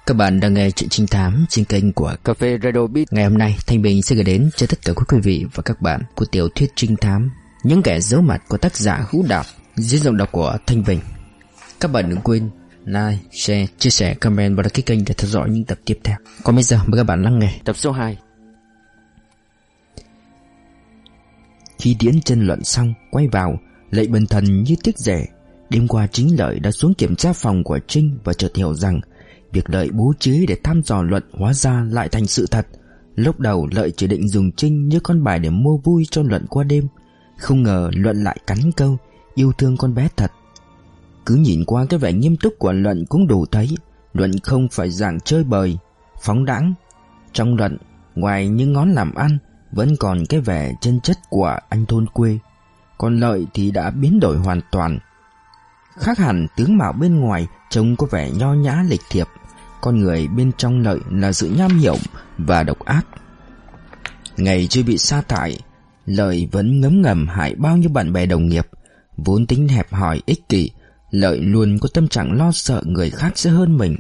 Các bạn đang nghe chuyện trinh thám trên kênh của Cà phê Radio Beat. Ngày hôm nay Thanh Bình sẽ gửi đến cho tất cả quý vị và các bạn của tiểu thuyết trinh thám Những Kẻ Giấu Mặt của tác giả Hữu Đạo, dưới giọng đọc của Thanh Bình. Các bạn đừng quên like, share, chia sẻ, comment và đăng ký kênh để theo dõi những tập tiếp theo. Còn bây giờ mời các bạn lắng nghe tập số 2. Khi Điễn chân luận xong quay vào, Lợi bần thần như tiếc rẻ. Đêm qua chính Lợi đã xuống kiểm tra phòng của Trinh và chợt hiểu rằng việc Lợi bố trí để thăm dò Luận hóa ra lại thành sự thật. Lúc đầu Lợi chỉ định dùng Trinh như con bài để mua vui cho Luận qua đêm, không ngờ Luận lại cắn câu yêu thương con bé thật. Cứ nhìn qua cái vẻ nghiêm túc của Luận cũng đủ thấy Luận không phải dạng chơi bời, phóng đãng. Trong Luận, ngoài những ngón làm ăn, vẫn còn cái vẻ chân chất của anh thôn quê. Còn Lợi thì đã biến đổi hoàn toàn. Khác hẳn tướng mạo bên ngoài trông có vẻ nho nhã lịch thiệp, con người bên trong Lợi là sự nham hiểm và độc ác. Ngày chưa bị sa thải, Lợi vẫn ngấm ngầm hại bao nhiêu bạn bè đồng nghiệp. Vốn tính hẹp hòi ích kỷ, Lợi luôn có tâm trạng lo sợ người khác sẽ hơn mình.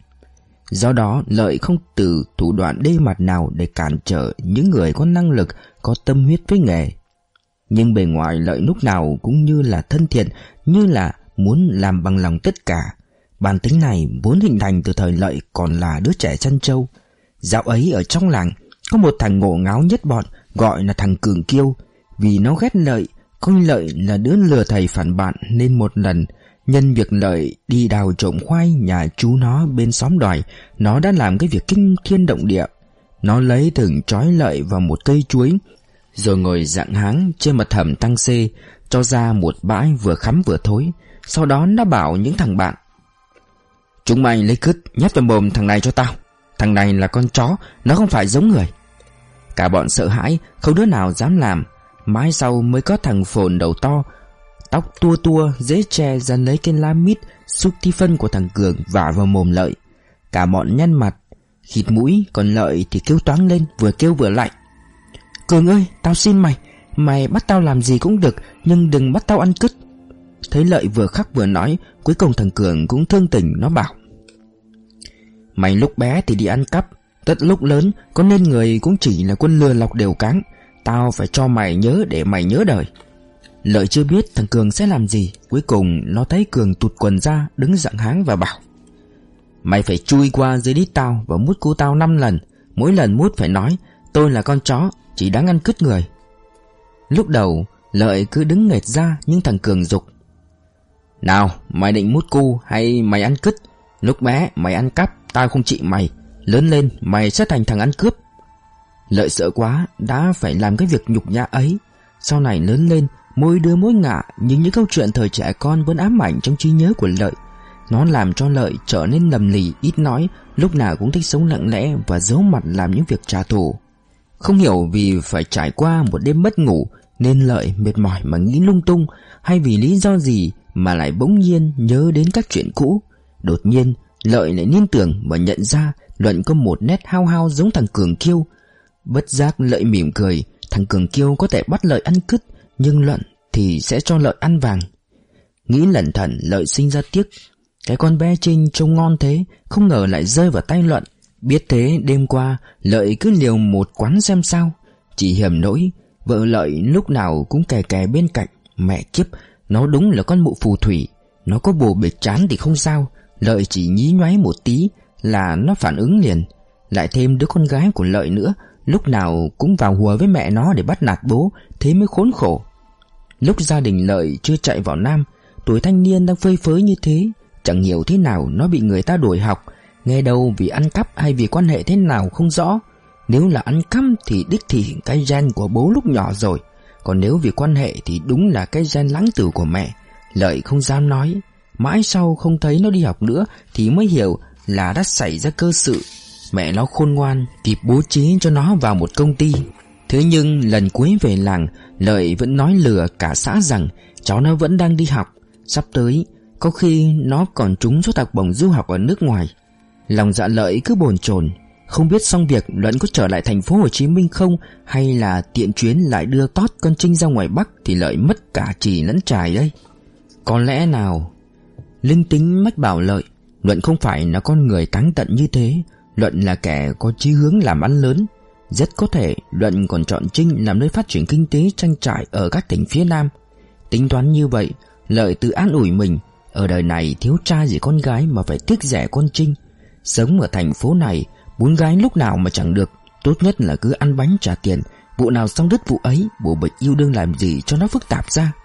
Do đó Lợi không từ thủ đoạn đê mặt nào để cản trở những người có năng lực, có tâm huyết với nghề. Nhưng bề ngoài Lợi lúc nào cũng như là thân thiện, như là muốn làm bằng lòng tất cả. Bản tính này vốn hình thành từ thời Lợi còn là đứa trẻ chăn trâu. Dạo ấy ở trong làng có một thằng ngổ ngáo nhất bọn, gọi là thằng Cường Kiêu. Vì nó ghét Lợi, coi Lợi là đứa lừa thầy phản bạn, nên một lần nhân việc Lợi đi đào trộm khoai nhà chú nó bên xóm đòi, nó đã làm cái việc kinh thiên động địa. Nó lấy thừng trói Lợi vào một cây chuối, rồi ngồi dạng háng trên mặt hầm tăng xê, cho ra một bãi vừa khắm vừa thối. Sau đó nó bảo những thằng bạn: "Chúng mày lấy cứt nhét vào mồm thằng này cho tao. Thằng này là con chó, nó không phải giống người." Cả bọn sợ hãi, không đứa nào dám làm. Mãi sau mới có thằng phồn đầu to, tóc tua tua, dễ che ra lấy cái lá mít xúc tí phân của thằng Cường vả vào mồm Lợi. Cả bọn nhăn mặt, khịt mũi, còn Lợi thì kêu toáng lên, vừa kêu vừa lạnh: "Cường ơi, tao xin mày, mày bắt tao làm gì cũng được, nhưng đừng bắt tao ăn cứt." Thấy Lợi vừa khóc vừa nói, cuối cùng thằng Cường cũng thương tình, nó bảo: "Mày lúc bé thì đi ăn cắp, tất lúc lớn có nên người cũng chỉ là quân lừa lọc đều cáng. Tao phải cho mày nhớ để mày nhớ đời." Lợi chưa biết thằng Cường sẽ làm gì, cuối cùng nó thấy Cường tụt quần ra, đứng dạng háng và bảo: "Mày phải chui qua dưới đít tao và mút cú tao 5 lần. Mỗi lần mút phải nói: tôi là con chó, chỉ đáng ăn cứt người." Lúc đầu Lợi cứ đứng nghệt ra, nhưng thằng Cường giục: "Nào, mày định mút cu hay mày ăn cứt? Lúc bé mày ăn cắp, tao không trị mày. Lớn lên mày sẽ thành thằng ăn cướp." Lợi sợ quá, đã phải làm cái việc nhục nhã ấy. Sau này lớn lên, mỗi đứa mỗi ngả, nhưng những câu chuyện thời trẻ con vẫn ám ảnh trong trí nhớ của Lợi. Nó làm cho Lợi trở nên lầm lì, ít nói, lúc nào cũng thích sống lặng lẽ và giấu mặt làm những việc trả thù. Không hiểu vì phải trải qua một đêm mất ngủ nên Lợi mệt mỏi mà nghĩ lung tung, hay vì lý do gì mà lại bỗng nhiên nhớ đến các chuyện cũ. Đột nhiên Lợi lại liên tưởng và nhận ra Luận có một nét hao hao giống thằng Cường Kiêu. Bất giác Lợi mỉm cười. Thằng Cường Kiêu có thể bắt Lợi ăn cứt, nhưng Luận thì sẽ cho Lợi ăn vàng. Nghĩ lẩn thẩn, Lợi sinh ra tiếc. Cái con bé Trinh trông ngon thế, không ngờ lại rơi vào tay Luận. Biết thế, đêm qua Lợi cứ liều một quán xem sao. Chỉ hiểm nỗi vợ Lợi lúc nào cũng kè kè bên cạnh. Mẹ kiếp, nó đúng là con mụ phù thủy. Nó có bồ bịch chán thì không sao, Lợi chỉ nhí nhoáy một tí là nó phản ứng liền. Lại thêm đứa con gái của Lợi nữa, lúc nào cũng vào hùa với mẹ nó để bắt nạt bố, thế mới khốn khổ. Lúc gia đình Lợi chưa chạy vào Nam, tuổi thanh niên đang phơi phới như thế, chẳng hiểu thế nào nó bị người ta đuổi học. Nghe đâu vì ăn cắp hay vì quan hệ thế nào không rõ. Nếu là ăn cắp thì đích thị cái gen của bố lúc nhỏ rồi, còn nếu vì quan hệ thì đúng là cái gen lãng tử của mẹ. Lợi không dám nói. Mãi sau không thấy nó đi học nữa thì mới hiểu là đã xảy ra cơ sự. Mẹ nó khôn ngoan, kịp bố trí cho nó vào một công ty. Thế nhưng lần cuối về làng, Lợi vẫn nói lừa cả xã rằng cháu nó vẫn đang đi học. Sắp tới có khi nó còn trúng số học bổng du học ở nước ngoài. Lòng dạ Lợi cứ bồn chồn, không biết xong việc Luận có trở lại thành phố Hồ Chí Minh không, hay là tiện chuyến lại đưa tót con Trinh ra ngoài Bắc thì Lợi mất cả chì lẫn chài đây. Có lẽ nào linh tính mách bảo Lợi: Luận không phải là con người táng tận như thế. Luận là kẻ có chí hướng làm ăn lớn. Rất có thể Luận còn chọn Trinh làm nơi phát triển kinh tế trang trại ở các tỉnh phía Nam. Tính toán như vậy, Lợi tự an ủi mình, ở đời này thiếu trai gì con gái mà phải tiếc rẻ con Trinh. Sống ở thành phố này, muốn gái lúc nào mà chẳng được. Tốt nhất là cứ ăn bánh trả tiền, vụ nào xong đứt vụ ấy. Bộ bịch yêu đương làm gì cho nó phức tạp ra.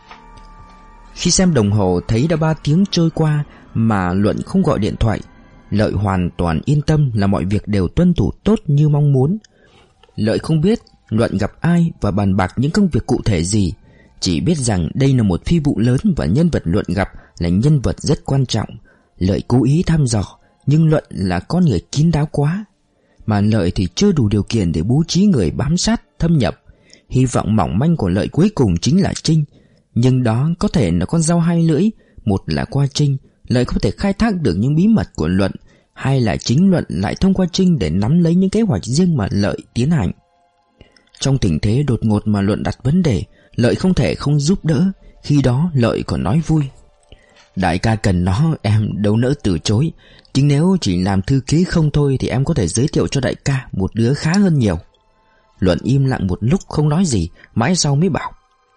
Khi xem đồng hồ thấy đã 3 tiếng trôi qua mà Luận không gọi điện thoại. Lợi hoàn toàn yên tâm là mọi việc đều tuân thủ tốt như mong muốn. Lợi không biết Luận gặp ai và bàn bạc những công việc cụ thể gì, chỉ biết rằng đây là một phi vụ lớn và nhân vật Luận gặp là nhân vật rất quan trọng. Lợi cố ý thăm dò, nhưng Luận là con người kín đáo quá, mà Lợi thì chưa đủ điều kiện để bố trí người bám sát thâm nhập. Hy vọng mỏng manh của Lợi cuối cùng chính là Trinh, nhưng đó có thể là con dao hai lưỡi. Một là qua Trinh, Lợi có thể khai thác được những bí mật của Luận, hay là chính Luận lại thông qua Trinh để nắm lấy những kế hoạch riêng mà Lợi tiến hành. Trong tình thế đột ngột mà Luận đặt vấn đề, Lợi không thể không giúp đỡ. Khi đó Lợi còn nói vui: đại ca cần nó, em đâu nỡ từ chối. Chính nếu chỉ làm thư ký không thôi thì em có thể giới thiệu cho đại ca một đứa khá hơn nhiều. Luận im lặng một lúc không nói gì, mãi sau mới bảo: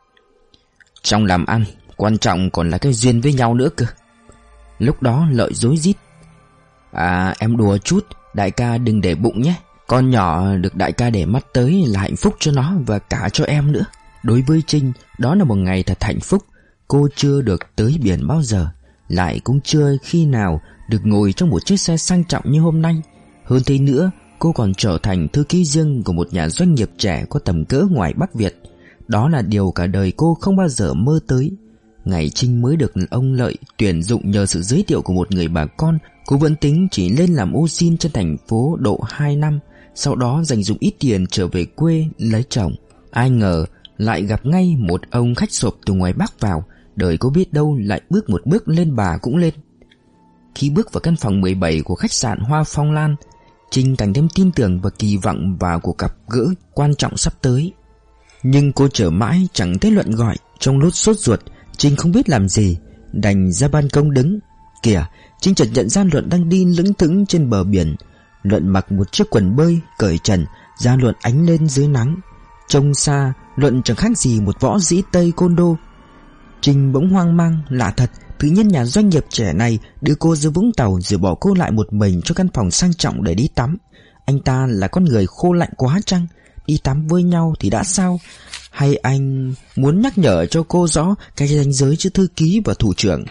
trong làm ăn, quan trọng còn là cái duyên với nhau nữa cơ. Lúc đó Lợi rối rít: à, em đùa chút, đại ca đừng để bụng nhé. Con nhỏ được đại ca để mắt tới là hạnh phúc cho nó và cả cho em nữa. Đối với Trinh, đó là một ngày thật hạnh phúc. Cô chưa được tới biển bao giờ, lại cũng chưa khi nào được ngồi trong một chiếc xe sang trọng như hôm nay. Hơn thế nữa, cô còn trở thành thư ký riêng của một nhà doanh nghiệp trẻ có tầm cỡ ngoài Bắc Việt. Đó là điều cả đời cô không bao giờ mơ tới. Ngày Trinh mới được ông Lợi tuyển dụng nhờ sự giới thiệu của một người bà con, cô vẫn tính chỉ lên làm ô sin trên thành phố độ 2 năm, sau đó dành dụm ít tiền trở về quê lấy chồng. Ai ngờ lại gặp ngay một ông khách sộp từ ngoài Bắc vào. Đời cô biết đâu lại bước một bước lên bà cũng lên. Khi bước vào căn phòng 17 của khách sạn Hoa Phong Lan, Trinh càng thêm tin tưởng và kỳ vọng vào cuộc gặp gỡ quan trọng sắp tới. Nhưng cô chờ mãi chẳng thấy Luận gọi. Trong lúc sốt ruột, Trinh không biết làm gì, đành ra ban công đứng. Kìa, Trinh chợt nhận ra Luận đang đi lững thững trên bờ biển. Luận mặc một chiếc quần bơi cởi trần, da Luận ánh lên dưới nắng. Trông xa, Luận chẳng khác gì một võ sĩ Tây Côn Đô. Trinh bỗng hoang mang, lạ thật, tự nhiên nhà doanh nghiệp trẻ này đưa cô ra Vũng Tàu rồi bỏ cô lại một mình cho căn phòng sang trọng để đi tắm. Anh ta là con người khô lạnh quá chăng? Đi tắm với nhau thì đã sao? Hay anh muốn nhắc nhở cho cô rõ cái ranh giới giữa thư ký và thủ trưởng?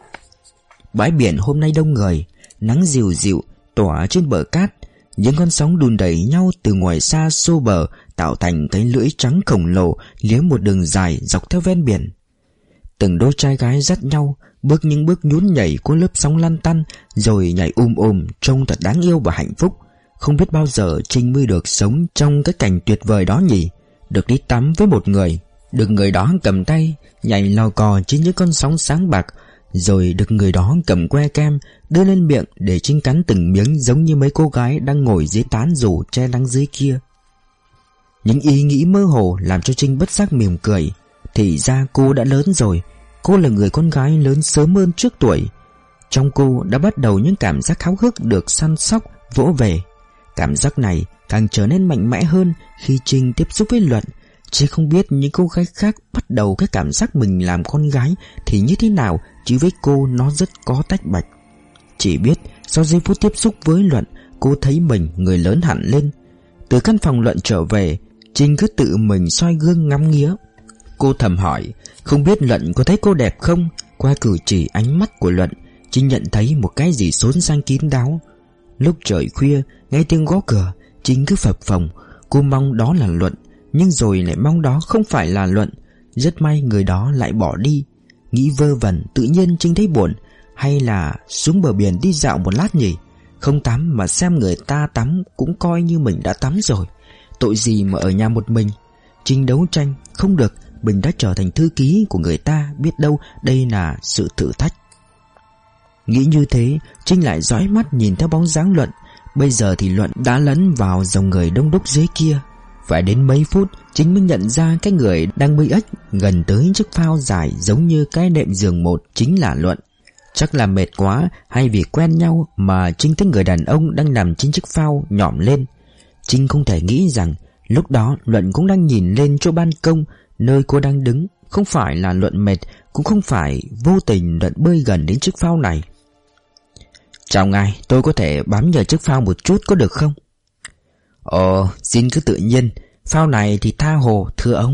Bãi biển hôm nay đông người, nắng dịu dịu tỏa trên bờ cát. Những con sóng đùn đẩy nhau từ ngoài xa xô bờ, tạo thành cái lưỡi trắng khổng lồ liếm một đường dài dọc theo ven biển. Từng đôi trai gái dắt nhau, bước những bước nhún nhảy qua lớp sóng lăn tăn, rồi nhảy trông thật đáng yêu và hạnh phúc. Không biết bao giờ Trinh mới được sống trong cái cảnh tuyệt vời đó nhỉ. Được đi tắm với một người, được người đó cầm tay nhảy lò cò trên những con sóng sáng bạc, rồi được người đó cầm que kem đưa lên miệng để Trinh cắn từng miếng, giống như mấy cô gái đang ngồi dưới tán dù che nắng dưới kia. Những ý nghĩ mơ hồ làm cho Trinh bất giác mỉm cười. Thì ra cô đã lớn rồi. Cô là người con gái lớn sớm hơn trước tuổi. Trong cô đã bắt đầu những cảm giác háo hức được săn sóc, vỗ về. Cảm giác này càng trở nên mạnh mẽ hơn khi Trinh tiếp xúc với Luận. Chỉ không biết những cô gái khác bắt đầu cái cảm giác mình làm con gái thì như thế nào, chứ với cô nó rất có tách bạch. Chỉ biết sau giây phút tiếp xúc với Luận, cô thấy mình người lớn hẳn lên. Từ căn phòng Luận trở về, Trinh cứ tự mình soi gương ngắm nghía. Cô thầm hỏi, không biết Luận có thấy cô đẹp không? Qua cử chỉ ánh mắt của Luận, Trinh nhận thấy một cái gì xốn xang kín đáo. Lúc trời khuya, nghe tiếng gõ cửa, Trinh cứ phập phồng. Cô mong đó là Luận, nhưng rồi lại mong đó không phải là Luận. Rất may người đó lại bỏ đi. Nghĩ vơ vẩn, tự nhiên Trinh thấy buồn. Hay là xuống bờ biển đi dạo một lát nhỉ? Không tắm mà xem người ta tắm cũng coi như mình đã tắm rồi. Tội gì mà ở nhà một mình. Trinh đấu tranh, không được, mình đã trở thành thư ký của người ta, biết đâu đây là sự thử thách. Nghĩ như thế, Trinh lại dõi mắt nhìn theo bóng dáng Luận. Bây giờ thì Luận đã lẫn vào dòng người đông đúc dưới kia. Phải đến mấy phút Trinh mới nhận ra cái người đang bơi ếch gần tới chiếc phao dài giống như cái đệm giường một chính là Luận. Chắc là mệt quá hay vì quen nhau mà Trinh thấy người đàn ông đang nằm trên chiếc phao nhỏm lên. Trinh không thể nghĩ rằng lúc đó Luận cũng đang nhìn lên chỗ ban công nơi cô đang đứng. Không phải là Luận mệt, cũng không phải vô tình Luận bơi gần đến chiếc phao này. Chào ngài, tôi có thể bám nhờ chiếc phao một chút có được không? Ồ, xin cứ tự nhiên, phao này thì tha hồ thưa ông.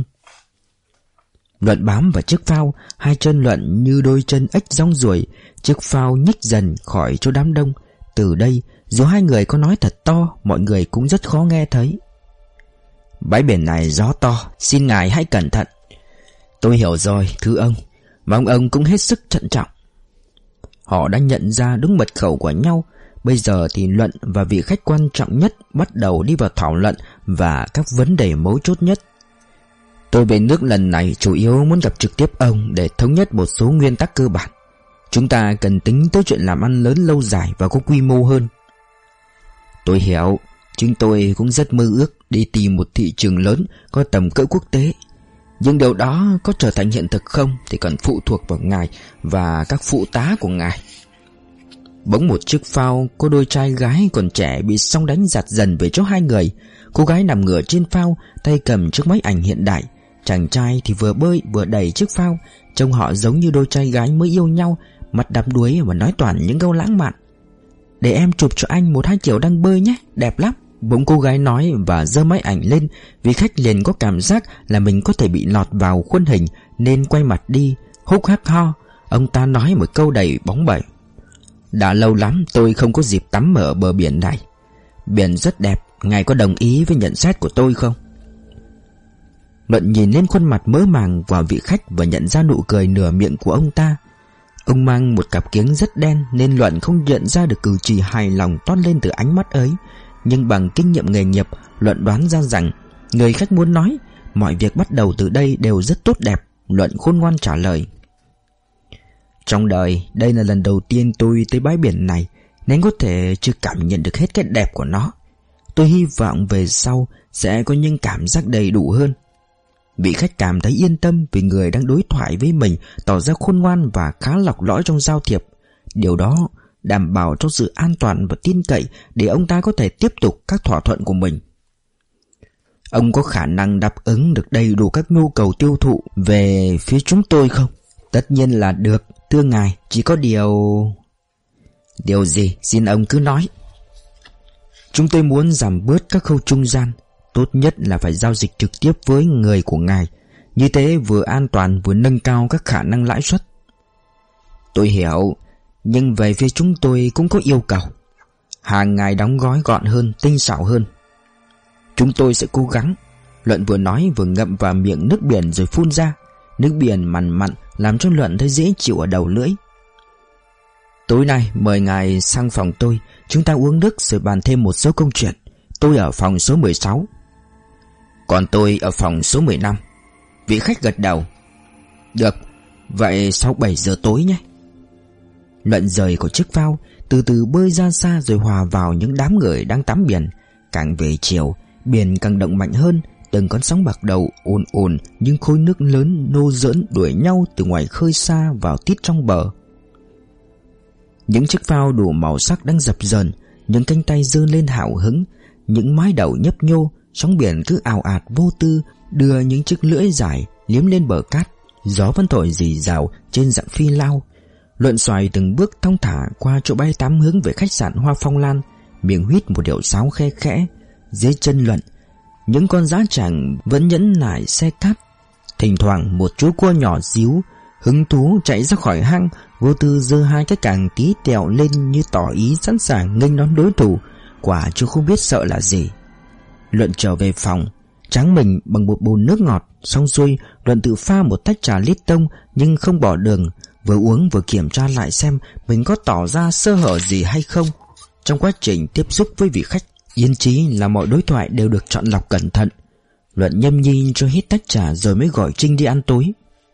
Luận bám vào chiếc phao, hai chân Luận như đôi chân ếch rong ruổi. Chiếc phao nhích dần khỏi chỗ đám đông. Từ đây, dù hai người có nói thật to, mọi người cũng rất khó nghe thấy. Bãi biển này gió to, xin ngài hãy cẩn thận. Tôi hiểu rồi, thưa ông. Mong ông cũng hết sức thận trọng. Họ đã nhận ra đúng mật khẩu của nhau. Bây giờ thì Luận và vị khách quan trọng nhất bắt đầu đi vào thảo luận và các vấn đề mấu chốt nhất. Tôi về nước lần này chủ yếu muốn gặp trực tiếp ông để thống nhất một số nguyên tắc cơ bản. Chúng ta cần tính tới chuyện làm ăn lớn lâu dài và có quy mô hơn. Tôi hiểu, chúng tôi cũng rất mơ ước đi tìm một thị trường lớn có tầm cỡ quốc tế. Nhưng điều đó có trở thành hiện thực không thì còn phụ thuộc vào ngài và các phụ tá của ngài. Bỗng một chiếc phao có đôi trai gái còn trẻ bị sóng đánh giạt dần về chỗ hai người. Cô gái nằm ngửa trên phao, tay cầm chiếc máy ảnh hiện đại. Chàng trai thì vừa bơi vừa đẩy chiếc phao. Trông họ giống như đôi trai gái mới yêu nhau, mặt đắm đuối và nói toàn những câu lãng mạn. Để em chụp cho anh một hai kiểu đang bơi nhé, đẹp lắm. Bỗng cô gái nói và giơ máy ảnh lên. Vì khách liền có cảm giác là mình có thể bị lọt vào khuôn hình nên quay mặt đi, húc hắc ho. Ông ta nói một câu đầy bóng bẩy. Đã lâu lắm tôi không có dịp tắm ở bờ biển này. Biển rất đẹp, ngài có đồng ý với nhận xét của tôi không? Luận nhìn lên khuôn mặt mơ màng của vị khách và nhận ra nụ cười nửa miệng của ông ta. Ông mang một cặp kiếng rất đen nên Luận không nhận ra được cử chỉ hài lòng toát lên từ ánh mắt ấy. Nhưng bằng kinh nghiệm nghề nghiệp, Luận đoán ra rằng người khách muốn nói mọi việc bắt đầu từ đây đều rất tốt đẹp. Luận khôn ngoan trả lời. Trong đời, đây là lần đầu tiên tôi tới bãi biển này nên có thể chưa cảm nhận được hết cái đẹp của nó. Tôi hy vọng về sau sẽ có những cảm giác đầy đủ hơn. Vị khách cảm thấy yên tâm vì người đang đối thoại với mình tỏ ra khôn ngoan và khá lọc lõi trong giao thiệp. Điều đó đảm bảo cho sự an toàn và tin cậy để ông ta có thể tiếp tục các thỏa thuận của mình. Ông có khả năng đáp ứng được đầy đủ các nhu cầu tiêu thụ về phía chúng tôi không? Tất nhiên là được, thưa ngài, chỉ có điều... Điều gì? Xin ông cứ nói. Chúng tôi muốn giảm bớt các khâu trung gian. Tốt nhất là phải giao dịch trực tiếp với người của ngài. Như thế vừa an toàn vừa nâng cao các khả năng lãi suất. Tôi hiểu, nhưng về phía chúng tôi cũng có yêu cầu. Hàng ngài đóng gói gọn hơn, tinh xảo hơn. Chúng tôi sẽ cố gắng. Luận vừa nói vừa ngậm vào miệng nước biển rồi phun ra. Nước biển mặn mặn làm cho Luận thấy dễ chịu ở đầu lưỡi. Tối nay mời ngài sang phòng tôi. Chúng ta uống nước rồi bàn thêm một số công chuyện. Tôi ở phòng số 16. Còn tôi ở phòng số 15. Vị khách gật đầu. Được, vậy sau 7 giờ tối nhé. Luận rời khỏi chiếc phao, từ từ bơi ra xa rồi hòa vào những đám người đang tắm biển. Càng về chiều, biển càng động mạnh hơn. Từng con sóng bạc đầu ồn ồn, những khối nước lớn nô giỡn đuổi nhau từ ngoài khơi xa vào tít trong bờ. Những chiếc phao đủ màu sắc đang dập dờn, những cánh tay giơ lên hào hứng, những mái đầu nhấp nhô. Sóng biển cứ ào ạt vô tư đưa những chiếc lưỡi dài liếm lên bờ cát. Gió vẫn thổi rì rào trên dạng phi lao. Luận xoài từng bước thong thả qua chỗ bay tắm hướng về khách sạn Hoa Phong Lan, miệng huýt một điệu sáo khe khẽ. Dưới chân Luận, những con dã tràng vẫn nhẫn nại xe cát. Thỉnh thoảng một chú cua nhỏ díu hứng thú chạy ra khỏi hang, vô tư giơ hai cái càng tí tẹo lên như tỏ ý sẵn sàng nghênh đón đối thủ. Quả chú không biết sợ là gì. Luận trở về phòng, tráng mình bằng một bồn nước ngọt. Xong xuôi, Luận tự pha một tách trà lít tông nhưng không bỏ đường. Vừa uống vừa kiểm tra lại xem mình có tỏ ra sơ hở gì hay không. Trong quá trình tiếp xúc với vị khách, yên chí là mọi đối thoại đều được chọn lọc cẩn thận. Luận nhâm nhi cho hít tách trà rồi mới gọi Trinh đi ăn tối.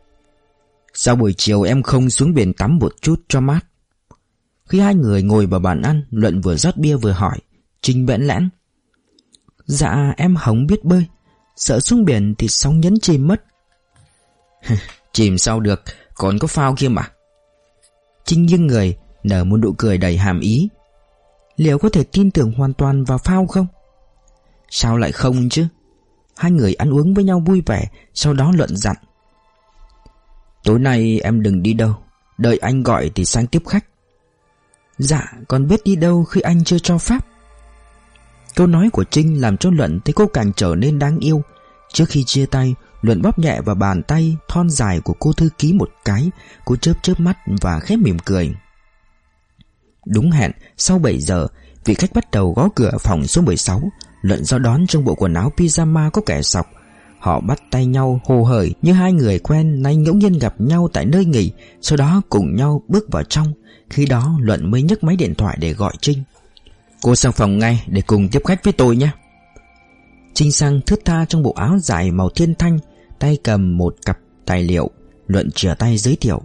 Sau buổi chiều em không xuống biển tắm một chút cho mát? Khi hai người ngồi vào bàn ăn, Luận vừa rót bia vừa hỏi. Trinh bẽn lẽn. Dạ em không biết bơi, sợ xuống biển thì sóng nhấn chìm mất. Chìm sao được, còn có phao kia mà. Trinh nghiêng người, nở một nụ cười đầy hàm ý. Liệu có thể tin tưởng hoàn toàn vào Phao không? Sao lại không chứ? Hai người ăn uống với nhau vui vẻ, sau đó Luận dặn: tối nay em đừng đi đâu, đợi anh gọi thì sang tiếp khách. Dạ, còn biết đi đâu khi anh chưa cho phép. Câu nói của Trinh làm cho Luận thấy cô càng trở nên đáng yêu. Trước khi chia tay, Luận bóp nhẹ vào bàn tay thon dài của cô thư ký một cái. Cô chớp chớp mắt và khẽ mỉm cười. Đúng hẹn, sau 7 giờ, vị khách bắt đầu gõ cửa phòng số 16. Luận ra đón trong bộ quần áo pyjama có kẻ sọc. Họ bắt tay nhau hồ hởi như hai người quen nay ngẫu nhiên gặp nhau tại nơi nghỉ, sau đó cùng nhau bước vào trong. Khi đó Luận mới nhấc máy điện thoại để gọi Trinh. Cô sang phòng ngay để cùng tiếp khách với tôi nhé. Trinh sang thướt tha trong bộ áo dài màu thiên thanh, tay cầm một cặp tài liệu. Luận chìa tay giới thiệu: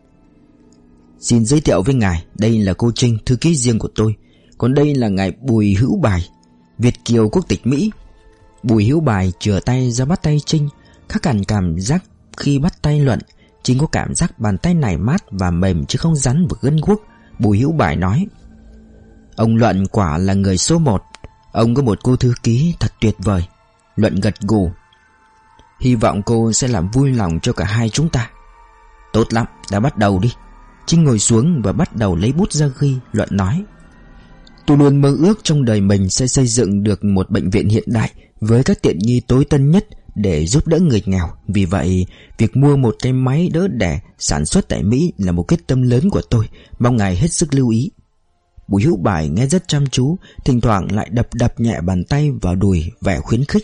xin giới thiệu với ngài, đây là cô Trinh, thư ký riêng của tôi. Còn đây là ngài Bùi Hữu Bài, Việt kiều quốc tịch Mỹ. Bùi Hữu Bài chìa tay ra bắt tay Trinh. Khác hẳn cảm giác khi bắt tay Luận, Trinh có cảm giác bàn tay này mát và mềm chứ không rắn và gân guốc. Bùi Hữu Bài nói: ông Luận quả là người số 1. Ông có một cô thư ký thật tuyệt vời. Luận gật gù: hy vọng cô sẽ làm vui lòng cho cả hai chúng ta. Tốt lắm, đã bắt đầu đi. Trinh ngồi xuống và bắt đầu lấy bút ra ghi. Luận nói: tôi luôn mơ ước trong đời mình sẽ xây dựng được một bệnh viện hiện đại với các tiện nghi tối tân nhất để giúp đỡ người nghèo. Vì vậy, việc mua một cái máy đỡ đẻ sản xuất tại Mỹ là một quyết tâm lớn của tôi. Mong ngài hết sức lưu ý. Bùi Hữu Bài nghe rất chăm chú, thỉnh thoảng lại đập đập nhẹ bàn tay vào đùi vẻ khuyến khích.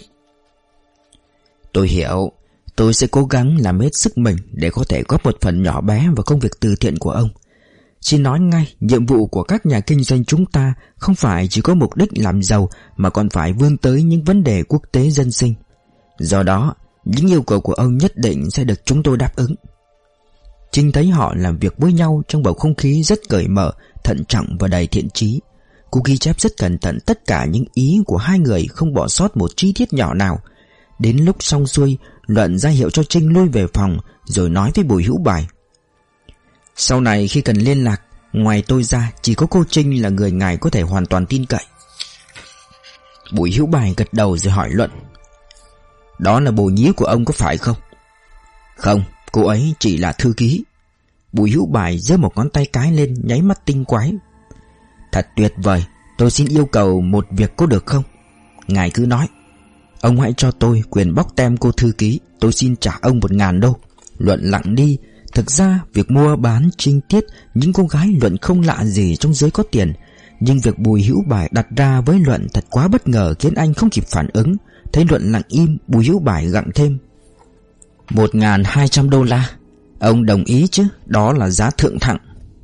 Tôi hiểu, tôi sẽ cố gắng làm hết sức mình để có thể góp một phần nhỏ bé vào công việc từ thiện của ông. Xin nói ngay, nhiệm vụ của các nhà kinh doanh chúng ta không phải chỉ có mục đích làm giàu mà còn phải vươn tới những vấn đề quốc tế dân sinh. Do đó, những yêu cầu của ông nhất định sẽ được chúng tôi đáp ứng. Trinh thấy họ làm việc với nhau trong bầu không khí rất cởi mở, thận trọng và đầy thiện chí. Cô ghi chép rất cẩn thận tất cả những ý của hai người, không bỏ sót một chi tiết nhỏ nào. Đến lúc xong xuôi, Luận ra hiệu cho Trinh lui về phòng, rồi nói với Bùi Hữu Bài: sau này khi cần liên lạc, ngoài tôi ra chỉ có cô Trinh là người ngài có thể hoàn toàn tin cậy. Bùi Hữu Bài gật đầu rồi hỏi Luận: đó là bồ nhí của ông có phải không? Không, cô ấy chỉ là thư ký. Bùi Hữu Bài giơ một ngón tay cái lên, nháy mắt tinh quái: thật tuyệt vời, tôi xin yêu cầu một việc có được không? Ngài cứ nói. Ông hãy cho tôi quyền bóc tem cô thư ký, tôi xin trả ông 1.000 đô. Luận lặng đi. Thực ra việc mua bán trinh tiết những cô gái Luận không lạ gì trong giới có tiền. Nhưng việc Bùi Hữu Bài đặt ra với Luận thật quá bất ngờ, khiến anh không kịp phản ứng. Thấy Luận lặng im, Bùi Hữu Bài gặng thêm: 1.200 đô la. Ông đồng ý chứ? Đó là giá thượng thặng.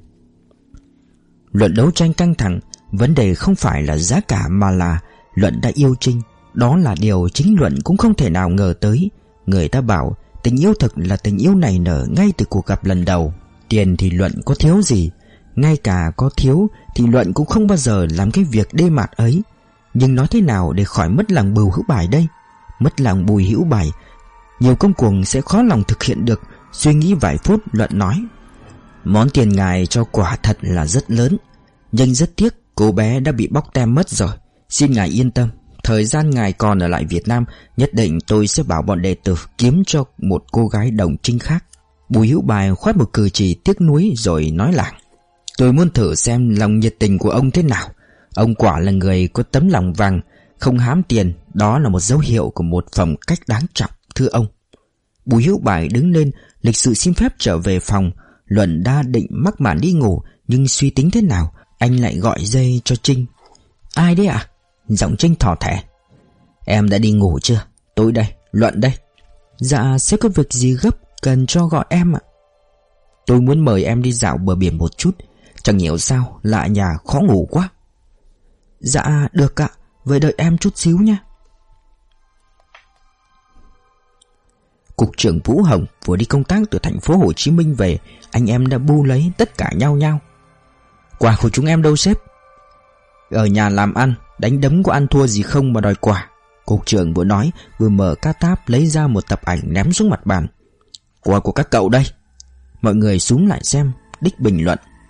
Luận đấu tranh căng thẳng. Vấn đề không phải là giá cả mà là Luận đã yêu Trinh. Đó là điều chính Luận cũng không thể nào ngờ tới. Người ta bảo tình yêu thực là tình yêu nảy nở ngay từ cuộc gặp lần đầu. Tiền thì Luận có thiếu gì, ngay cả có thiếu thì Luận cũng không bao giờ làm cái việc đê mạt ấy. Nhưng nói thế nào để khỏi mất lòng Bùi Hữu Bài đây? Mất lòng Bùi Hữu Bài, nhiều công cuồng sẽ khó lòng thực hiện được. Suy nghĩ vài phút, Luận nói: món tiền ngài cho quả thật là rất lớn, nhưng rất tiếc cô bé đã bị bóc tem mất rồi. Xin ngài yên tâm, thời gian ngài còn ở lại Việt Nam, nhất định tôi sẽ bảo bọn đệ tử kiếm cho một cô gái đồng trinh khác. Bùi Hữu Bài khoát một cử chỉ tiếc nuối rồi nói lảng: tôi muốn thử xem lòng nhiệt tình của ông thế nào. Ông quả là người có tấm lòng vàng, không hám tiền. Đó là một dấu hiệu của một phẩm cách đáng trọng, thưa ông. Bùi Hữu Bài đứng lên, lịch sự xin phép trở về phòng. Luận đa định mắc màn đi ngủ, nhưng suy tính thế nào, anh lại gọi dây cho Trinh. Ai đấy ạ? Giọng Trinh thỏ thẻ. Em đã đi ngủ chưa? Tôi đây, Luận đây. Dạ, sẽ có việc gì gấp cần cho gọi em ạ? Tôi muốn mời em đi dạo bờ biển một chút. Chẳng hiểu sao lạ nhà khó ngủ quá. Dạ được ạ, vậy đợi em chút xíu nha. Cục trưởng Vũ Hồng vừa đi công tác từ thành phố Hồ Chí Minh về. Anh em đã bu lấy tất cả nhau nhau. Quà của chúng em đâu sếp? Ở nhà làm ăn, đánh đấm có ăn thua gì không mà đòi quà. Cục trưởng vừa nói vừa mở ca táp lấy ra một tập ảnh ném xuống mặt bàn. Quà của các cậu đây. Mọi người xúm lại xem. Đích bình luận: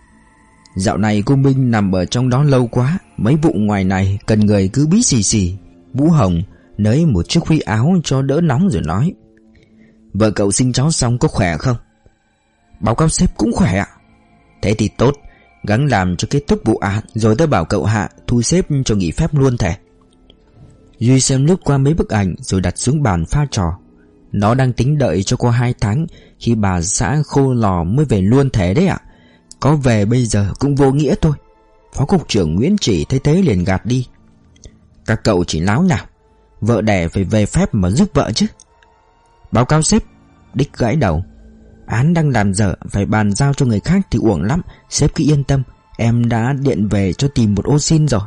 Dạo này cô Minh nằm ở trong đó lâu quá, mấy vụ ngoài này cần người cứ bí xì xì. Vũ Hồng nới một chiếc khuy áo cho đỡ nóng rồi nói: Vợ cậu sinh cháu xong có khỏe không? Báo cáo sếp cũng khỏe ạ. Thế thì tốt, gắng làm cho kết thúc vụ án rồi tôi bảo cậu Hạ thu xếp cho nghỉ phép luôn thẻ. Duy xem lướt qua mấy bức ảnh rồi đặt xuống bàn pha trò. Nó đang tính đợi cho qua 2 tháng khi bà xã Khô Lò mới về luôn thế đấy ạ. Có về bây giờ cũng vô nghĩa thôi. Phó cục trưởng Nguyễn Chỉ thấy thế liền gạt đi: Các cậu chỉ láo nào, vợ đẻ phải về phép mà giúp vợ chứ. Báo cáo sếp. Đích gãi đầu: Án đang làm dở, phải bàn giao cho người khác thì uổng lắm. Sếp cứ yên tâm, em đã điện về cho tìm một ô xin rồi.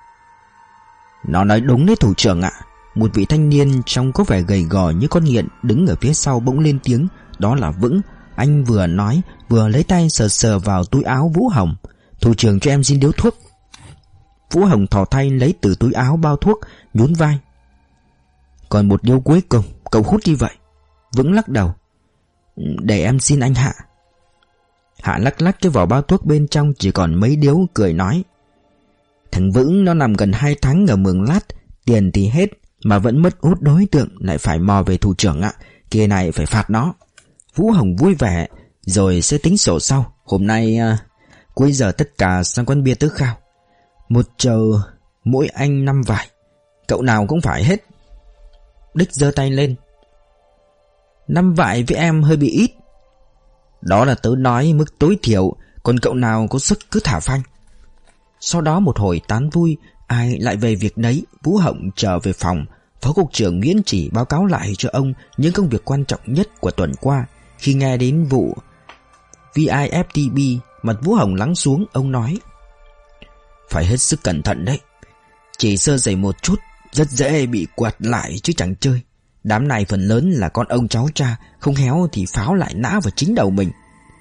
Nó nói đúng đấy thủ trưởng ạ. Một vị thanh niên trông có vẻ gầy gò như con nghiện đứng ở phía sau bỗng lên tiếng: Đó là Vững. Anh vừa nói vừa lấy tay sờ sờ vào túi áo Vũ Hồng. Thủ trưởng cho em xin điếu thuốc. Vũ Hồng thò tay lấy từ túi áo bao thuốc, nhún vai: Còn một điếu cuối cùng, cậu hút đi vậy. Vững lắc đầu: Để em xin anh Hạ. Hạ lắc lắc cái vỏ bao thuốc bên trong chỉ còn mấy điếu, cười nói: Thằng Vững nó nằm gần 2 tháng ở Mường Lát, tiền thì hết mà vẫn mất hút đối tượng, lại phải mò về thủ trưởng ạ. Kia này phải phạt nó. Vũ Hồng vui vẻ: Rồi sẽ tính sổ sau. Hôm nay cuối giờ tất cả sang quán bia tứ khao. Một chầu mỗi anh 5 vải. Cậu nào cũng phải hết. Đích giơ tay lên: 5 vải với em hơi bị ít. Đó là tớ nói mức tối thiểu, còn cậu nào có sức cứ thả phanh. Sau đó một hồi tán vui, ai lại về việc nấy. Vũ Hồng trở về phòng. Phó cục trưởng Nguyễn Chỉ báo cáo lại cho ông những công việc quan trọng nhất của tuần qua. Khi nghe đến vụ VIFTB, mặt Vũ Hồng lắng xuống. Ông nói: Phải hết sức cẩn thận đấy. Chỉ sơ sẩy một chút rất dễ bị quạt lại chứ chẳng chơi. Đám này phần lớn là con ông cháu cha, không khéo thì pháo lại nã vào chính đầu mình.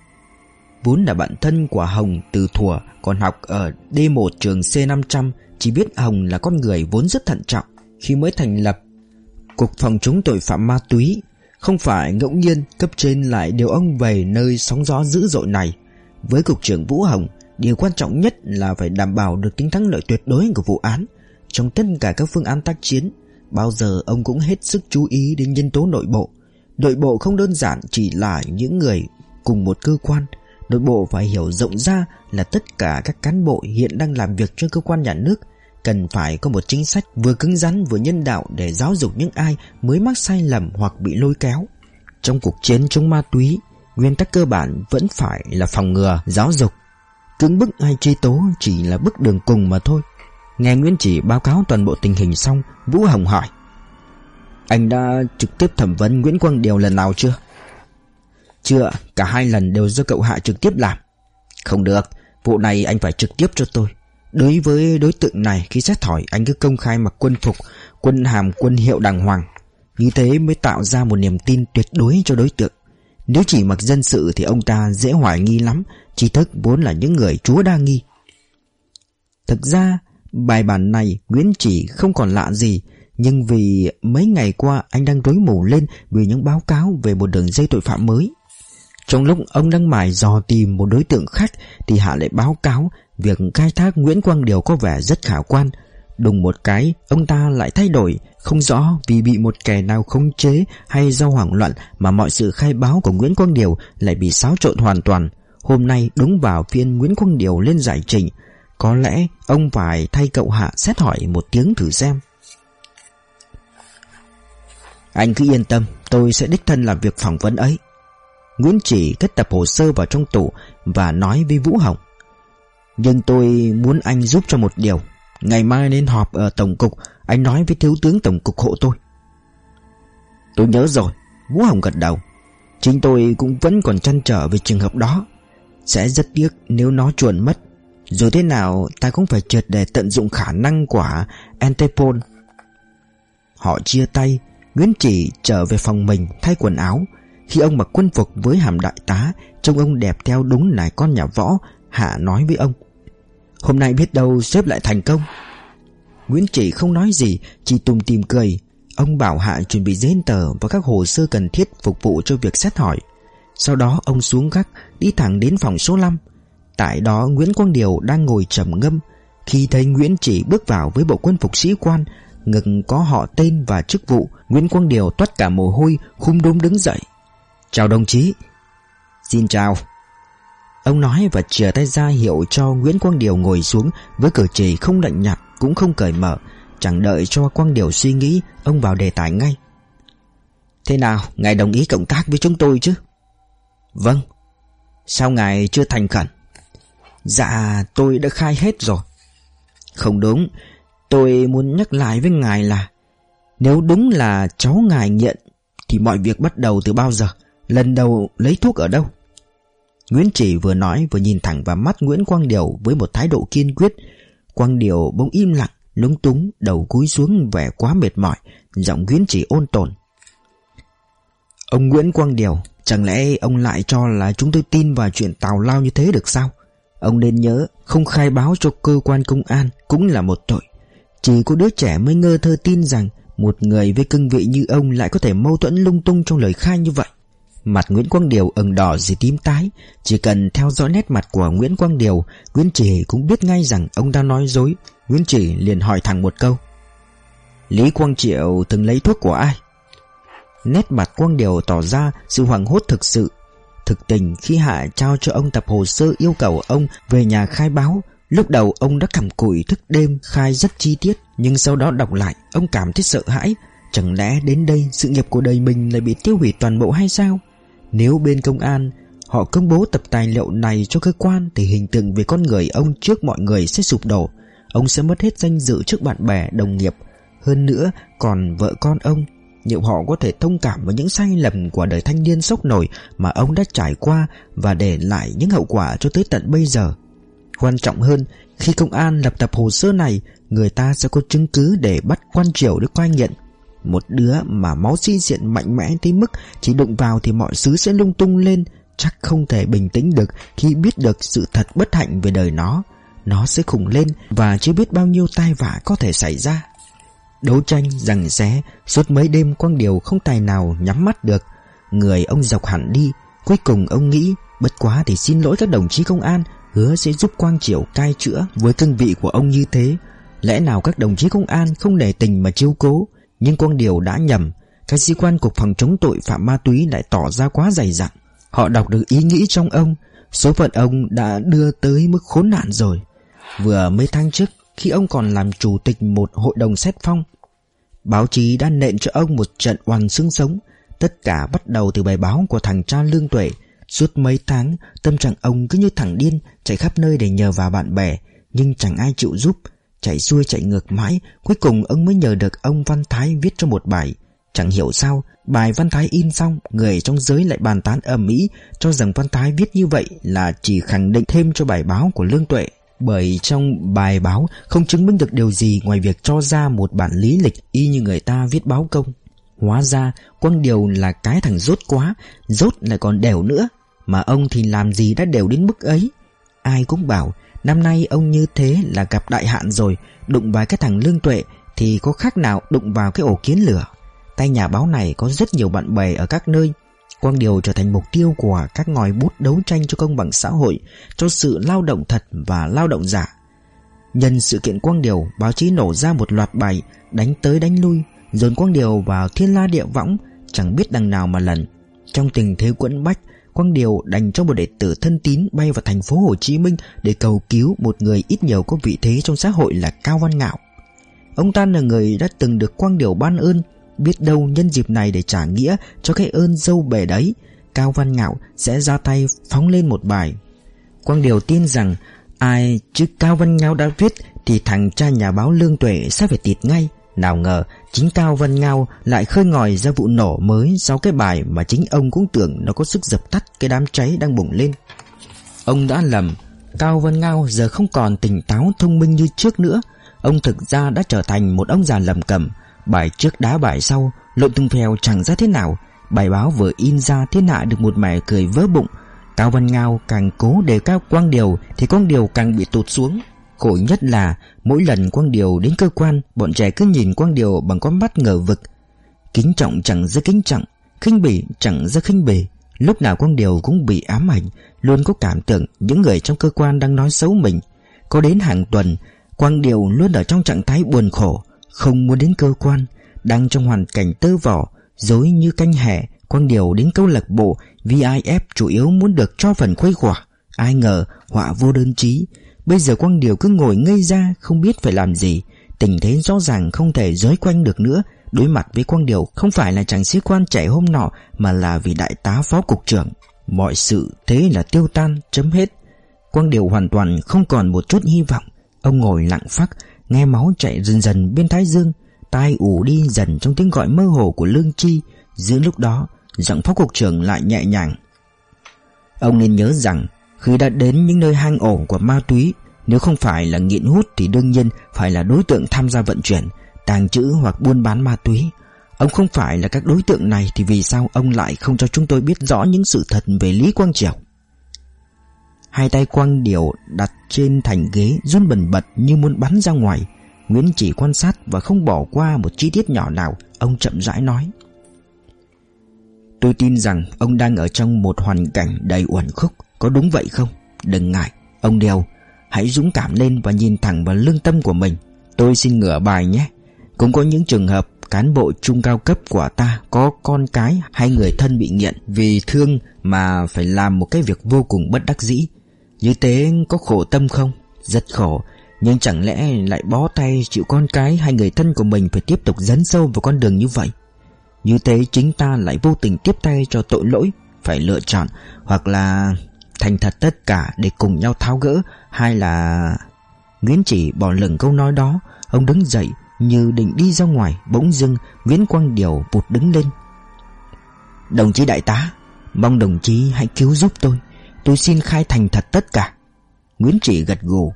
Vốn là bạn thân của Hồng từ thuở còn học ở D1 trường C500, chỉ biết Hồng là con người vốn rất thận trọng. Khi mới thành lập Cục Phòng chống tội phạm ma túy, không phải ngẫu nhiên cấp trên lại điều ông về nơi sóng gió dữ dội này. Với cục trưởng Vũ Hồng, điều quan trọng nhất là phải đảm bảo được tính thắng lợi tuyệt đối của vụ án. Trong tất cả các phương án tác chiến, bao giờ ông cũng hết sức chú ý đến nhân tố nội bộ. Nội bộ không đơn giản chỉ là những người cùng một cơ quan. Nội bộ phải hiểu rộng ra là tất cả các cán bộ hiện đang làm việc cho cơ quan nhà nước. Cần phải có một chính sách vừa cứng rắn vừa nhân đạo để giáo dục những ai mới mắc sai lầm hoặc bị lôi kéo. Trong cuộc chiến chống ma túy, nguyên tắc cơ bản vẫn phải là phòng ngừa, giáo dục. Cưỡng bức hay truy tố chỉ là bước đường cùng mà thôi. Nghe Nguyễn Chỉ báo cáo toàn bộ tình hình xong, Vũ Hồng hỏi: Anh đã trực tiếp thẩm vấn Nguyễn Quang Điều lần nào chưa? Chưa, cả 2 lần đều do cậu Hạ trực tiếp làm. Không được, vụ này anh phải trực tiếp cho tôi. Đối với đối tượng này, khi xét hỏi anh cứ công khai mặc quân phục, quân hàm, quân hiệu đàng hoàng. Như thế mới tạo ra một niềm tin tuyệt đối cho đối tượng. Nếu chỉ mặc dân sự thì ông ta dễ hoài nghi lắm. Tri thức vốn là những người chúa đa nghi. Thực ra bài bản này Nguyễn Chỉ không còn lạ gì, nhưng vì mấy ngày qua anh đang rối mù lên vì những báo cáo về một đường dây tội phạm mới. Trong lúc ông đang mải dò tìm một đối tượng khác thì Hạ lại báo cáo việc khai thác Nguyễn Quang Điều có vẻ rất khả quan. Đùng một cái ông ta lại thay đổi, không rõ vì bị một kẻ nào khống chế hay do hoảng loạn mà mọi sự khai báo của Nguyễn Quang Điều lại bị xáo trộn hoàn toàn. Hôm nay đúng vào phiên Nguyễn Quang Điều lên giải trình. Có lẽ ông phải thay cậu Hạ xét hỏi một tiếng thử xem. Anh cứ yên tâm, tôi sẽ đích thân làm việc phỏng vấn ấy. Nguyễn Chỉ cất tập hồ sơ vào trong tủ và nói với Vũ Hồng: Nhưng tôi muốn anh giúp cho một điều. Ngày mai nên họp ở Tổng cục, anh nói với Thiếu tướng Tổng cục hộ tôi. Tôi nhớ rồi. Vũ Hồng gật đầu. Chính tôi cũng vẫn còn trăn trở về trường hợp đó. Sẽ rất tiếc nếu nó chuồn mất. Dù thế nào ta cũng phải triệt để tận dụng khả năng của Interpol. Họ chia tay. Nguyễn Chỉ trở về phòng mình thay quần áo. Khi ông mặc quân phục với hàm đại tá, trông ông đẹp theo đúng nài con nhà võ. Hạ nói với ông: Hôm nay biết đâu sếp lại thành công. Nguyễn Chỉ không nói gì, chỉ tủm tỉm cười. Ông bảo Hạ chuẩn bị giấy tờ và các hồ sơ cần thiết phục vụ cho việc xét hỏi. Sau đó ông xuống gác, đi thẳng đến phòng số 5. Tại đó Nguyễn Quang Điều đang ngồi trầm ngâm. Khi thấy Nguyễn Chỉ bước vào với bộ quân phục sĩ quan, ngực có họ tên và chức vụ, Nguyễn Quang Điều toát cả mồ hôi, khum đốm đứng dậy. "Chào đồng chí." "Xin chào." Ông nói và chìa tay ra hiệu cho Nguyễn Quang Điều ngồi xuống với cử chỉ không lạnh nhạt cũng không cởi mở. Chẳng đợi cho Quang Điều suy nghĩ, ông vào đề tài ngay. "Thế nào, ngài đồng ý cộng tác với chúng tôi chứ?" "Vâng." "Sao ngài chưa thành khẩn?" "Dạ tôi đã khai hết rồi." "Không đúng. Tôi muốn nhắc lại với ngài là nếu đúng là cháu ngài nghiện thì mọi việc bắt đầu từ bao giờ? Lần đầu lấy thuốc ở đâu?" Nguyễn Chỉ vừa nói vừa nhìn thẳng vào mắt Nguyễn Quang Điều với một thái độ kiên quyết. Quang Điều bỗng im lặng, lúng túng, đầu cúi xuống vẻ quá mệt mỏi. Giọng Nguyễn Chỉ ôn tồn: "Ông Nguyễn Quang Điều, chẳng lẽ ông lại cho là chúng tôi tin vào chuyện tào lao như thế được sao? Ông nên nhớ, không khai báo cho cơ quan công an cũng là một tội. Chỉ có đứa trẻ mới ngơ thơ tin rằng một người với cương vị như ông lại có thể mâu thuẫn lung tung trong lời khai như vậy." Mặt Nguyễn Quang Điều ửng đỏ rồi tím tái. Chỉ cần theo dõi nét mặt của Nguyễn Quang Điều, Nguyễn Chỉ cũng biết ngay rằng ông đang nói dối. Nguyễn Chỉ liền hỏi thẳng một câu: "Lý Quang Triệu từng lấy thuốc của ai?" Nét mặt Quang Điều tỏ ra sự hoảng hốt thực sự. Thực tình khi Hạ trao cho ông tập hồ sơ yêu cầu ông về nhà khai báo, lúc đầu ông đã cặm cụi thức đêm khai rất chi tiết, nhưng sau đó đọc lại ông cảm thấy sợ hãi. Chẳng lẽ đến đây sự nghiệp của đời mình lại bị tiêu hủy toàn bộ hay sao? Nếu bên công an họ công bố tập tài liệu này cho cơ quan thì hình tượng về con người ông trước mọi người sẽ sụp đổ. Ông sẽ mất hết danh dự trước bạn bè, đồng nghiệp. Hơn nữa còn vợ con ông. Liệu họ có thể thông cảm với những sai lầm của đời thanh niên sốc nổi mà ông đã trải qua và để lại những hậu quả cho tới tận bây giờ? Quan trọng hơn, khi công an lập tập hồ sơ này, người ta sẽ có chứng cứ để bắt Quang Triệu để cai nghiện. Một đứa mà máu sĩ diện mạnh mẽ tới mức chỉ đụng vào thì mọi thứ sẽ lung tung lên, chắc không thể bình tĩnh được khi biết được sự thật bất hạnh về đời nó. Nó sẽ khủng lên và chưa biết bao nhiêu tai vạ có thể xảy ra. Đấu tranh giằng xé suốt mấy đêm, Quang Điều không tài nào nhắm mắt được. Người ông dọc hẳn đi. Cuối cùng ông nghĩ bất quá thì xin lỗi các đồng chí công an, hứa sẽ giúp Quang Triệu cai chữa. Với cương vị của ông như thế, lẽ nào các đồng chí công an không nể tình mà chiếu cố? Nhưng Quang Điều đã nhầm. Các sĩ quan cục phòng chống tội phạm ma túy lại tỏ ra quá dày dặn. Họ đọc được ý nghĩ trong ông. Số phận ông đã đưa tới mức khốn nạn rồi. Vừa mấy tháng trước, khi ông còn làm chủ tịch một hội đồng xét phong, báo chí đã nện cho ông một trận oằn xương sống. Tất cả bắt đầu từ bài báo của thằng cha Lương Tuệ. Suốt mấy tháng, tâm trạng ông cứ như thằng điên, chạy khắp nơi để nhờ vào bạn bè, nhưng chẳng ai chịu giúp. Chạy xuôi chạy ngược mãi, cuối cùng ông mới nhờ được ông Văn Thái viết cho một bài. Chẳng hiểu sao, bài Văn Thái in xong, người trong giới lại bàn tán ầm ĩ, cho rằng Văn Thái viết như vậy là chỉ khẳng định thêm cho bài báo của Lương Tuệ. Bởi trong bài báo không chứng minh được điều gì ngoài việc cho ra một bản lý lịch y như người ta viết báo công. Hóa ra Quang Điều là cái thằng dốt quá, dốt lại còn đều nữa. Mà ông thì làm gì đã đều đến mức ấy. Ai cũng bảo năm nay ông như thế là gặp đại hạn rồi. Đụng vào cái thằng Lương Tuệ thì có khác nào đụng vào cái ổ kiến lửa. Tay nhà báo này có rất nhiều bạn bè ở các nơi. Quang Điều trở thành mục tiêu của các ngòi bút đấu tranh cho công bằng xã hội, cho sự lao động thật và lao động giả. Nhân sự kiện Quang Điều, báo chí nổ ra một loạt bài đánh tới đánh lui, dồn Quang Điều vào thiên la địa võng, chẳng biết đằng nào mà lần. Trong tình thế quẫn bách, Quang Điều đành cho một đệ tử thân tín bay vào thành phố Hồ Chí Minh để cầu cứu một người ít nhiều có vị thế trong xã hội là Cao Văn Ngạo. Ông ta là người đã từng được Quang Điều ban ơn. Biết đâu nhân dịp này để trả nghĩa cho cái ơn dâu bể đấy, Cao Văn Ngạo sẽ ra tay phóng lên một bài. Quang Điều tin rằng ai chứ Cao Văn Ngạo đã viết thì thằng cha nhà báo Lương Tuệ sẽ phải tịt ngay. Nào ngờ chính Cao Văn Ngạo lại khơi ngòi ra vụ nổ mới sau cái bài mà chính ông cũng tưởng nó có sức dập tắt cái đám cháy đang bùng lên. Ông đã lầm. Cao Văn Ngạo giờ không còn tỉnh táo thông minh như trước nữa. Ông thực ra đã trở thành một ông già lầm cầm. Bài trước đá bài sau, lộn tung phèo chẳng ra thế nào. Bài báo vừa in ra thiên hạ được một mẻ cười vỡ bụng. Cao Văn Ngạo càng cố đề cao Quang Điều thì Quang Điều càng bị tụt xuống. Khổ nhất là mỗi lần Quang Điều đến cơ quan, bọn trẻ cứ nhìn Quang Điều bằng con mắt ngờ vực. Kính trọng chẳng ra kính trọng, khinh bỉ chẳng ra khinh bỉ. Lúc nào Quang Điều cũng bị ám ảnh, luôn có cảm tưởng những người trong cơ quan đang nói xấu mình. Có đến hàng tuần, Quang Điều luôn ở trong trạng thái buồn khổ, không muốn đến cơ quan. Đang trong hoàn cảnh tơ vò, rối như canh hẹ, Quang Điều đến câu lạc bộ VIF chủ yếu muốn được cho phần khuây khỏa. Ai ngờ họa vô đơn chí. Bây giờ Quang Điều cứ ngồi ngây ra, không biết phải làm gì. Tình thế rõ ràng không thể dối quanh được nữa. Đối mặt với Quang Điều không phải là chàng sĩ quan trẻ hôm nọ, mà là vị đại tá phó cục trưởng. Mọi sự thế là tiêu tan, chấm hết. Quang Điều hoàn toàn không còn một chút hy vọng. Ông ngồi lặng phắc, nghe máu chạy dần dần bên thái dương, tai ù đi dần trong tiếng gọi mơ hồ của Lương Chi. Giữa lúc đó, giọng phó cục trưởng lại nhẹ nhàng: ông nên nhớ rằng khi đã đến những nơi hang ổ của ma túy, nếu không phải là nghiện hút thì đương nhiên phải là đối tượng tham gia vận chuyển, tàng trữ hoặc buôn bán ma túy. Ông không phải là các đối tượng này thì vì sao ông lại không cho chúng tôi biết rõ những sự thật về Lý Quang Triểu? Hai tay Quang Điều đặt trên thành ghế, run bần bật như muốn bắn ra ngoài. Nguyễn chỉ quan sát và không bỏ qua một chi tiết nhỏ nào. Ông chậm rãi nói: tôi tin rằng ông đang ở trong một hoàn cảnh đầy uẩn khúc, có đúng vậy không? Đừng ngại, ông Điều, hãy dũng cảm lên và nhìn thẳng vào lương tâm của mình. Tôi xin ngửa bài nhé. Cũng có những trường hợp cán bộ trung cao cấp của ta có con cái hay người thân bị nghiện, vì thương mà phải làm một cái việc vô cùng bất đắc dĩ. Như thế có khổ tâm không? Rất khổ. Nhưng chẳng lẽ lại bó tay chịu con cái hay người thân của mình phải tiếp tục dấn sâu vào con đường như vậy? Như thế chính ta lại vô tình tiếp tay cho tội lỗi. Phải lựa chọn, hoặc là thành thật tất cả để cùng nhau tháo gỡ, hay là... Nguyễn chỉ bỏ lửng câu nói đó. Ông đứng dậy như định đi ra ngoài. Bỗng dưng Nguyễn Quang Điều vụt đứng lên: đồng chí đại tá, mong đồng chí hãy cứu giúp tôi. Tôi xin khai thành thật tất cả. Nguyễn chỉ gật gù: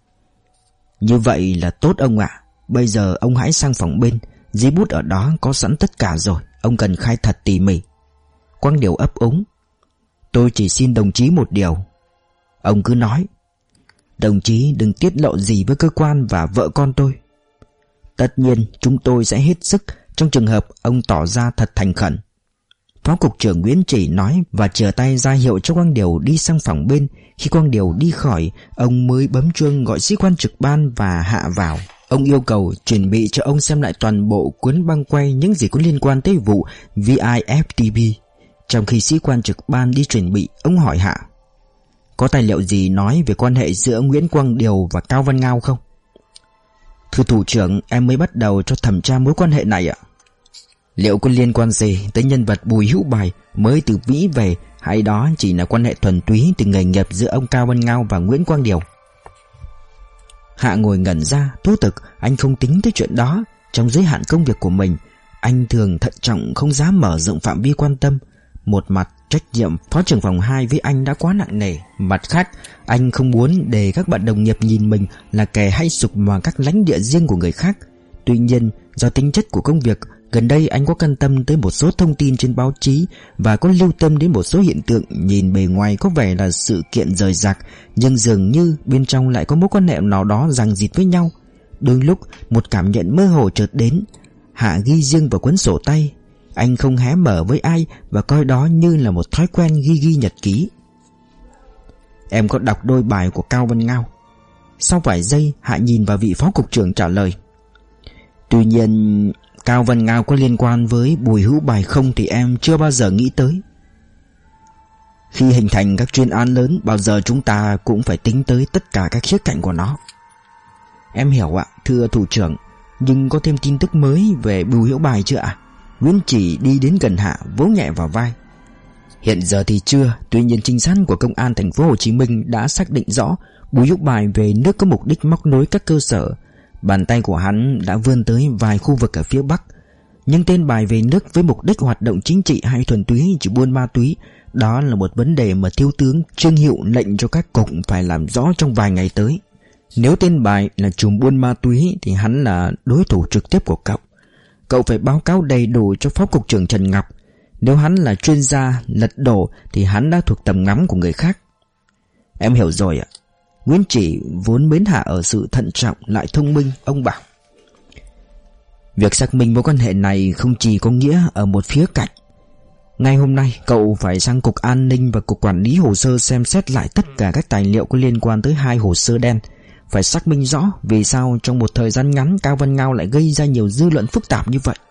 như vậy là tốt ông ạ. Bây giờ ông hãy sang phòng bên, giấy bút ở đó có sẵn tất cả rồi. Ông cần khai thật tỉ mỉ. Quang Điều ấp úng: tôi chỉ xin đồng chí một điều. Ông cứ nói. Đồng chí đừng tiết lộ gì với cơ quan và vợ con tôi. Tất nhiên chúng tôi sẽ hết sức trong trường hợp ông tỏ ra thật thành khẩn. Phó cục trưởng Nguyễn chỉ nói và chìa tay ra hiệu cho Quang Điều đi sang phòng bên. Khi Quang Điều đi khỏi, ông mới bấm chuông gọi sĩ quan trực ban và hạ vào. Ông yêu cầu chuẩn bị cho ông xem lại toàn bộ cuốn băng quay những gì có liên quan tới vụ VIFTB. Trong khi sĩ quan trực ban đi chuẩn bị, ông hỏi Hạ: có tài liệu gì nói về quan hệ giữa Nguyễn Quang Điều và Cao Văn Ngao không? Thưa thủ trưởng, em mới bắt đầu cho thẩm tra mối quan hệ này ạ. Liệu có liên quan gì tới nhân vật Bùi Hữu Bài mới từ Mỹ về, hay đó chỉ là quan hệ thuần túy từ nghề nghiệp giữa ông Cao Văn Ngao và Nguyễn Quang Điều? Hạ ngồi ngẩn ra. Thú thực anh không tính tới chuyện đó. Trong giới hạn công việc của mình, anh thường thận trọng, không dám mở rộng phạm vi quan tâm. Một mặt, trách nhiệm phó trưởng phòng 2 với anh đã quá nặng nề. Mặt khác, anh không muốn để các bạn đồng nghiệp nhìn mình là kẻ hay sục vào các lãnh địa riêng của người khác. Tuy nhiên, do tính chất của công việc, gần đây anh có quan tâm tới một số thông tin trên báo chí và có lưu tâm đến một số hiện tượng nhìn bề ngoài có vẻ là sự kiện rời rạc, nhưng dường như bên trong lại có mối quan hệ nào đó ràng rịt với nhau. Đôi lúc một cảm nhận mơ hồ chợt đến. Hạ ghi riêng vào cuốn sổ tay. Anh không hé mở với ai và coi đó như là một thói quen ghi nhật ký. Em có đọc đôi bài của Cao Văn Ngao? Sau vài giây, Hạ nhìn vào vị phó cục trưởng trả lời: tuy nhiên, Cao Văn Ngao có liên quan với Bùi Hữu Bài không thì em chưa bao giờ nghĩ tới. Khi hình thành các chuyên án lớn, bao giờ chúng ta cũng phải tính tới tất cả các khía cạnh của nó. Em hiểu ạ, thưa thủ trưởng. Nhưng có thêm tin tức mới về Bùi Hữu Bài chưa ạ? Nguyễn chỉ đi đến gần Hạ, vỗ nhẹ vào vai. Hiện giờ thì chưa. Tuy nhiên trinh sát của công an thành phố Hồ Chí Minh đã xác định rõ Bùi Hữu Bài về nước có mục đích móc nối các cơ sở. Bàn tay của hắn đã vươn tới vài khu vực ở phía Bắc. Nhưng tên Bài về nước với mục đích hoạt động chính trị hay thuần túy chỉ buôn ma túy, đó là một vấn đề mà thiếu tướng Trương Hiệu lệnh cho các cục phải làm rõ trong vài ngày tới. Nếu tên Bài là trùm buôn ma túy thì hắn là đối thủ trực tiếp của cậu. Cậu phải báo cáo đầy đủ cho phó cục trưởng Trần Ngọc. Nếu hắn là chuyên gia lật đổ thì hắn đã thuộc tầm ngắm của người khác. Em hiểu rồi ạ. Nguyễn chỉ vốn mến Hạ ở sự thận trọng lại thông minh, ông bảo: việc xác minh mối quan hệ này không chỉ có nghĩa ở một khía cạnh. Ngay hôm nay cậu phải sang Cục An ninh và Cục Quản lý Hồ sơ xem xét lại tất cả các tài liệu có liên quan tới 2 hồ sơ đen. Phải xác minh rõ vì sao trong một thời gian ngắn Cao Văn Ngao lại gây ra nhiều dư luận phức tạp như vậy.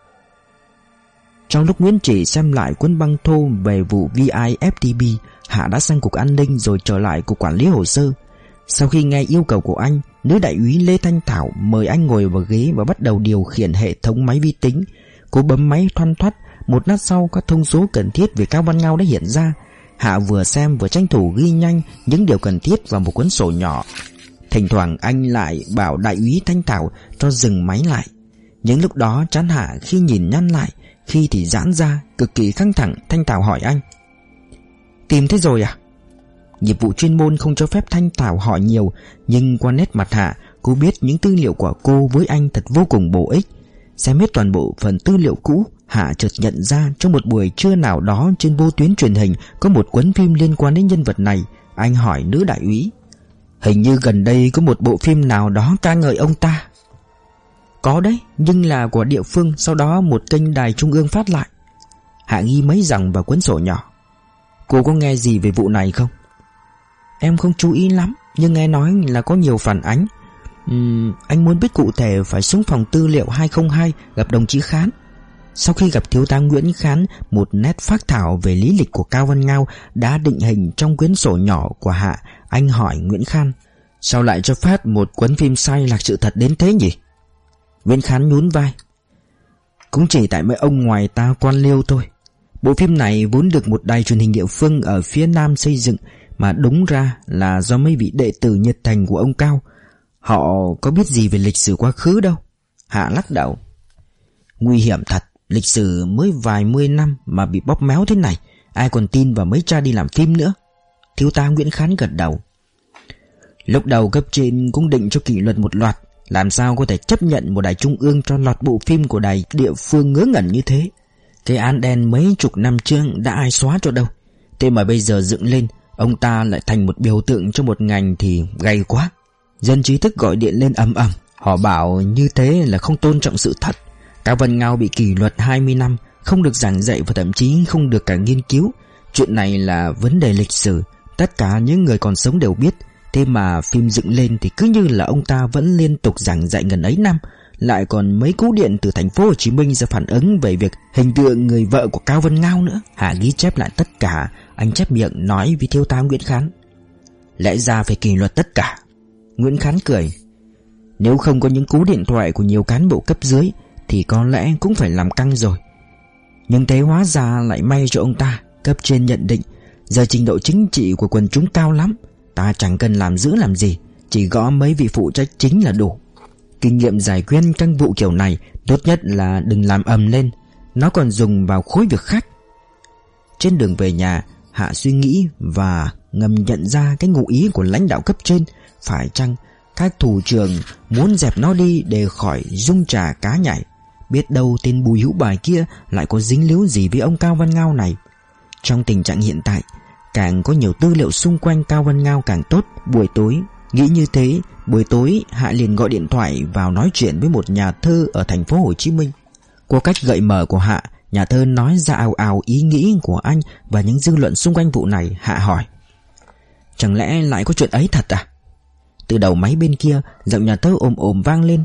Trong lúc Nguyễn Chỉ xem lại cuốn băng thô về vụ VIFTB, Hạ đã sang Cục An ninh rồi trở lại Cục Quản lý Hồ sơ. Sau khi nghe yêu cầu của anh, nữ đại úy Lê Thanh Thảo mời anh ngồi vào ghế và bắt đầu điều khiển hệ thống máy vi tính. Cô bấm máy thoăn thoắt. Một lát sau, các thông số cần thiết về Cao Văn Ngao đã hiện ra. Hạ vừa xem vừa tranh thủ ghi nhanh những điều cần thiết vào một cuốn sổ nhỏ. Thỉnh thoảng anh lại bảo đại úy Thanh Thảo cho dừng máy lại. Những lúc đó trán Hạ khi nhìn nhăn lại, khi thì giãn ra, cực kỳ căng thẳng. Thanh Thảo hỏi anh: "Tìm thấy rồi à?" Nghiệp vụ chuyên môn không cho phép Thanh Thảo hỏi nhiều, nhưng qua nét mặt Hạ, cô biết những tư liệu của cô với anh thật vô cùng bổ ích. Xem hết toàn bộ phần tư liệu cũ, Hạ chợt nhận ra trong một buổi trưa nào đó trên vô tuyến truyền hình có một cuốn phim liên quan đến nhân vật này. Anh hỏi nữ đại úy: "Hình như gần đây có một bộ phim nào đó ca ngợi ông ta." "Có đấy, nhưng là của địa phương, sau đó một kênh đài trung ương phát lại." Hạ ghi mấy dòng vào cuốn sổ nhỏ. "Cô có nghe gì về vụ này không?" "Em không chú ý lắm, nhưng nghe nói là có nhiều phản ánh. Anh muốn biết cụ thể phải xuống phòng tư liệu 202 gặp đồng chí Khán." Sau khi gặp thiếu tá Nguyễn Khán, một nét phác thảo về lý lịch của Cao Văn Ngao đã định hình trong quyển sổ nhỏ của Hạ. Anh hỏi Nguyễn Khán: "Sao lại cho phát một cuốn phim sai lạc sự thật đến thế nhỉ?" Nguyễn Khán nhún vai: "Cũng chỉ tại mấy ông ngoài ta quan liêu thôi. Bộ phim này vốn được một đài truyền hình địa phương ở phía Nam xây dựng, mà đúng ra là do mấy vị đệ tử nhiệt thành của ông Cao. Họ có biết gì về lịch sử quá khứ đâu." Hạ lắc đầu: "Nguy hiểm thật. Lịch sử mới vài mươi năm mà bị bóp méo thế này, ai còn tin vào mấy cha đi làm phim nữa." Thiếu tá Nguyễn Khán gật đầu: "Lúc đầu cấp trên cũng định cho kỷ luật một loạt, làm sao có thể chấp nhận một đài trung ương cho lọt bộ phim của đài địa phương ngớ ngẩn như thế. Cái án đen mấy chục năm trước đã ai xóa cho đâu. Thế mà bây giờ dựng lên, ông ta lại thành một biểu tượng cho một ngành thì gay quá. Dân trí thức gọi điện lên ầm ầm, họ bảo như thế là không tôn trọng sự thật. Cao Văn Ngao bị kỷ luật 20 năm, không được giảng dạy và thậm chí không được cả nghiên cứu. Chuyện này là vấn đề lịch sử, tất cả những người còn sống đều biết. Thế mà phim dựng lên thì cứ như là ông ta vẫn liên tục giảng dạy ngần ấy năm. Lại còn mấy cú điện từ thành phố Hồ Chí Minh ra phản ứng về việc hình tượng người vợ của Cao Văn Ngao nữa." Hạ ghi chép lại tất cả. Anh chép miệng nói với thiếu tá Nguyễn Khán: "Lẽ ra phải kỷ luật tất cả." Nguyễn Khán cười: "Nếu không có những cú điện thoại của nhiều cán bộ cấp dưới thì có lẽ cũng phải làm căng rồi. Nhưng thế hóa ra lại may cho ông ta. Cấp trên nhận định giờ trình độ chính trị của quần chúng cao lắm, ta chẳng cần làm giữ làm gì, chỉ gõ mấy vị phụ trách chính là đủ. Kinh nghiệm giải quyết các vụ kiểu này tốt nhất là đừng làm ầm lên, nó còn dùng vào khối việc khác." Trên đường về nhà, Hạ suy nghĩ và ngầm nhận ra cái ngụ ý của lãnh đạo cấp trên. Phải chăng các thủ trưởng muốn dẹp nó đi để khỏi dung trà cá nhảy? Biết đâu tên Bùi Hữu Bài kia lại có dính líu gì với ông Cao Văn Ngao này. Trong tình trạng hiện tại, càng có nhiều tư liệu xung quanh Cao Văn Ngao càng tốt. Buổi tối nghĩ như thế, buổi tối Hạ liền gọi điện thoại vào nói chuyện với một nhà thơ ở thành phố Hồ Chí Minh. Qua cách gợi mở của Hạ, nhà thơ nói ra ào ào ý nghĩ của anh và những dư luận xung quanh vụ này. Hạ hỏi: "Chẳng lẽ lại có chuyện ấy thật à?" Từ đầu máy bên kia, giọng nhà thơ ồm ồm vang lên: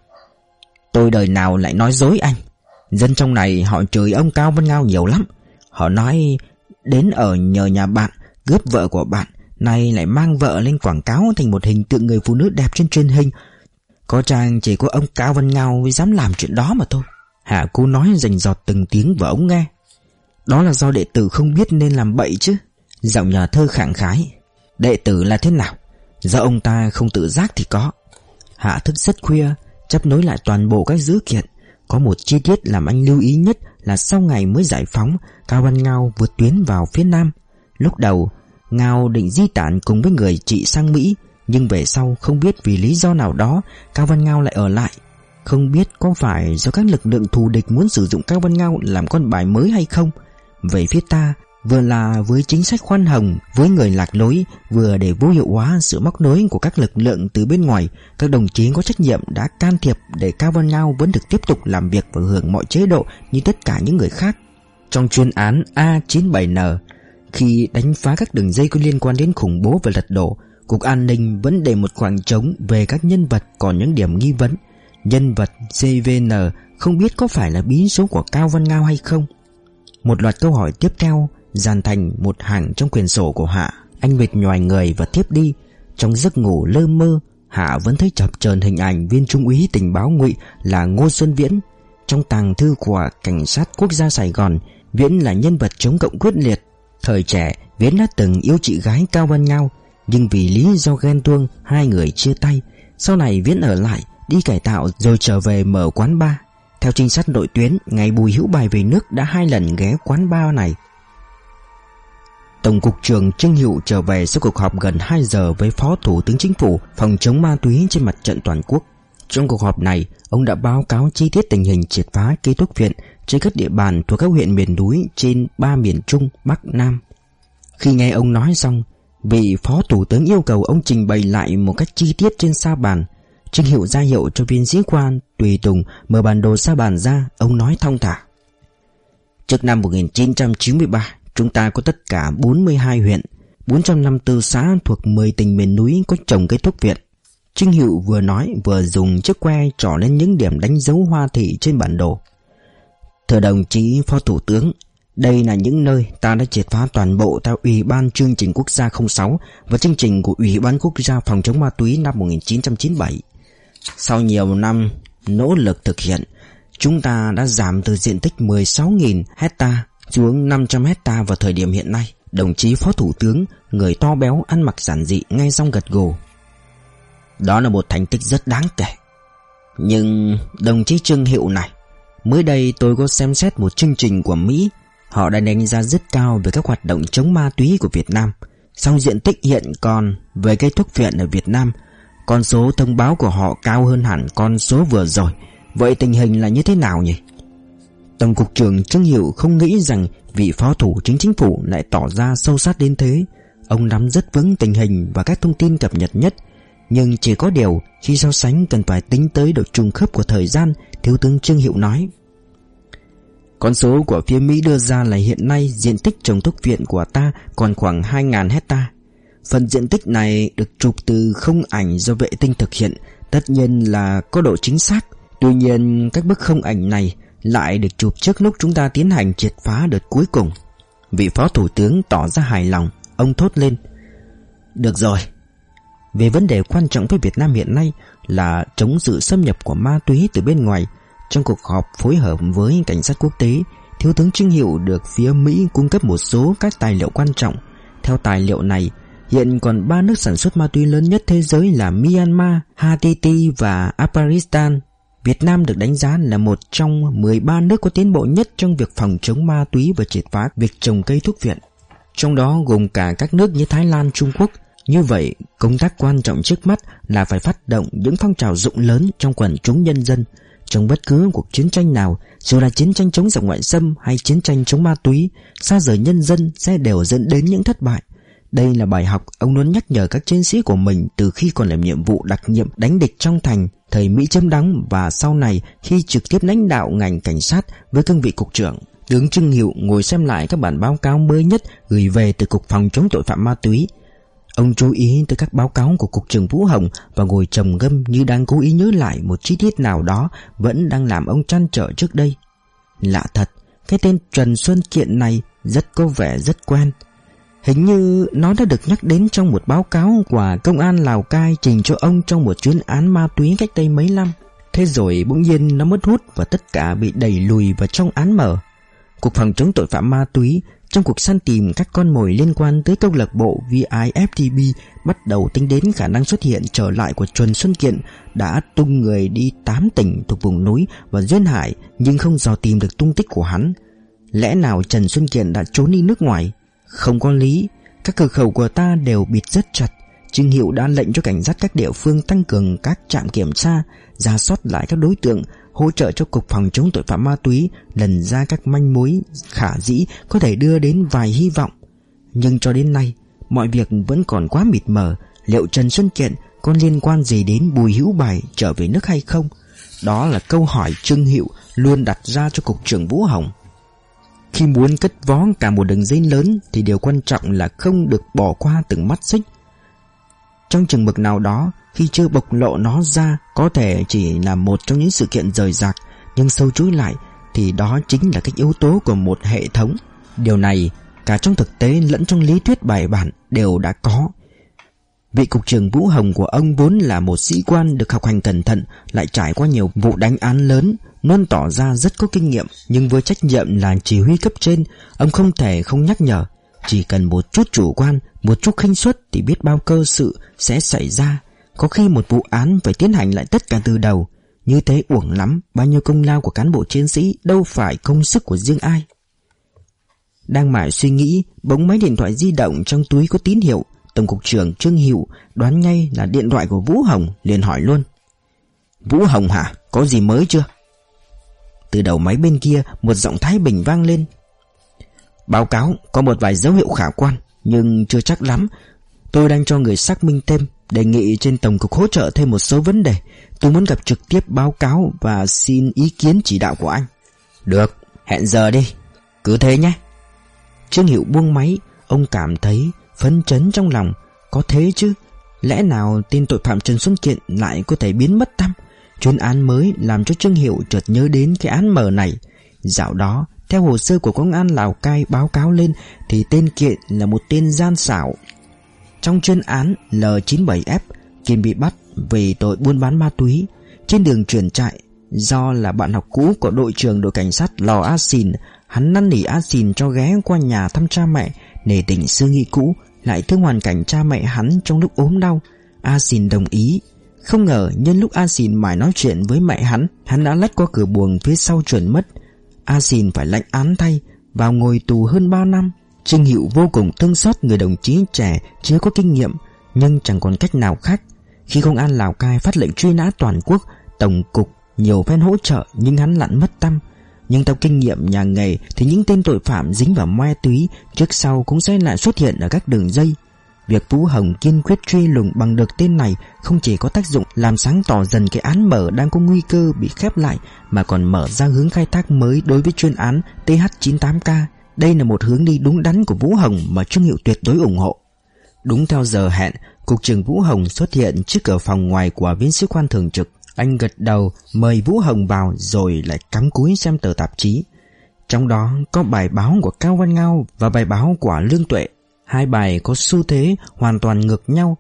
"Tôi đời nào lại nói dối anh. Dân trong này họ chửi ông Cao Văn Ngao nhiều lắm. Họ nói đến ở nhờ nhà bạn, cướp vợ của bạn, nay lại mang vợ lên quảng cáo thành một hình tượng người phụ nữ đẹp trên truyền hình. Có chăng chỉ có ông Cao Văn Ngao mới dám làm chuyện đó mà thôi." Hạ cô nói rành rọt từng tiếng vào ống nghe: "Đó là do đệ tử không biết nên làm bậy chứ." Giọng nhà thơ khẳng khái: "Đệ tử là thế nào? Do ông ta không tự giác thì có." Hạ thức rất khuya, chấp nối lại toàn bộ các dữ kiện. Có một chi tiết làm anh lưu ý nhất là sau ngày mới giải phóng, Cao Văn Ngao vượt tuyến vào phía Nam. Lúc đầu Ngao định di tản cùng với người chị sang Mỹ, nhưng về sau không biết vì lý do nào đó Cao Văn Ngao lại ở lại. Không biết có phải do các lực lượng thù địch muốn sử dụng Cao Văn Ngao làm con bài mới hay không. Về phía ta, vừa là với chính sách khoan hồng với người lạc lối, vừa để vô hiệu hóa sự móc nối của các lực lượng từ bên ngoài, các đồng chí có trách nhiệm đã can thiệp để Cao Văn Ngao vẫn được tiếp tục làm việc và hưởng mọi chế độ như tất cả những người khác. trong chuyên án A97N. Khi đánh phá các đường dây có liên quan đến khủng bố và lật đổ, Cục An ninh vẫn để một khoảng trống về các nhân vật còn những điểm nghi vấn. Nhân vật CVN không biết có phải là bí số của Cao Văn Ngao hay không. Một loạt câu hỏi tiếp theo dàn thành một hàng trong quyển sổ của Hạ. Anh mệt nhoài người và thiếp đi. Trong giấc ngủ lơ mơ, Hạ vẫn thấy chập chờn hình ảnh viên trung úy tình báo Ngụy là Ngô Xuân Viễn. Trong tàng thư của Cảnh sát Quốc gia Sài Gòn, Viễn là nhân vật chống cộng quyết liệt. Thời trẻ, Viễn đã từng yêu chị gái Cao Văn Ngao, nhưng vì lý do ghen tuông, hai người chia tay. Sau này Viễn ở lại, đi cải tạo rồi trở về mở quán bar. Theo trinh sát nội tuyến, ngày Bùi Hữu Bài về nước đã 2 lần ghé quán bar này. Tổng cục trưởng Trương Hiệu trở về sau cuộc họp gần 2 giờ với Phó Thủ tướng Chính phủ phòng chống ma túy trên mặt trận toàn quốc. Trong cuộc họp này, ông đã báo cáo chi tiết tình hình triệt phá cây thuốc viện trên các địa bàn thuộc các huyện miền núi trên 3 miền Trung, Bắc, Nam. Khi nghe ông nói xong, vị Phó Thủ tướng yêu cầu ông trình bày lại một cách chi tiết trên sa bàn. Trương Hiệu ra hiệu cho viên sĩ quan tùy tùng mở bản đồ sa bàn ra. Ông nói thong thả: trước năm 1993, chúng ta có tất cả 42 huyện, 454 xã thuộc 10 tỉnh miền núi có trồng cây thuốc viện. Trương Hiệu vừa nói vừa dùng chiếc que trỏ lên những điểm đánh dấu hoa thị trên bản đồ. Thưa đồng chí Phó Thủ tướng, đây là những nơi ta đã triệt phá toàn bộ theo Ủy ban Chương trình Quốc gia 06 và chương trình của Ủy ban Quốc gia phòng chống ma túy năm 1997. Sau nhiều năm nỗ lực thực hiện, chúng ta đã giảm từ diện tích 16.000 hecta xuống 500 hecta vào thời điểm hiện nay. Đồng chí Phó Thủ tướng, người to béo ăn mặc giản dị, nghe xong gật gù. Đó là một thành tích rất đáng kể. Nhưng đồng chí Trương Hiệu này, mới đây tôi có xem xét một chương trình của Mỹ. Họ đã đánh giá rất cao về các hoạt động chống ma túy của Việt Nam. Song diện tích hiện còn về cây thuốc viện ở Việt Nam, con số thông báo của họ cao hơn hẳn con số vừa rồi. Vậy tình hình là như thế nào nhỉ? Tổng cục trưởng Trương Hiệu không nghĩ rằng vị Phó Thủ tướng Chính phủ lại tỏ ra sâu sát đến thế. Ông nắm rất vững tình hình và các thông tin cập nhật nhất. Nhưng chỉ có điều khi so sánh cần phải tính tới độ trùng khớp của thời gian. Thiếu tướng Trương Hiệu nói: con số của phía Mỹ đưa ra là hiện nay diện tích trồng thuốc viện của ta còn khoảng 2.000 hecta. Phần diện tích này được chụp từ không ảnh do vệ tinh thực hiện, tất nhiên là có độ chính xác. Tuy nhiên các bức không ảnh này lại được chụp trước lúc chúng ta tiến hành triệt phá đợt cuối cùng. Vị Phó Thủ tướng tỏ ra hài lòng. Ông thốt lên: được rồi. Về vấn đề quan trọng với Việt Nam hiện nay là chống sự xâm nhập của ma túy từ bên ngoài. Trong cuộc họp phối hợp với cảnh sát quốc tế, Thiếu tướng Trương Hiệu được phía Mỹ cung cấp một số các tài liệu quan trọng. Theo tài liệu này, hiện còn 3 nước sản xuất ma túy lớn nhất thế giới là Myanmar, Haiti và Afghanistan. Việt Nam được đánh giá là một trong 13 nước có tiến bộ nhất trong việc phòng chống ma túy và triệt phá việc trồng cây thuốc viện, trong đó gồm cả các nước như Thái Lan, Trung Quốc. Như vậy, công tác quan trọng trước mắt là phải phát động những phong trào rộng lớn trong quần chúng nhân dân. Trong bất cứ cuộc chiến tranh nào, dù là chiến tranh chống giặc ngoại xâm hay chiến tranh chống ma túy, xa rời nhân dân sẽ đều dẫn đến những thất bại. Đây là bài học ông luôn nhắc nhở các chiến sĩ của mình từ khi còn làm nhiệm vụ đặc nhiệm đánh địch trong thành, thời Mỹ châm đắng, và sau này khi trực tiếp lãnh đạo ngành cảnh sát với cương vị cục trưởng. Tướng Trương Hiệu ngồi xem lại các bản báo cáo mới nhất gửi về từ Cục Phòng chống tội phạm ma túy. Ông chú ý tới các báo cáo của Cục trưởng Vũ Hồng và ngồi trầm ngâm như đang cố ý nhớ lại một chi tiết nào đó vẫn đang làm ông trăn trở trước đây. Lạ thật, cái tên Trần Xuân Kiện này rất có vẻ rất quen. Hình như nó đã được nhắc đến trong một báo cáo của Công an Lào Cai trình cho ông trong một chuyên án ma túy cách đây mấy năm. Thế rồi bỗng nhiên nó mất hút và tất cả bị đẩy lùi vào trong án mở. Cục Phòng chống tội phạm ma túy trong cuộc săn tìm các con mồi liên quan tới câu lạc bộ VIFTB bắt đầu tính đến khả năng xuất hiện trở lại của Trần Xuân Kiện, đã tung người đi 8 tỉnh thuộc vùng núi và duyên hải nhưng không dò tìm được tung tích của hắn. Lẽ nào Trần Xuân Kiện đã trốn đi nước ngoài? Không có lý, các cửa khẩu của ta đều bịt rất chặt. Trương Hiệu đã lệnh cho cảnh sát các địa phương tăng cường các trạm kiểm tra, rà soát lại các đối tượng, hỗ trợ cho Cục Phòng chống tội phạm ma túy lần ra các manh mối khả dĩ có thể đưa đến vài hy vọng. Nhưng cho đến nay, mọi việc vẫn còn quá mịt mờ. Liệu Trần Xuân Kiện có liên quan gì đến Bùi Hữu Bài trở về nước hay không? Đó là câu hỏi Trương Hiệu luôn đặt ra cho Cục trưởng Vũ Hồng. Khi muốn cất vó cả một đường dây lớn thì điều quan trọng là không được bỏ qua từng mắt xích. Trong chừng mực nào đó, khi chưa bộc lộ nó ra, có thể chỉ là một trong những sự kiện rời rạc, nhưng sâu chuỗi lại thì đó chính là các yếu tố của một hệ thống. Điều này cả trong thực tế lẫn trong lý thuyết bài bản đều đã có. Vị cục trưởng Vũ Hồng của ông vốn là một sĩ quan được học hành cẩn thận, lại trải qua nhiều vụ đánh án lớn, luôn tỏ ra rất có kinh nghiệm. Nhưng với trách nhiệm là chỉ huy cấp trên, ông không thể không nhắc nhở. Chỉ cần một chút chủ quan, một chút khinh suất thì biết bao cơ sự sẽ xảy ra. Có khi một vụ án phải tiến hành lại tất cả từ đầu. Như thế uổng lắm, bao nhiêu công lao của cán bộ chiến sĩ, đâu phải công sức của riêng ai. Đang mải suy nghĩ, bỗng máy điện thoại di động trong túi có tín hiệu. Tổng cục trưởng Trương Hữu đoán ngay là điện thoại của Vũ Hồng, liền hỏi luôn: Vũ Hồng hả? Có gì mới chưa? Từ đầu máy bên kia một giọng thái bình vang lên: Báo cáo có một vài dấu hiệu khả quan, nhưng chưa chắc lắm. Tôi đang cho người xác minh thêm, đề nghị trên tổng cục hỗ trợ thêm một số vấn đề. Tôi muốn gặp trực tiếp báo cáo và xin ý kiến chỉ đạo của anh. Được, hẹn giờ đi. Cứ thế nhé. Trương Hữu buông máy. Ông cảm thấy phấn chấn trong lòng. Có thế chứ, lẽ nào tên tội phạm Trần Xuân Kiện lại có thể biến mất tăm? Chuyên án mới làm cho Trương Hữu chợt nhớ đến cái án mờ này. Dạo đó, theo hồ sơ của công an Lào Cai báo cáo lên thì tên Kiện là một tên gian xảo. Trong chuyên án L97F, Kiện bị bắt vì tội buôn bán ma túy. Trên đường chuyển trại, do là bạn học cũ của đội trưởng đội cảnh sát Lò A Xìn, hắn năn nỉ A Xìn cho ghé qua nhà thăm cha mẹ, nể tình xưa nghị cũ, lại thương hoàn cảnh cha mẹ hắn trong lúc ốm đau. A Xìn đồng ý. Không ngờ nhân lúc A Xìn mải nói chuyện với mẹ hắn đã lách qua cửa buồng phía sau chuẩn mất. A Xìn phải lãnh án thay, vào ngồi tù hơn 3 năm. Trương Hữu vô cùng thương xót người đồng chí trẻ chưa có kinh nghiệm, nhưng chẳng còn cách nào khác. Khi công an Lào Cai phát lệnh truy nã toàn quốc, tổng cục nhiều phen hỗ trợ nhưng hắn lặn mất tăm. Nhưng theo kinh nghiệm nhà nghề thì những tên tội phạm dính vào ma túy trước sau cũng sẽ lại xuất hiện ở các đường dây. Việc Vũ Hồng kiên quyết truy lùng bằng được tên này không chỉ có tác dụng làm sáng tỏ dần cái án mở đang có nguy cơ bị khép lại, mà còn mở ra hướng khai thác mới đối với chuyên án TH98K. Đây là một hướng đi đúng đắn của Vũ Hồng mà Trương Hữu tuyệt đối ủng hộ. Đúng theo giờ hẹn, cục trưởng Vũ Hồng xuất hiện trước cửa phòng ngoài của viên sĩ quan thường trực. Anh gật đầu mời Vũ Hồng vào rồi lại cắm cúi xem tờ tạp chí. Trong đó có bài báo của Cao Văn Ngao và bài báo của Lương Tuệ. Hai bài có xu thế hoàn toàn ngược nhau.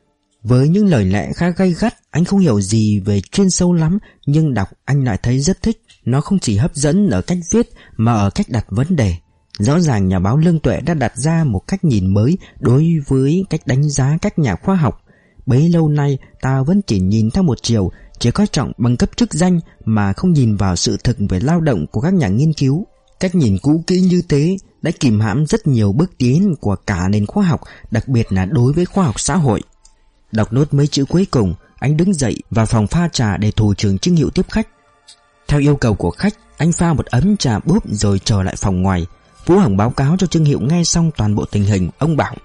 Với những lời lẽ khá gay gắt, anh không hiểu gì về chuyên sâu lắm, nhưng đọc anh lại thấy rất thích. Nó không chỉ hấp dẫn ở cách viết mà ở cách đặt vấn đề. Rõ ràng nhà báo Lương Tuệ đã đặt ra một cách nhìn mới đối với cách đánh giá các nhà khoa học. Bấy lâu nay ta vẫn chỉ nhìn theo một chiều, chỉ coi trọng bằng cấp chức danh mà không nhìn vào sự thực về lao động của các nhà nghiên cứu. Cách nhìn cũ kỹ như thế đã kìm hãm rất nhiều bước tiến của cả nền khoa học, đặc biệt là đối với khoa học xã hội. Đọc nốt mấy chữ cuối cùng, anh đứng dậy vào phòng pha trà để thủ trưởng Trương Hữu tiếp khách. Theo yêu cầu của khách, anh pha một ấm trà búp rồi trở lại phòng ngoài. Vũ Hồng báo cáo cho Trương Hữu nghe xong toàn bộ tình hình. Ông bảo: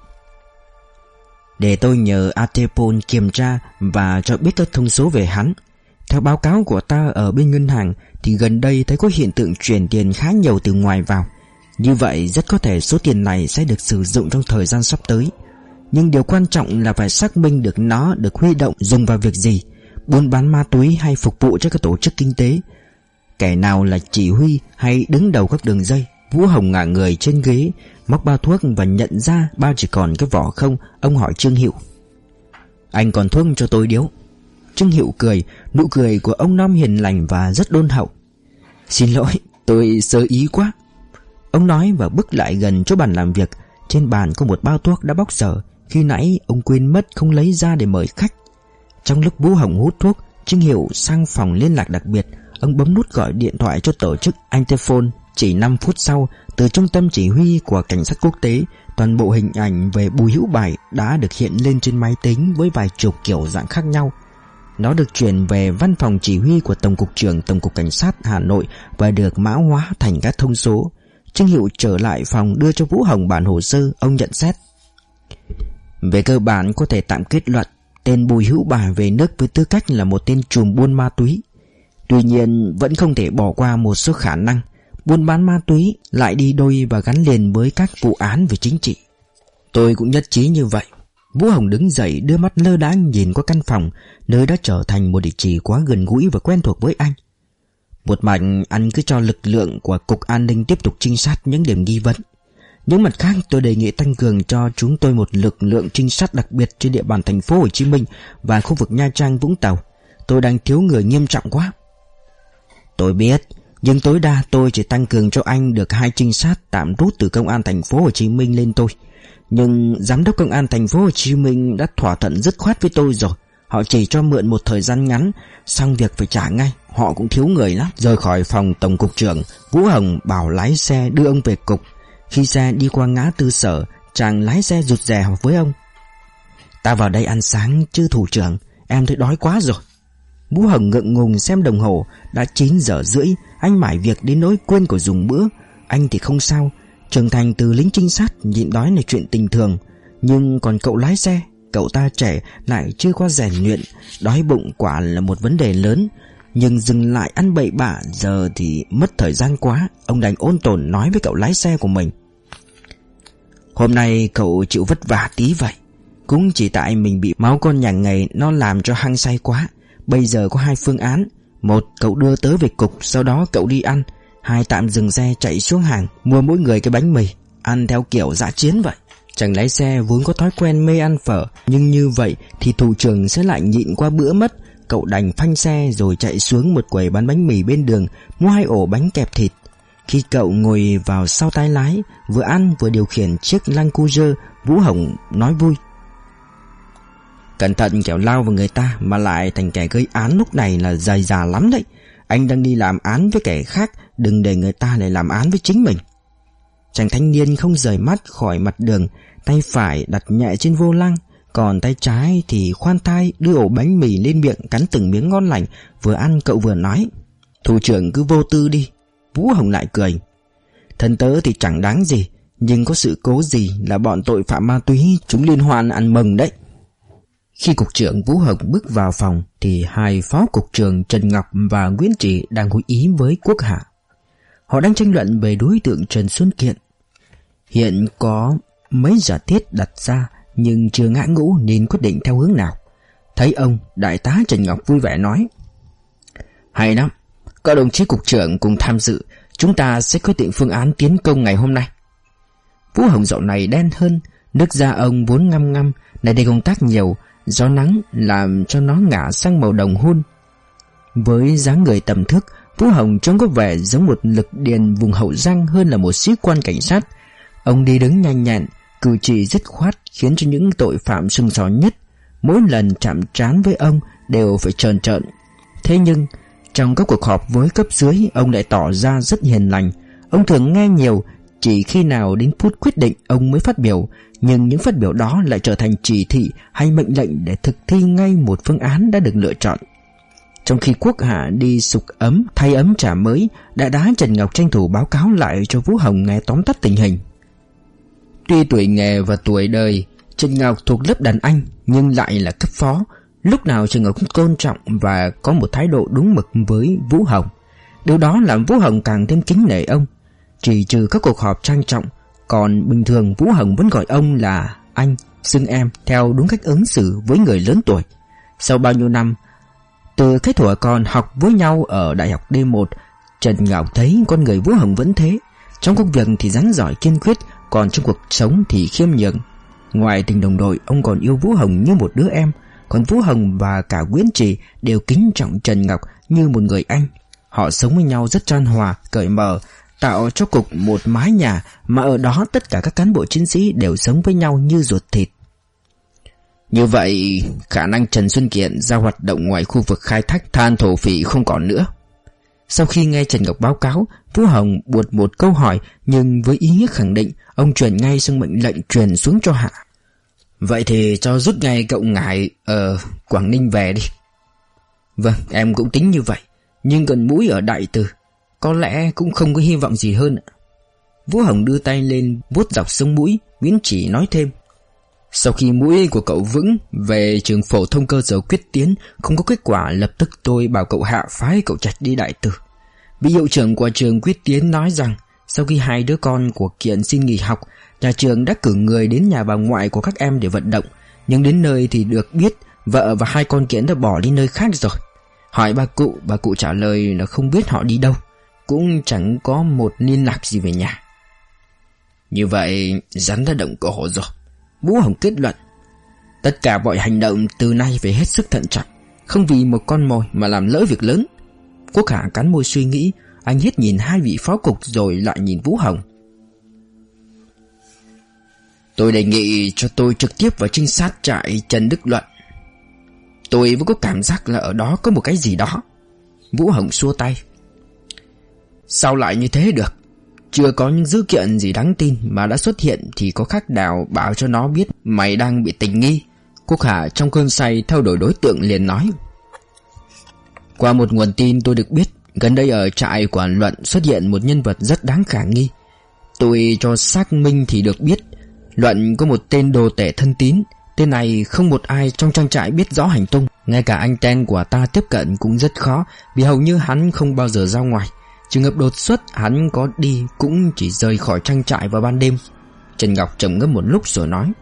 để tôi nhờ Atepol kiểm tra và cho biết các thông số về hắn. Theo báo cáo của ta ở bên ngân hàng thì gần đây thấy có hiện tượng chuyển tiền khá nhiều từ ngoài vào. Như vậy rất có thể số tiền này sẽ được sử dụng trong thời gian sắp tới. Nhưng điều quan trọng là phải xác minh được nó được huy động dùng vào việc gì, buôn bán ma túy hay phục vụ cho các tổ chức kinh tế. Kẻ nào là chỉ huy hay đứng đầu các đường dây. Vũ Hồng ngả người trên ghế, móc bao thuốc và nhận ra bao chỉ còn cái vỏ không. Ông hỏi Trương Hữu: anh còn thuốc cho tôi điếu? Trương Hữu cười, nụ cười của ông Năm hiền lành và rất đôn hậu. Xin lỗi, tôi sơ ý quá. Ông nói và bước lại gần chỗ bàn làm việc. Trên bàn có một bao thuốc đã bóc dở, khi nãy ông quên mất không lấy ra để mời khách. Trong lúc Vũ Hồng hút thuốc, Trương Hữu sang phòng liên lạc đặc biệt. Ông bấm nút gọi điện thoại cho tổ chức Interpol. Chỉ 5 phút sau, từ trung tâm chỉ huy của cảnh sát quốc tế, toàn bộ hình ảnh về Bùi Hữu Bài đã được hiện lên trên máy tính với vài chục kiểu dạng khác nhau. Nó được chuyển về văn phòng chỉ huy của Tổng cục trưởng Tổng cục Cảnh sát Hà Nội và được mã hóa thành các thông số. Trương Hữu trở lại phòng đưa cho Vũ Hồng bản hồ sơ. Ông nhận xét: về cơ bản có thể tạm kết luận tên Bùi Hữu Bài về nước với tư cách là một tên trùm buôn ma túy. Tuy nhiên vẫn không thể bỏ qua một số khả năng. buôn bán ma túy lại đi đôi và gắn liền với các vụ án về chính trị. Tôi cũng nhất trí như vậy. Vũ Hồng đứng dậy, đưa mắt lơ đãng nhìn qua căn phòng, nơi đã trở thành một địa chỉ quá gần gũi và quen thuộc với anh. Một mặt anh cứ cho lực lượng của Cục An ninh tiếp tục trinh sát những điểm nghi vấn. Những mặt khác tôi đề nghị tăng cường cho chúng tôi một lực lượng trinh sát đặc biệt trên địa bàn thành phố Hồ Chí Minh và khu vực Nha Trang, Vũng Tàu. Tôi đang thiếu người nghiêm trọng quá. Tôi biết, nhưng tối đa tôi chỉ tăng cường cho anh được 2 trinh sát tạm rút từ công an thành phố Hồ Chí Minh lên tôi. Nhưng giám đốc công an thành phố Hồ Chí Minh đã thỏa thuận dứt khoát với tôi rồi. Họ chỉ cho mượn một thời gian ngắn, xong việc phải trả ngay. Họ cũng thiếu người lắm. Rời khỏi phòng tổng cục trưởng, Vũ Hồng bảo lái xe đưa ông về cục. Khi xe đi qua ngã tư Sở, chàng lái xe rụt rè hỏi với ông: "Ta vào đây ăn sáng chứ thủ trưởng? Em thấy đói quá rồi." Vũ Hồng ngượng ngùng xem đồng hồ, đã 9 giờ rưỡi. Anh mải việc đến nỗi quên của dùng bữa. Anh thì không sao, trưởng thành từ lính trinh sát, nhịn đói là chuyện bình thường. Nhưng còn cậu lái xe, cậu ta trẻ lại chưa qua rèn luyện, đói bụng quả là một vấn đề lớn. Nhưng dừng lại ăn bậy bạ giờ thì mất thời gian quá. Ông đành ôn tồn nói với cậu lái xe của mình: "Hôm nay cậu chịu vất vả tí vậy. Cũng chỉ tại mình bị máu con nhà nghề nó làm cho hăng say quá. Bây giờ có 2 phương án. Một, cậu đưa tớ về cục, sau đó cậu đi ăn. 2, tạm dừng xe chạy xuống hàng, mua mỗi người cái bánh mì, ăn theo kiểu dã chiến vậy." Chàng lái xe vốn có thói quen mê ăn phở, nhưng như vậy thì thủ trưởng sẽ lại nhịn qua bữa mất. Cậu đành phanh xe rồi chạy xuống một quầy bán bánh mì bên đường, mua 2 ổ bánh kẹp thịt. Khi cậu ngồi vào sau tay lái, vừa ăn vừa điều khiển chiếc Land Cruiser, Vũ Hồng nói vui: "Cẩn thận kẻo lao vào người ta mà lại thành kẻ gây án lúc này là dày dà lắm đấy. Anh đang đi làm án với kẻ khác, đừng để người ta lại làm án với chính mình." Chàng thanh niên không rời mắt khỏi mặt đường, tay phải đặt nhẹ trên vô lăng, còn tay trái thì khoan thai đưa ổ bánh mì lên miệng, cắn từng miếng ngon lành. Vừa ăn cậu vừa nói: "Thủ trưởng cứ vô tư đi." Vũ Hồng lại cười: "Thân tớ thì chẳng đáng gì, nhưng có sự cố gì là bọn tội phạm ma túy chúng liên hoan ăn mừng đấy." Khi cục trưởng Vũ Hồng bước vào phòng thì 2 phó cục trưởng Trần Ngọc và Nguyễn Trì đang hội ý với Quốc Hạ. Họ đang tranh luận về đối tượng Trần Xuân Kiện. Hiện có mấy giả thiết đặt ra nhưng chưa ngã ngũ nên quyết định theo hướng nào. Thấy ông, đại tá Trần Ngọc vui vẻ nói: "Hay lắm, các đồng chí cục trưởng cùng tham dự, chúng ta sẽ quyết định phương án tiến công ngày hôm nay." Vũ Hồng dạo này đen hơn, nước da ông vốn ngăm ngăm, này đây công tác nhiều, gió nắng làm cho nó ngả sang màu đồng hun. Với dáng người tầm thước, Vũ Hồng trông có vẻ giống một lực điền vùng Hậu Giang hơn là một sĩ quan cảnh sát. Ông đi đứng nhanh nhẹn, cử chỉ dứt khoát khiến cho những tội phạm sưng sỏ nhất mỗi lần chạm trán với ông đều phải tròn trợn. Thế nhưng trong các cuộc họp với cấp dưới, ông lại tỏ ra rất hiền lành. Ông thường nghe nhiều, chỉ khi nào đến phút quyết định ông mới phát biểu, nhưng những phát biểu đó lại trở thành chỉ thị hay mệnh lệnh để thực thi ngay một phương án đã được lựa chọn. Trong khi Quốc Hạ đi sục ấm thay ấm trà mới, đại tá Trần Ngọc tranh thủ báo cáo lại cho Vũ Hồng nghe tóm tắt tình hình. Tuy tuổi nghề và tuổi đời Trần Ngọc thuộc lớp đàn anh nhưng lại là cấp phó. Lúc nào Trần Ngọc cũng tôn trọng và có một thái độ đúng mực với Vũ Hồng. Điều đó làm Vũ Hồng càng thêm kính nể ông. Chỉ trừ các cuộc họp trang trọng, còn bình thường Vũ Hồng vẫn gọi ông là anh, xưng em theo đúng cách ứng xử với người lớn tuổi. Sau bao nhiêu năm, từ cái thuở còn học với nhau ở đại học D1, Trần Ngọc thấy con người Vũ Hồng vẫn thế. Trong công việc thì rắn giỏi kiên quyết, còn trong cuộc sống thì khiêm nhường. Ngoài tình đồng đội, ông còn yêu Vũ Hồng như một đứa em. Còn Vũ Hồng và cả Nguyễn Trì đều kính trọng Trần Ngọc như một người anh. Họ sống với nhau rất chan hòa, cởi mở, tạo cho cục một mái nhà mà ở đó tất cả các cán bộ chiến sĩ đều sống với nhau như ruột thịt. Như vậy, khả năng Trần Xuân Kiện ra hoạt động ngoài khu vực khai thác than thổ phỉ không còn nữa. Sau khi nghe Trần Ngọc báo cáo, Vũ Hồng buột một câu hỏi, nhưng với ý nghĩa khẳng định, ông truyền ngay sang mệnh lệnh truyền xuống cho Hạ. Vậy thì cho rút ngay cậu Ngải ở Quảng Ninh về đi. Vâng, em cũng tính như vậy, nhưng gần mũi ở Đại Từ, có lẽ cũng không có hy vọng gì hơn. Vũ Hồng đưa tay lên vuốt dọc sống mũi. Nguyễn Chỉ nói thêm: Sau khi mũi của cậu vững, về trường phổ thông cơ sở Quyết Tiến không có kết quả, lập tức tôi bảo cậu Hạ phái cậu Trạch đi Đại Từ. Vị hiệu trưởng của trường Quyết Tiến nói rằng sau khi hai đứa con của Kiện xin nghỉ học, nhà trường đã cử người đến nhà bà ngoại của các em để vận động. Nhưng đến nơi thì được biết vợ và hai con Kiện đã bỏ đi nơi khác rồi. Hỏi bà cụ trả lời là không biết họ đi đâu, cũng chẳng có một liên lạc gì về nhà. Như vậy rắn đã động cổ rồi, Vũ Hồng kết luận. Tất cả mọi hành động từ nay phải hết sức thận trọng, không vì một con mồi mà làm lỡ việc lớn. Quốc Hạ cắn môi suy nghĩ. Anh hết nhìn hai vị phó cục rồi lại nhìn Vũ Hồng. Tôi đề nghị cho tôi trực tiếp vào trinh sát trại Trần Đức Luận. Tôi vẫn có cảm giác là ở đó có một cái gì đó. Vũ Hồng xua tay. Sao lại như thế được? Chưa có những dữ kiện gì đáng tin mà đã xuất hiện thì có khác nào bảo cho nó biết mày đang bị tình nghi. Quốc Hạ trong cơn say thay đổi đối tượng liền nói. Qua một nguồn tin tôi được biết, gần đây ở trại của Luận xuất hiện một nhân vật rất đáng khả nghi. Tôi cho xác minh thì được biết Luận có một tên đồ tể thân tín. Tên này không một ai trong trang trại biết rõ hành tung. Ngay cả anh Ten của ta tiếp cận cũng rất khó, vì hầu như hắn không bao giờ ra ngoài. Trường hợp đột xuất hắn có đi cũng chỉ rời khỏi trang trại vào ban đêm. Trần Ngọc trầm ngâm một lúc rồi nói.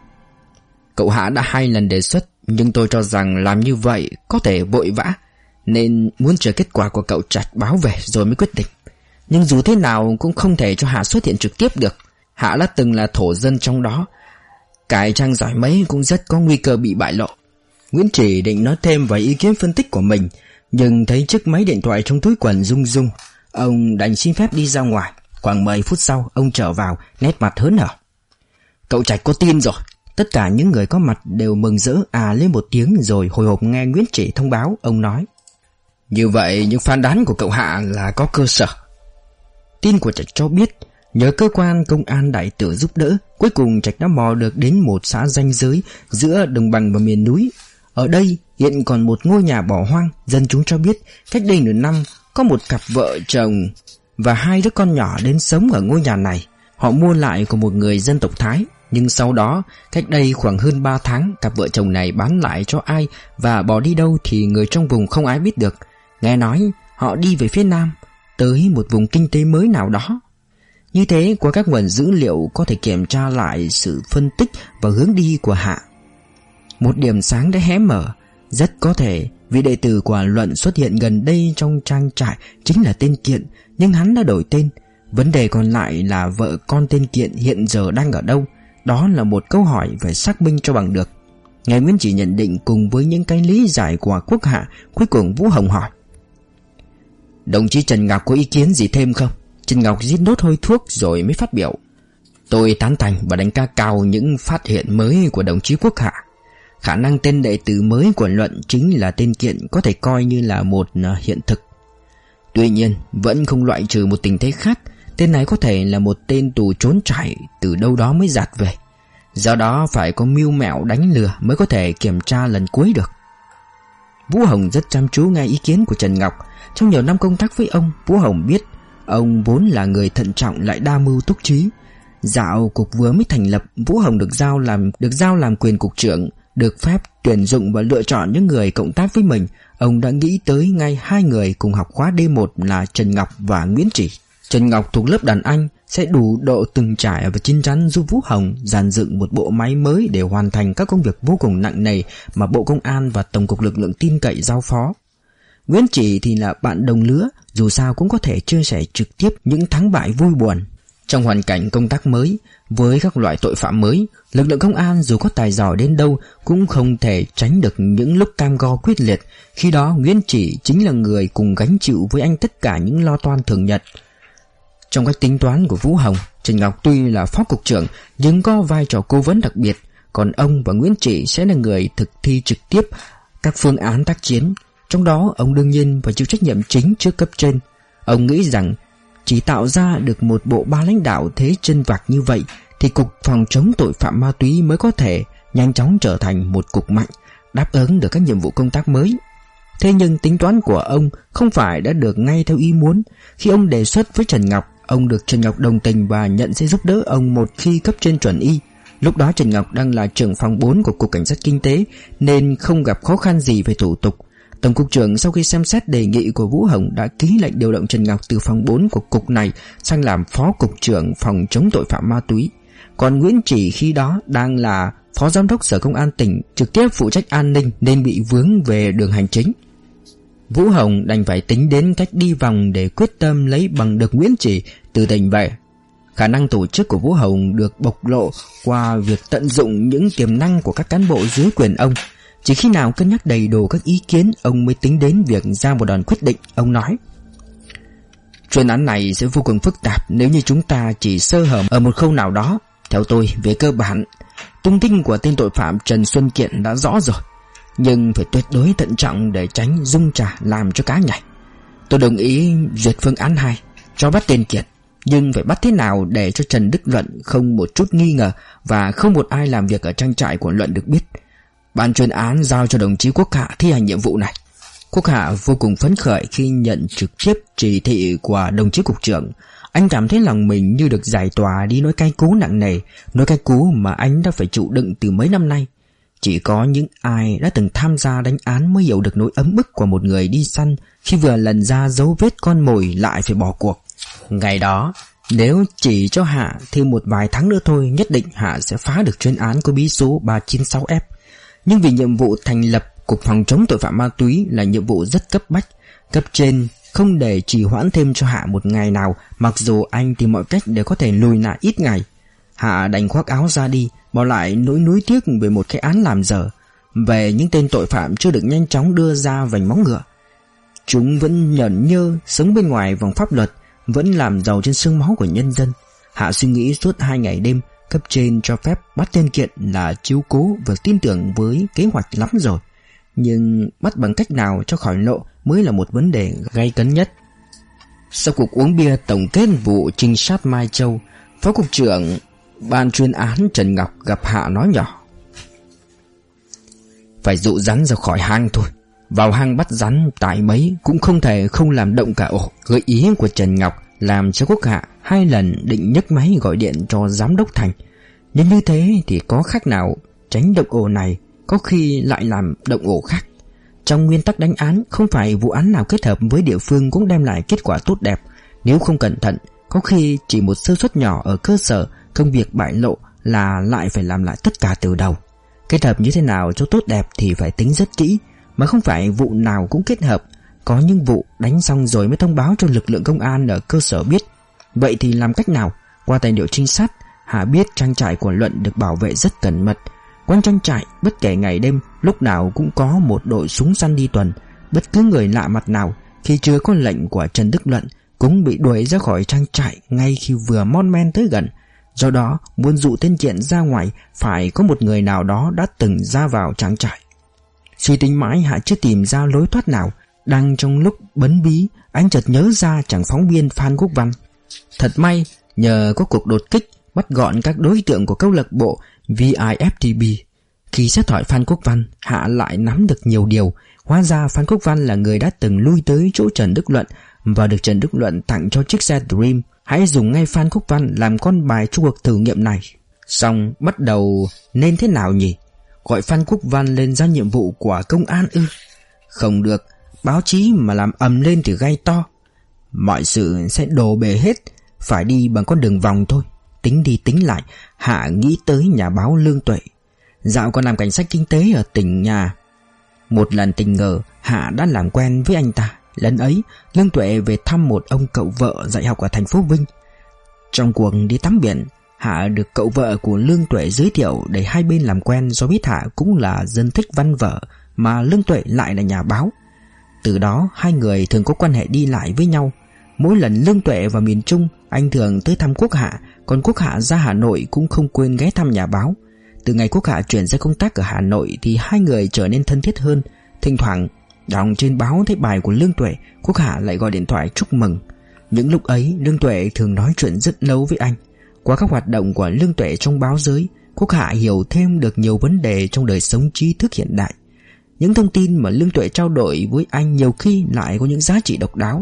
Cậu Hạ đã 2 lần đề xuất, nhưng tôi cho rằng làm như vậy có thể vội vã, nên muốn chờ kết quả của cậu Trạch báo về rồi mới quyết định. Nhưng dù thế nào cũng không thể cho Hạ xuất hiện trực tiếp được. Hạ đã từng là thổ dân trong đó, cải trang giỏi mấy cũng rất có nguy cơ bị bại lộ. Nguyễn Chỉ định nói thêm vài ý kiến phân tích của mình, nhưng thấy chiếc máy điện thoại trong túi quần rung rung. Ông đành xin phép đi ra ngoài. Khoảng 10 phút sau ông trở vào, nét mặt hớn hở. Cậu Trạch có tin rồi. Tất cả những người có mặt đều mừng rỡ lên một tiếng, rồi hồi hộp nghe Nguyễn Chỉ thông báo. Ông nói. Như vậy những phán đoán của cậu Hạ là có cơ sở. Tin của Trạch cho biết nhờ cơ quan công an đại tử giúp đỡ, cuối cùng Trạch đã mò được đến một xã ranh giới giữa đồng bằng và miền núi. Ở đây hiện còn một ngôi nhà bỏ hoang. Dân chúng cho biết cách đây nửa năm có một cặp vợ chồng và 2 đứa con nhỏ đến sống ở ngôi nhà này. Họ mua lại của một người dân tộc Thái, nhưng sau đó cách đây khoảng hơn 3 tháng cặp vợ chồng này bán lại cho ai và bỏ đi đâu thì người trong vùng không ai biết được. Nghe nói họ đi về phía nam, tới một vùng kinh tế mới nào đó. Như thế qua các nguồn dữ liệu có thể kiểm tra lại sự phân tích và hướng đi của Hạ. Một điểm sáng đã hé mở. Rất có thể vị đệ tử của Luận xuất hiện gần đây trong trang trại chính là tên Kiện, nhưng hắn đã đổi tên. Vấn đề còn lại là vợ con tên Kiện hiện giờ đang ở đâu. Đó là một câu hỏi phải xác minh cho bằng được. Nghe Nguyễn Chỉ nhận định cùng với những cái lý giải của Quốc Hạ, cuối cùng Vũ Hồng hỏi. Đồng chí Trần Ngọc có ý kiến gì thêm không? Trần Ngọc rít nốt hơi thuốc rồi mới phát biểu. Tôi tán thành và đánh giá cao những phát hiện mới của đồng chí Quốc Hạ. Khả năng tên đệ tử mới của Luận chính là tên Kiện có thể coi như là một hiện thực. Tuy nhiên vẫn không loại trừ một tình thế khác. Tên này có thể là một tên tù trốn trải từ đâu đó mới giạt về. Do đó phải có mưu mẹo đánh lừa mới có thể kiểm tra lần cuối được. Vũ Hồng rất chăm chú nghe ý kiến của Trần Ngọc. Trong nhiều năm công tác với ông, Vũ Hồng biết ông vốn là người thận trọng lại đa mưu túc trí. Dạo cục vừa mới thành lập, Vũ Hồng được giao làm quyền cục trưởng, được phép tuyển dụng và lựa chọn những người cộng tác với mình. Ông đã nghĩ tới ngay 2 người cùng học khóa D1 là Trần Ngọc và Nguyễn Chỉ. Trần Ngọc thuộc lớp đàn anh, sẽ đủ độ từng trải và chín chắn giúp Vũ Hồng dàn dựng một bộ máy mới để hoàn thành các công việc vô cùng nặng nề mà Bộ Công an và Tổng cục Lực lượng tin cậy giao phó. Nguyễn Chỉ thì là bạn đồng lứa, dù sao cũng có thể chia sẻ trực tiếp những thắng bại vui buồn. Trong hoàn cảnh công tác mới, với các loại tội phạm mới, lực lượng công an dù có tài giỏi đến đâu cũng không thể tránh được những lúc cam go quyết liệt. Khi đó Nguyễn Chỉ chính là người cùng gánh chịu với anh tất cả những lo toan thường nhật. Trong các tính toán của Vũ Hồng, Trần Ngọc tuy là phó cục trưởng nhưng có vai trò cố vấn đặc biệt, còn ông và Nguyễn Chỉ sẽ là người thực thi trực tiếp các phương án tác chiến. Trong đó ông đương nhiên phải chịu trách nhiệm chính trước cấp trên. Ông nghĩ rằng chỉ tạo ra được một bộ ba lãnh đạo thế chân vạc như vậy thì cục phòng chống tội phạm ma túy mới có thể nhanh chóng trở thành một cục mạnh, đáp ứng được các nhiệm vụ công tác mới. Thế nhưng tính toán của ông không phải đã được ngay theo ý muốn. Khi ông đề xuất với Trần Ngọc, ông được Trần Ngọc đồng tình và nhận sẽ giúp đỡ ông một khi cấp trên chuẩn y. Lúc đó Trần Ngọc đang là trưởng phòng 4 của Cục Cảnh sát Kinh tế nên không gặp khó khăn gì về thủ tục. Tổng cục trưởng sau khi xem xét đề nghị của Vũ Hồng đã ký lệnh điều động Trần Ngọc từ phòng 4 của cục này sang làm phó cục trưởng phòng chống tội phạm ma túy. Còn Nguyễn Chỉ khi đó đang là phó giám đốc Sở Công an tỉnh, trực tiếp phụ trách an ninh nên bị vướng về đường hành chính. Vũ Hồng đành phải tính đến cách đi vòng để quyết tâm lấy bằng được Nguyễn Chỉ từ tỉnh về. Khả năng tổ chức của Vũ Hồng được bộc lộ qua việc tận dụng những tiềm năng của các cán bộ dưới quyền ông. Chỉ khi nào cân nhắc đầy đủ các ý kiến, ông mới tính đến việc ra một đòn quyết định. Ông nói: chuyên án này sẽ vô cùng phức tạp nếu như chúng ta chỉ sơ hở ở một khâu nào đó. Theo tôi, về cơ bản, tung tích của tên tội phạm Trần Xuân Kiện đã rõ rồi, nhưng phải tuyệt đối thận trọng để tránh rung trà làm cho cá nhảy. Tôi đồng ý duyệt phương án 2, cho bắt tên Kiện, nhưng phải bắt thế nào để cho Trần Đức Luận không một chút nghi ngờ và không một ai làm việc ở trang trại của Luận được biết. Ban chuyên án giao cho đồng chí Quốc Hạ thi hành nhiệm vụ này. Quốc Hạ vô cùng phấn khởi khi nhận trực tiếp chỉ thị của đồng chí cục trưởng. Anh cảm thấy lòng mình như được giải tỏa đi nỗi cay cú nặng nề, nỗi cay cú mà anh đã phải chịu đựng từ mấy năm nay. Chỉ có những ai đã từng tham gia đánh án mới hiểu được nỗi ấm ức của một người đi săn khi vừa lần ra dấu vết con mồi lại phải bỏ cuộc. Ngày đó, nếu chỉ cho Hạ thêm một vài tháng nữa thôi, nhất định Hạ sẽ phá được chuyên án có bí số 396F. Nhưng vì nhiệm vụ thành lập Cục Phòng chống tội phạm ma túy là nhiệm vụ rất cấp bách, cấp trên không để trì hoãn thêm cho Hạ một ngày nào, mặc dù anh tìm mọi cách để có thể lùi lại ít ngày. Hạ đành khoác áo ra đi, bỏ lại nỗi nuối tiếc về một cái án làm dở, về những tên tội phạm chưa được nhanh chóng đưa ra vành móng ngựa. Chúng vẫn nhởn nhơ sống bên ngoài vòng pháp luật, vẫn làm giàu trên xương máu của nhân dân. Hạ suy nghĩ suốt 2 ngày đêm. Cấp trên cho phép bắt tên Kiện là chiếu cố và tin tưởng với kế hoạch lắm rồi, nhưng bắt bằng cách nào cho khỏi lộ mới là một vấn đề gay cấn nhất. Sau cuộc uống bia tổng kết vụ trinh sát Mai Châu, phó cục trưởng ban chuyên án Trần Ngọc gặp Hạ nói nhỏ: phải dụ rắn ra khỏi hang thôi. Vào hang bắt rắn tại mấy cũng không thể không làm động cả ổ. Gợi ý của Trần Ngọc làm cho Quốc Hạ 2 lần định nhấc máy gọi điện cho giám đốc Thành, nhưng như thế thì có khác nào tránh động ổ này có khi lại làm động ổ khác. Trong nguyên tắc đánh án, không phải vụ án nào kết hợp với địa phương cũng đem lại kết quả tốt đẹp. Nếu không cẩn thận, có khi chỉ một sơ suất nhỏ ở cơ sở, công việc bại lộ là lại phải làm lại tất cả từ đầu. Kết hợp như thế nào cho tốt đẹp thì phải tính rất kỹ, mà không phải vụ nào cũng kết hợp. Có những vụ đánh xong rồi mới thông báo cho lực lượng công an ở cơ sở biết. Vậy thì làm cách nào? Qua tài liệu trinh sát, Hạ biết trang trại của Luận được bảo vệ rất cẩn mật. Quanh trang trại, bất kể ngày đêm, lúc nào cũng có một đội súng săn đi tuần. Bất cứ người lạ mặt nào khi chưa có lệnh của Trần Đức Luận cũng bị đuổi ra khỏi trang trại ngay khi vừa mon men tới gần. Do đó, muốn dụ tên Kiện ra ngoài phải có một người nào đó đã từng ra vào trang trại. Suy tính mãi, Hạ chưa tìm ra lối thoát nào. Đang trong lúc bấn bí, anh chợt nhớ ra chàng phóng viên Phan Quốc Văn. Thật may, nhờ có cuộc đột kích bắt gọn các đối tượng của câu lạc bộ VIFTB. Khi xét hỏi Phan Quốc Văn, Hạ lại nắm được nhiều điều. Hóa ra Phan Quốc Văn là người đã từng lui tới chỗ Trần Đức Luận và được Trần Đức Luận tặng cho chiếc xe Dream. Hãy dùng ngay Phan Quốc Văn làm con bài cho cuộc thử nghiệm này. Xong bắt đầu nên thế nào nhỉ? Gọi Phan Quốc Văn lên ra nhiệm vụ của công an ư? Không được, báo chí mà làm ầm lên thì gay to. Mọi sự sẽ đổ bể hết, phải đi bằng con đường vòng thôi. Tính đi tính lại, Hạ nghĩ tới nhà báo Lương Tuệ. Dạo còn làm cảnh sát kinh tế ở tỉnh nhà. Một lần tình ngờ Hạ đã làm quen với anh ta. Lần ấy Lương Tuệ về thăm một ông cậu vợ dạy học ở thành phố Vinh. Trong cuộc đi tắm biển, Hạ được cậu vợ của Lương Tuệ giới thiệu để hai bên làm quen, do biết Hạ cũng là dân thích văn vở mà Lương Tuệ lại là nhà báo. Từ đó hai người thường có quan hệ đi lại với nhau. Mỗi lần Lương Tuệ vào miền Trung, anh thường tới thăm Quốc Hạ, còn Quốc Hạ ra Hà Nội cũng không quên ghé thăm nhà báo. Từ ngày Quốc Hạ chuyển ra công tác ở Hà Nội thì hai người trở nên thân thiết hơn. Thỉnh thoảng đọc trên báo thấy bài của Lương Tuệ, Quốc Hạ lại gọi điện thoại chúc mừng. Những lúc ấy Lương Tuệ thường nói chuyện rất lâu với anh. Qua các hoạt động của Lương Tuệ trong báo giới, Quốc Hạ hiểu thêm được nhiều vấn đề trong đời sống trí thức hiện đại. Những thông tin mà Lương Tuệ trao đổi với anh nhiều khi lại có những giá trị độc đáo.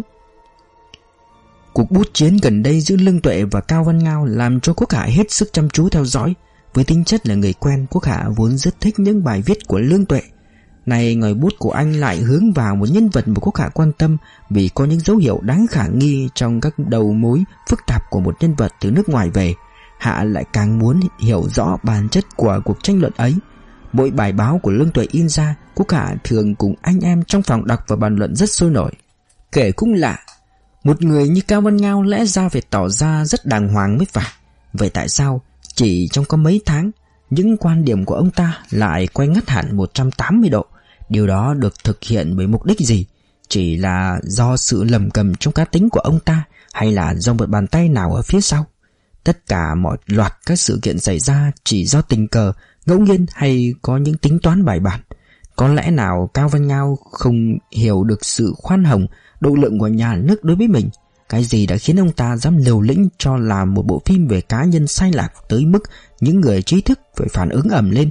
Cuộc bút chiến gần đây giữa Lương Tuệ và Cao Văn Ngao làm cho Quốc Hạ hết sức chăm chú theo dõi. Với tính chất là người quen, Quốc Hạ vốn rất thích những bài viết của Lương Tuệ. Này ngòi bút của anh lại hướng vào một nhân vật mà Quốc Hạ quan tâm, vì có những dấu hiệu đáng khả nghi trong các đầu mối phức tạp của một nhân vật từ nước ngoài về. Hạ lại càng muốn hiểu rõ bản chất của cuộc tranh luận ấy. Mỗi bài báo của Lương Tuệ in ra, Quốc Hạ thường cùng anh em trong phòng đọc và bàn luận rất sôi nổi. Kể cũng lạ, một người như Cao Văn Ngao lẽ ra phải tỏ ra rất đàng hoàng mới phải. Vậy tại sao chỉ trong có mấy tháng, những quan điểm của ông ta lại quay ngắt hẳn 180 độ? Điều đó được thực hiện bởi mục đích gì? Chỉ là do sự lầm cầm trong cá tính của ông ta, hay là do một bàn tay nào ở phía sau? Tất cả mọi loạt các sự kiện xảy ra chỉ do tình cờ, ngẫu nhiên hay có những tính toán bài bản? Có lẽ nào Cao Văn Ngao không hiểu được sự khoan hồng, độ lượng của nhà nước đối với mình? Cái gì đã khiến ông ta dám liều lĩnh cho làm một bộ phim về cá nhân sai lạc tới mức những người trí thức phải phản ứng ầm lên?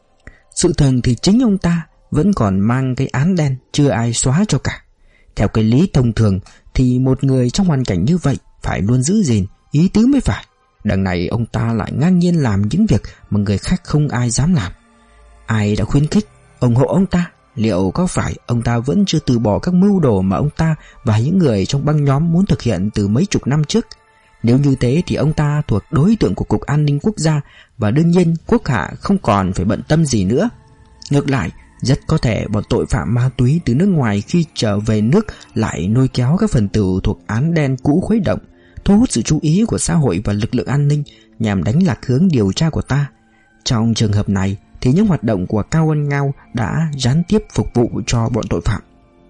Sự thật thì chính ông ta vẫn còn mang cái án đen chưa ai xóa cho cả. Theo cái lý thông thường thì một người trong hoàn cảnh như vậy phải luôn giữ gìn ý tứ mới phải. Đằng này ông ta lại ngang nhiên làm những việc mà người khác không ai dám làm. Ai đã khuyến khích, ủng hộ ông ta? Liệu có phải ông ta vẫn chưa từ bỏ các mưu đồ mà ông ta và những người trong băng nhóm muốn thực hiện từ mấy chục năm trước? Nếu như thế thì ông ta thuộc đối tượng của Cục An ninh Quốc gia, và đương nhiên Quốc Hạ không còn phải bận tâm gì nữa. Ngược lại, rất có thể bọn tội phạm ma túy từ nước ngoài khi trở về nước lại lôi kéo các phần tử thuộc án đen cũ khuấy động, thu hút sự chú ý của xã hội và lực lượng an ninh nhằm đánh lạc hướng điều tra của ta. Trong trường hợp này thì những hoạt động của Cao Văn Ngao đã gián tiếp phục vụ cho bọn tội phạm.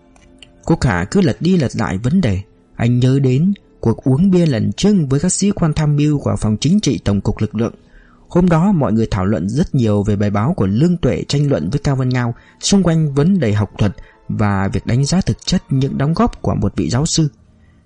Quốc Hạ cứ lật đi lật lại vấn đề. Anh nhớ đến cuộc uống bia lần trước với các sĩ quan tham mưu của phòng chính trị tổng cục lực lượng. Hôm đó mọi người thảo luận rất nhiều về bài báo của Lương Tuệ tranh luận với Cao Văn Ngao xung quanh vấn đề học thuật và việc đánh giá thực chất những đóng góp của một vị giáo sư.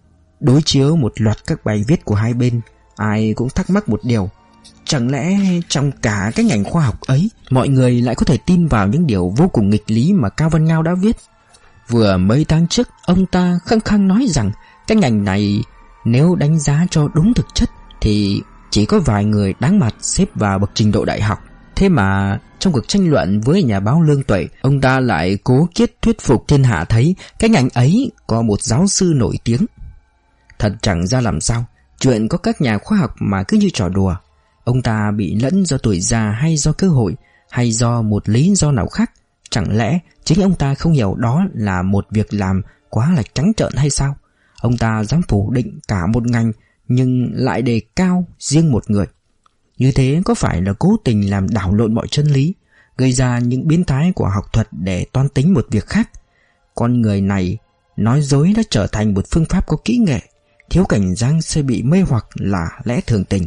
Đối chiếu một loạt các bài viết của hai bên, ai cũng thắc mắc một điều: chẳng lẽ trong cả cái ngành khoa học ấy, mọi người lại có thể tin vào những điều vô cùng nghịch lý mà Cao Văn Ngao đã viết? Vừa mấy tháng trước, ông ta khăng khăng nói rằng cái ngành này nếu đánh giá cho đúng thực chất thì chỉ có vài người đáng mặt xếp vào bậc trình độ đại học. Thế mà trong cuộc tranh luận với nhà báo Lương Tuệ, ông ta lại cố kiết thuyết phục thiên hạ thấy cái ngành ấy có một giáo sư nổi tiếng. Thật chẳng ra làm sao, chuyện có các nhà khoa học mà cứ như trò đùa. Ông ta bị lẫn do tuổi già hay do cơ hội hay do một lý do nào khác? Chẳng lẽ chính ông ta không hiểu đó là một việc làm quá là trắng trợn hay sao? Ông ta dám phủ định cả một ngành nhưng lại đề cao riêng một người. Như thế có phải là cố tình làm đảo lộn mọi chân lý, gây ra những biến thái của học thuật để toan tính một việc khác? Con người này nói dối đã trở thành một phương pháp có kỹ nghệ, thiếu cảnh giác sẽ bị mê hoặc là lẽ thường tình.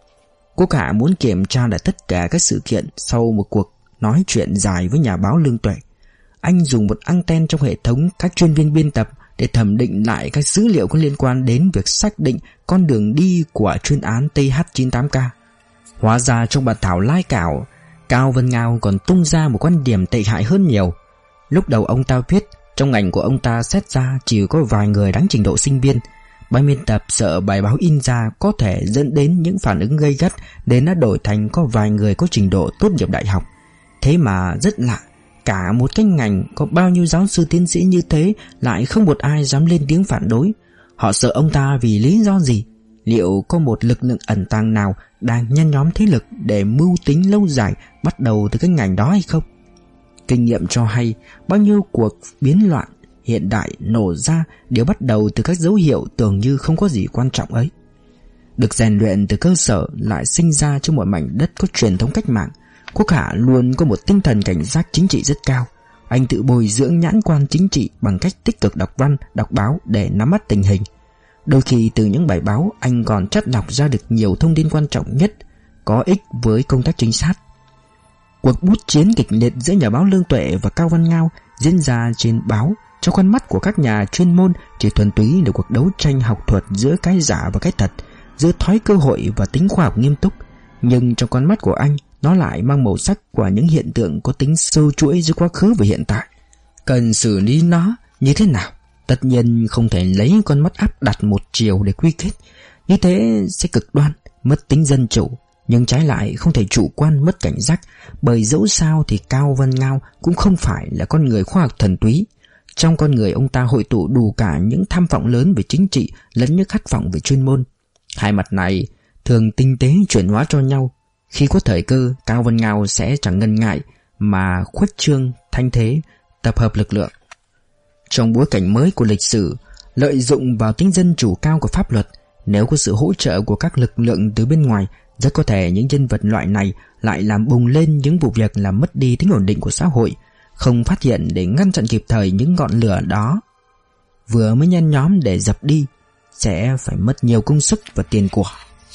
Quốc Hạ muốn kiểm tra lại tất cả các sự kiện sau một cuộc nói chuyện dài với nhà báo Lương Tuệ. Anh dùng một anten trong hệ thống các chuyên viên biên tập để thẩm định lại các dữ liệu có liên quan đến việc xác định con đường đi của chuyên án TH98K. Hóa ra trong bản thảo lai cảo, Cao Văn Ngao còn tung ra một quan điểm tệ hại hơn nhiều. Lúc đầu ông ta viết trong ngành của ông ta xét ra chỉ có vài người đáng trình độ sinh viên. Ban biên tập sợ bài báo in ra có thể dẫn đến những phản ứng gay gắt nên đã đổi thành có vài người có trình độ tốt nghiệp đại học. Thế mà rất lạ, cả một cái ngành có bao nhiêu giáo sư tiến sĩ như thế lại không một ai dám lên tiếng phản đối. Họ sợ ông ta vì lý do gì? Liệu có một lực lượng ẩn tàng nào đang nhen nhóm thế lực để mưu tính lâu dài bắt đầu từ cái ngành đó hay không? Kinh nghiệm cho hay bao nhiêu cuộc biến loạn hiện đại nổ ra đều bắt đầu từ các dấu hiệu tưởng như không có gì quan trọng ấy. Được rèn luyện từ cơ sở lại sinh ra trong một mảnh đất có truyền thống cách mạng, Quốc Hạ luôn có một tinh thần cảnh giác chính trị rất cao. Anh tự bồi dưỡng nhãn quan chính trị bằng cách tích cực đọc văn, đọc báo để nắm bắt tình hình. Đôi khi từ những bài báo anh còn chắt lọc ra được nhiều thông tin quan trọng nhất, có ích với công tác trinh sát. Cuộc bút chiến kịch liệt giữa nhà báo Lương Tuệ và Cao Văn Ngao diễn ra trên báo, trong con mắt của các nhà chuyên môn chỉ thuần túy là cuộc đấu tranh học thuật giữa cái giả và cái thật, giữa thói cơ hội và tính khoa học nghiêm túc. Nhưng trong con mắt của anh, nó lại mang màu sắc của những hiện tượng có tính sâu chuỗi giữa quá khứ và hiện tại. Cần xử lý nó như thế nào? Tất nhiên không thể lấy con mắt áp đặt một chiều để quy kết. Như thế sẽ cực đoan, mất tính dân chủ. Nhưng trái lại không thể chủ quan mất cảnh giác, bởi dẫu sao thì Cao Văn Ngao cũng không phải là con người khoa học thuần túy. Trong con người ông ta hội tụ đủ cả những tham vọng lớn về chính trị lẫn những khát vọng về chuyên môn. Hai mặt này thường tinh tế chuyển hóa cho nhau. Khi có thời cơ, Cao Văn Ngao sẽ chẳng ngần ngại mà khuếch trương thanh thế, tập hợp lực lượng. Trong bối cảnh mới của lịch sử, lợi dụng vào tính dân chủ cao của pháp luật, nếu có sự hỗ trợ của các lực lượng từ bên ngoài, rất có thể những nhân vật loại này lại làm bùng lên những vụ việc làm mất đi tính ổn định của xã hội. Không phát hiện để ngăn chặn kịp thời những ngọn lửa đó, vừa mới nhen nhóm để dập đi, sẽ phải mất nhiều công sức và tiền của.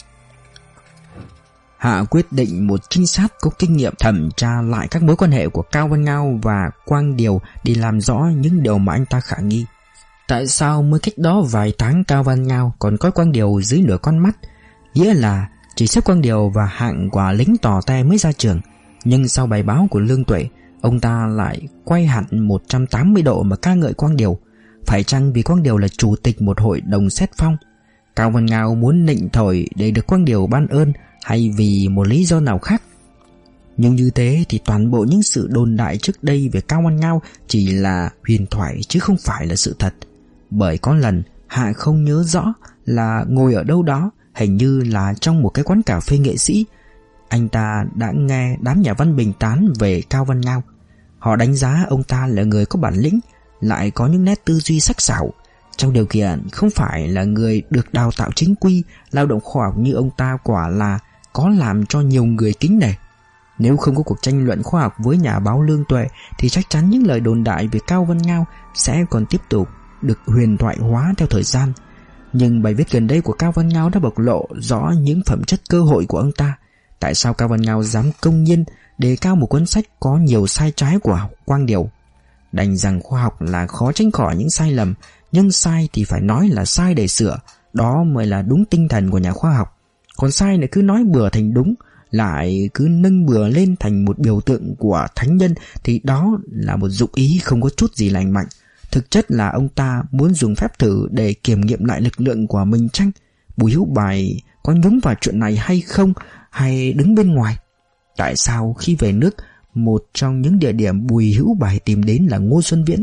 Hạ quyết định một trinh sát có kinh nghiệm thẩm tra lại các mối quan hệ của Cao Văn Ngao và Quang Điều để làm rõ những điều mà anh ta khả nghi. Tại sao mới cách đó vài tháng Cao Văn Ngao còn coi Quang Điều dưới nửa con mắt? Nghĩa là chỉ xếp Quang Điều và hạng quả lính tò te mới ra trường. Nhưng sau bài báo của Lương Tuệ, ông ta lại quay hẳn 180 độ mà ca ngợi Quang Điều. Phải chăng vì Quang Điều là chủ tịch một hội đồng xét phong? Cao Văn Ngao muốn nịnh thổi để được Quang Điều ban ơn, hay vì một lý do nào khác? Nhưng như thế thì toàn bộ những sự đồn đại trước đây về Cao Văn Ngao chỉ là huyền thoại chứ không phải là sự thật. Bởi có lần Hạ không nhớ rõ là ngồi ở đâu đó, hình như là trong một cái quán cà phê nghệ sĩ, anh ta đã nghe đám nhà văn bình tán về Cao Văn Ngao. Họ đánh giá ông ta là người có bản lĩnh, lại có những nét tư duy sắc sảo. Trong điều kiện không phải là người được đào tạo chính quy, lao động khoa học như ông ta quả là có làm cho nhiều người kính nể. Nếu không có cuộc tranh luận khoa học với nhà báo Lương Tuệ thì chắc chắn những lời đồn đại về Cao Văn Ngao sẽ còn tiếp tục được huyền thoại hóa theo thời gian. Nhưng bài viết gần đây của Cao Văn Ngao đã bộc lộ rõ những phẩm chất cơ hội của ông ta. Tại sao Cao Văn Ngao dám công nhiên đề cao một cuốn sách có nhiều sai trái của Quang Điều? Đành rằng khoa học là khó tránh khỏi những sai lầm, nhưng sai thì phải nói là sai để sửa, đó mới là đúng tinh thần của nhà khoa học. Còn sai lại cứ nói bừa thành đúng, lại cứ nâng bừa lên thành một biểu tượng của thánh nhân, thì đó là một dụng ý không có chút gì lành mạnh. Thực chất là ông ta muốn dùng phép thử để kiểm nghiệm lại lực lượng của mình chăng? Bùi Hữu Bài có nhúng vào chuyện này hay không, hay đứng bên ngoài? Tại sao khi về nước, một trong những địa điểm Bùi Hữu Bài tìm đến là Ngô Xuân Viễn?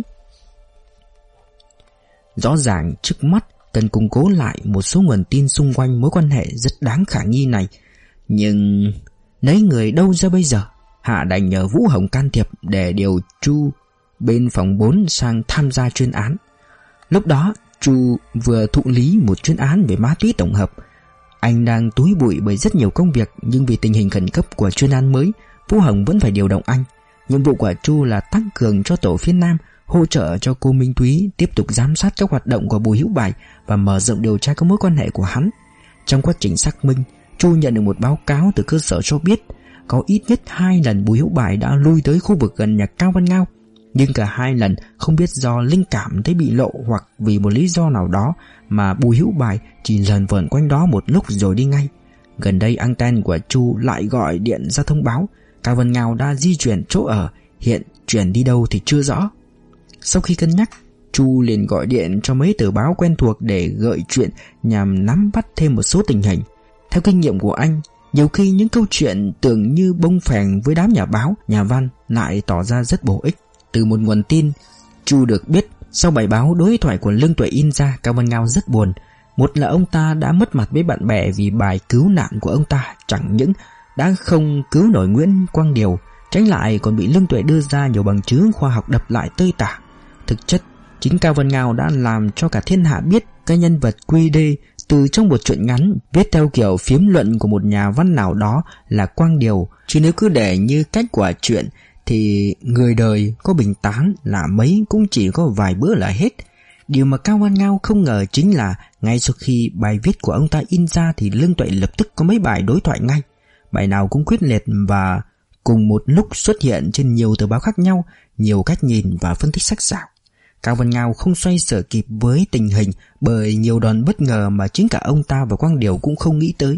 Rõ ràng trước mắt cần củng cố lại một số nguồn tin xung quanh mối quan hệ rất đáng khả nghi này. Nhưng lấy người đâu ra bây giờ? Hạ đành nhờ Vũ Hồng can thiệp để điều Chu bên phòng 4 sang tham gia chuyên án. Lúc đó Chu vừa thụ lý một chuyên án về ma túy tổng hợp. Anh đang túi bụi bởi rất nhiều công việc, nhưng vì tình hình khẩn cấp của chuyên án mới, Vũ Hồng vẫn phải điều động anh. Nhiệm vụ của Chu là tăng cường cho tổ phía Nam, hỗ trợ cho cô Minh Túy tiếp tục giám sát các hoạt động của Bùi Hữu Bài và mở rộng điều tra các mối quan hệ của hắn. Trong quá trình xác minh, Chu nhận được một báo cáo từ cơ sở cho biết có ít nhất 2 lần Bùi Hữu Bài đã lui tới khu vực gần nhà Cao Văn Ngao. Nhưng cả 2 lần không biết do linh cảm thấy bị lộ hoặc vì một lý do nào đó mà Bùi Hữu Bài chỉ lờn vờn quanh đó một lúc rồi đi ngay. Gần đây anten của Chu lại gọi điện ra thông báo Cao Văn Ngao đã di chuyển chỗ ở, hiện chuyển đi đâu thì chưa rõ. Sau khi cân nhắc, Chu liền gọi điện cho mấy tờ báo quen thuộc để gợi chuyện nhằm nắm bắt thêm một số tình hình. Theo kinh nghiệm của anh, nhiều khi những câu chuyện tưởng như bông phèn với đám nhà báo, nhà văn lại tỏ ra rất bổ ích. Từ một nguồn tin, Chu được biết sau bài báo đối thoại của Lương Tuệ in ra, Cao Văn Ngao rất buồn. Một là ông ta đã mất mặt với bạn bè vì bài cứu nạn của ông ta chẳng những đã không cứu nổi Nguyễn Quang Điều, trái lại còn bị Lương Tuệ đưa ra nhiều bằng chứng khoa học đập lại tơi tả. Thực chất, chính Cao Văn Ngao đã làm cho cả thiên hạ biết cái nhân vật quy đê từ trong một truyện ngắn viết theo kiểu phiếm luận của một nhà văn nào đó là Quang Điều. Chứ nếu cứ để như cách của chuyện thì người đời có bình tán là mấy cũng chỉ có vài bữa là hết. Điều mà Cao Văn Ngao không ngờ chính là ngay sau khi bài viết của ông ta in ra thì Lương Tuệ lập tức có mấy bài đối thoại ngay. Bài nào cũng quyết liệt và cùng một lúc xuất hiện trên nhiều tờ báo khác nhau, nhiều cách nhìn và phân tích sắc sảo. Cao Văn Ngao không xoay sở kịp với tình hình bởi nhiều đòn bất ngờ mà chính cả ông ta và Quang Điều cũng không nghĩ tới.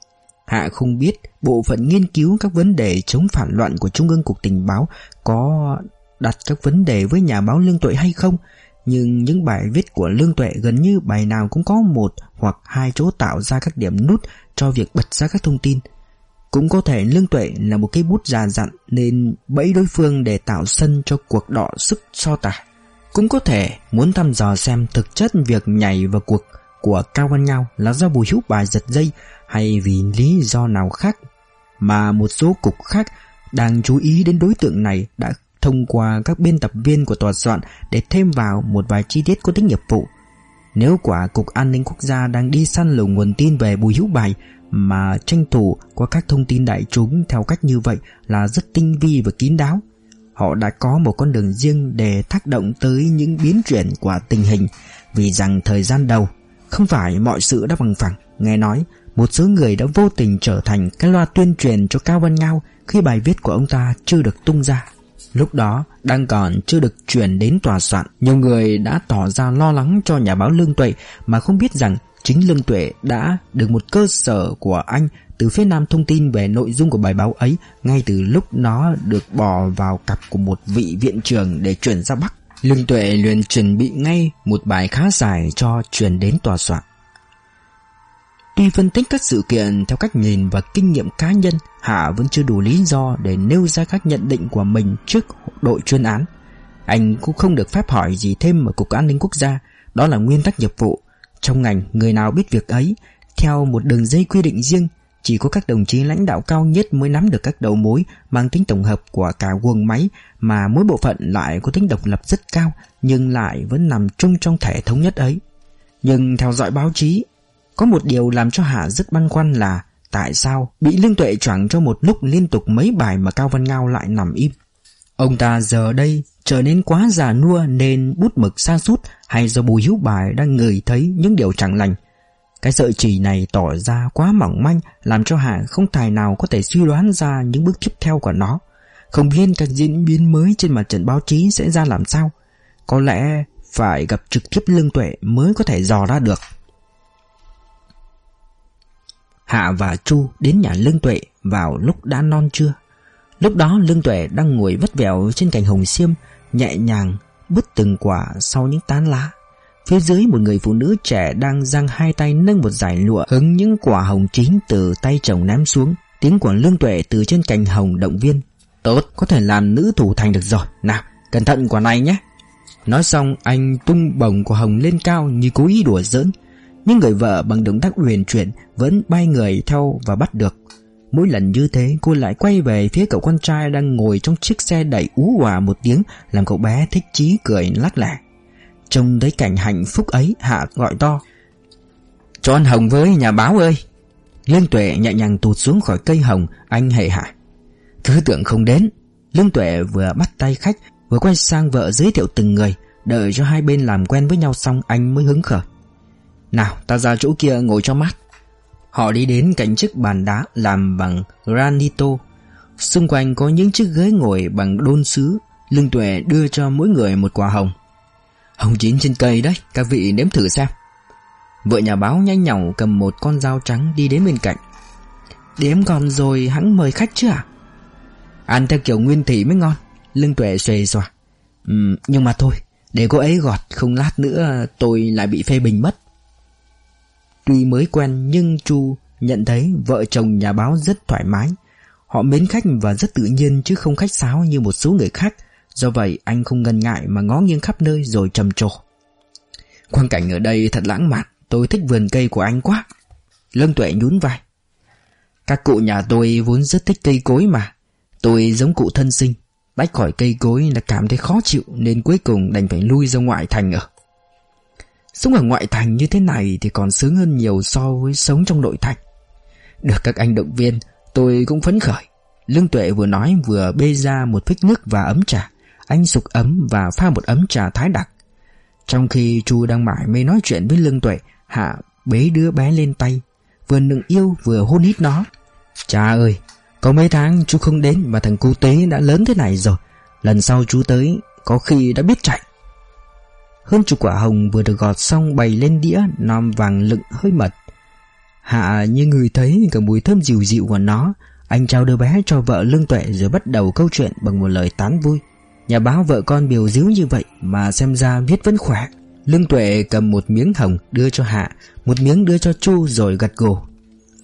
Hạ không biết bộ phận nghiên cứu các vấn đề chống phản loạn của Trung ương Cục Tình báo có đặt các vấn đề với nhà báo Lương Tuệ hay không, nhưng những bài viết của Lương Tuệ gần như bài nào cũng có một hoặc hai chỗ tạo ra các điểm nút cho việc bật ra các thông tin. Cũng có thể Lương Tuệ là một cây bút già dặn nên bẫy đối phương để tạo sân cho cuộc đọ sức so tài. Cũng có thể muốn thăm dò xem thực chất việc nhảy vào cuộc của Cao Văn Ngao là do Bùi Hữu Bài giật dây hay vì lý do nào khác, mà một số cục khác đang chú ý đến đối tượng này đã thông qua các biên tập viên của tòa soạn để thêm vào một vài chi tiết có tính nghiệp vụ. Nếu quả Cục An ninh Quốc gia đang đi săn lùng nguồn tin về Bùi Hữu Bài mà tranh thủ qua các thông tin đại chúng theo cách như vậy là rất tinh vi và kín đáo. Họ đã có một con đường riêng để tác động tới những biến chuyển của tình hình, vì rằng thời gian đầu không phải mọi sự đã bằng phẳng. Nghe nói một số người đã vô tình trở thành cái loa tuyên truyền cho Cao Văn Ngao khi bài viết của ông ta chưa được tung ra. Lúc đó đang còn chưa được chuyển đến tòa soạn, nhiều người đã tỏ ra lo lắng cho nhà báo Lương Tuệ mà không biết rằng chính Lương Tuệ đã được một cơ sở của anh từ phía Nam thông tin về nội dung của bài báo ấy ngay từ lúc nó được bỏ vào cặp của một vị viện trưởng để chuyển ra Bắc. Lương Tuệ liền chuẩn bị ngay một bài khá dài cho chuyển đến tòa soạn. Tuy phân tích các sự kiện theo cách nhìn và kinh nghiệm cá nhân, Hạ vẫn chưa đủ lý do để nêu ra các nhận định của mình trước đội chuyên án. Anh cũng không được phép hỏi gì thêm ở Cục An ninh Quốc gia, đó là nguyên tắc nghiệp vụ. Trong ngành, người nào biết việc ấy theo một đường dây quy định riêng, chỉ có các đồng chí lãnh đạo cao nhất mới nắm được các đầu mối mang tính tổng hợp của cả guồng máy, mà mỗi bộ phận lại có tính độc lập rất cao nhưng lại vẫn nằm chung trong thể thống nhất ấy. Nhưng theo dõi báo chí, có một điều làm cho Hạ rất băn khoăn là tại sao bị Lương Tuệ choảng cho một lúc liên tục mấy bài mà Cao Văn Ngao lại nằm im. Ông ta giờ đây trở nên quá già nua nên bút mực sa sút, hay do Bùi Hữu Bài đang ngửi thấy những điều chẳng lành. Cái sợi chỉ này tỏ ra quá mỏng manh, làm cho Hạ không tài nào có thể suy đoán ra những bước tiếp theo của nó. Không biết các diễn biến mới trên mặt trận báo chí sẽ ra làm sao. Có lẽ phải gặp trực tiếp Lương Tuệ mới có thể dò ra được. Hạ và Chu đến nhà Lương Tuệ vào lúc đã non trưa. Lúc đó Lương Tuệ đang ngồi vắt vẻo trên cành hồng xiêm, nhẹ nhàng bứt từng quả sau những tán lá. Phía dưới một người phụ nữ trẻ đang giang hai tay nâng một dải lụa hứng những quả hồng chín từ tay chồng ném xuống. Tiếng của Lương Tuệ từ trên cành hồng động viên: "Tốt, có thể làm nữ thủ thành được rồi. Nào, cẩn thận quả này nhé." Nói xong anh tung bổng của hồng lên cao như cố ý đùa giỡn. Nhưng người vợ bằng động tác uyển chuyển vẫn bay người theo và bắt được. Mỗi lần như thế cô lại quay về phía cậu con trai đang ngồi trong chiếc xe đẩy, ú òa một tiếng làm cậu bé thích chí cười lắc lẻ. Trông thấy cảnh hạnh phúc ấy, Hạ gọi to: "Cho ăn hồng với nhà báo ơi." Lương Tuệ nhẹ nhàng tụt xuống khỏi cây hồng. Anh hề hả: "Cứ tưởng không đến." Lương Tuệ vừa bắt tay khách vừa quay sang vợ giới thiệu từng người. Đợi cho hai bên làm quen với nhau xong anh mới hứng khởi: "Nào, ta ra chỗ kia ngồi cho mát." Họ đi đến cạnh chiếc bàn đá làm bằng granito. Xung quanh có những chiếc ghế ngồi bằng đôn sứ. Lương Tuệ đưa cho mỗi người một quả hồng. "Hồng chín trên cây đấy, các vị nếm thử xem." Vợ nhà báo nhanh nhảu cầm một con dao trắng đi đến bên cạnh. "Đếm còn rồi hẵng mời khách chứ à?" "Ăn theo kiểu nguyên thủy mới ngon." Lương Tuệ xuề xòa: "Nhưng mà thôi, để cô ấy gọt, không lát nữa tôi lại bị phê bình mất." Tuy mới quen nhưng Chu nhận thấy vợ chồng nhà báo rất thoải mái. Họ mến khách và rất tự nhiên chứ không khách sáo như một số người khác. Do vậy anh không ngần ngại mà ngó nghiêng khắp nơi rồi trầm trồ: "Quang cảnh ở đây thật lãng mạn, tôi thích vườn cây của anh quá." Lương Tuệ nhún vai: "Các cụ nhà tôi vốn rất thích cây cối mà. Tôi giống cụ thân sinh, tách khỏi cây cối là cảm thấy khó chịu nên cuối cùng đành phải lui ra ngoại thành ở. Sống ở ngoại thành như thế này thì còn sướng hơn nhiều so với sống trong nội thành. Được các anh động viên, tôi cũng phấn khởi." Lương Tuệ vừa nói vừa bê ra một phích nước và ấm trà. Anh sục ấm và pha một ấm trà thái đặc. Trong khi Chu đang mải mê nói chuyện với Lương Tuệ, Hạ bế đứa bé lên tay, vừa nựng yêu vừa hôn hít nó. "Cha ơi, có mấy tháng chú không đến mà thằng cu tế đã lớn thế này rồi. Lần sau chú tới có khi đã biết chạy." Hơn chục quả hồng vừa được gọt xong bày lên đĩa nom vàng lựng hơi mật. Hạ như ngửi thấy cả mùi thơm dịu dịu của nó. Anh trao đứa bé cho vợ Lương Tuệ rồi bắt đầu câu chuyện bằng một lời tán vui. Nhà báo vợ con biểu díu như vậy mà xem ra viết vẫn khỏe. Lương Tuệ cầm một miếng hồng đưa cho Hạ, một miếng đưa cho Chu rồi gật gù: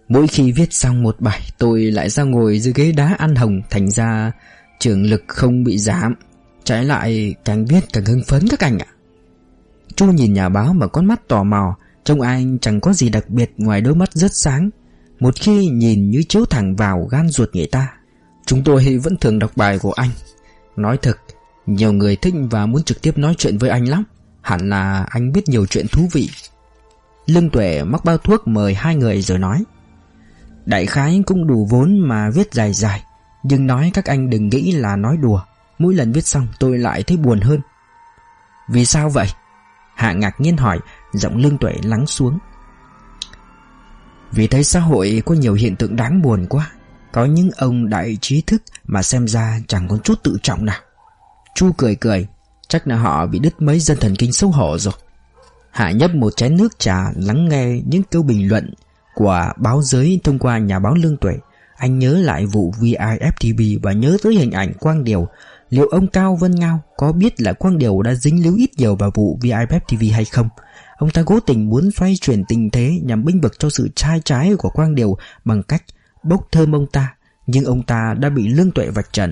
Mỗi khi viết xong một bài, tôi lại ra ngồi dưới ghế đá ăn hồng, thành ra trường lực không bị giảm. Trái lại càng viết càng hưng phấn các anh ạ. Chu nhìn nhà báo bằng con mắt tò mò. Trông anh chẳng có gì đặc biệt ngoài đôi mắt rất sáng, một khi nhìn như chiếu thẳng vào gan ruột người ta. Chúng tôi vẫn thường đọc bài của anh. Nói thật, nhiều người thích và muốn trực tiếp nói chuyện với anh lắm. Hẳn là anh biết nhiều chuyện thú vị. Lương Tuệ móc bao thuốc mời hai người rồi nói: đại khái cũng đủ vốn mà viết dài dài, nhưng nói các anh đừng nghĩ là nói đùa. Mỗi lần viết xong tôi lại thấy buồn hơn. Vì sao vậy? Hạ ngạc nhiên hỏi. Giọng Lương Tuệ lắng xuống. Vì thấy xã hội có nhiều hiện tượng đáng buồn quá. Có những ông đại trí thức mà xem ra chẳng có chút tự trọng nào. Chu cười cười. Chắc là họ bị đứt mấy dây thần kinh xấu hổ rồi. Hạ nhấp một chén nước trà, lắng nghe những câu bình luận của báo giới thông qua nhà báo Lương Tuệ. Anh nhớ lại vụ VIFTV và nhớ tới hình ảnh Quang Điều. Liệu ông Cao Vân Ngao có biết là Quang Điều đã dính líu ít nhiều vào vụ VIFTV hay không? Ông ta cố tình muốn xoay chuyển tình thế nhằm bênh vực cho sự sai trái của Quang Điều bằng cách bốc thơm ông ta, nhưng ông ta đã bị Lương Tuệ vạch trần.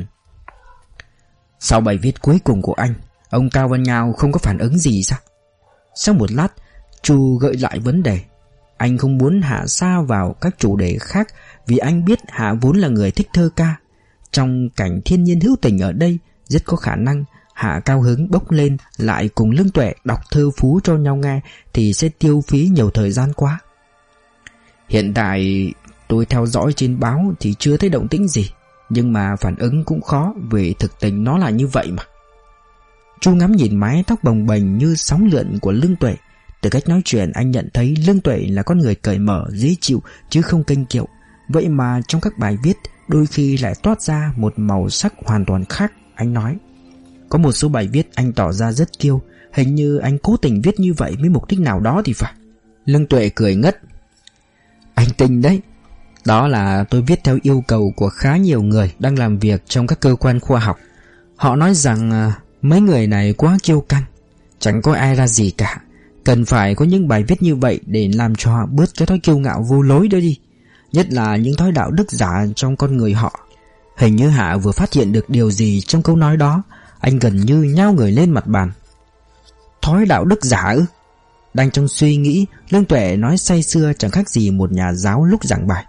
Sau bài viết cuối cùng của anh, ông Cao Vân Ngao không có phản ứng gì sao? Sau một lát, Chu gợi lại vấn đề. Anh không muốn Hạ sa vào các chủ đề khác vì anh biết Hạ vốn là người thích thơ ca. Trong cảnh thiên nhiên hữu tình ở đây, rất có khả năng Hạ cao hứng bốc lên lại cùng Lương Tuệ đọc thơ phú cho nhau nghe thì sẽ tiêu phí nhiều thời gian quá. Hiện tại tôi theo dõi trên báo thì chưa thấy động tĩnh gì, nhưng mà phản ứng cũng khó vì thực tình nó là như vậy mà. Chu ngắm nhìn mái tóc bồng bềnh như sóng lượn của Lương Tuệ. Từ cách nói chuyện anh nhận thấy Lương Tuệ là con người cởi mở, dễ chịu chứ không kênh kiệu. Vậy mà trong các bài viết đôi khi lại toát ra một màu sắc hoàn toàn khác. Anh nói: có một số bài viết anh tỏ ra rất kiêu, hình như anh cố tình viết như vậy với mục đích nào đó thì phải. Lương Tuệ cười ngất: anh tinh đấy. Đó là tôi viết theo yêu cầu của khá nhiều người đang làm việc trong các cơ quan khoa học. Họ nói rằng mấy người này quá kiêu căng, chẳng có ai ra gì cả. Cần phải có những bài viết như vậy để làm cho họ bớt cái thói kiêu ngạo vô lối đó đi, nhất là những thói đạo đức giả trong con người họ. Hình như Hạ vừa phát hiện được điều gì trong câu nói đó. Anh gần như nhao người lên mặt bàn. Thói đạo đức giả ư? Đang trong suy nghĩ, Lương Tuệ nói say sưa chẳng khác gì một nhà giáo lúc giảng bài.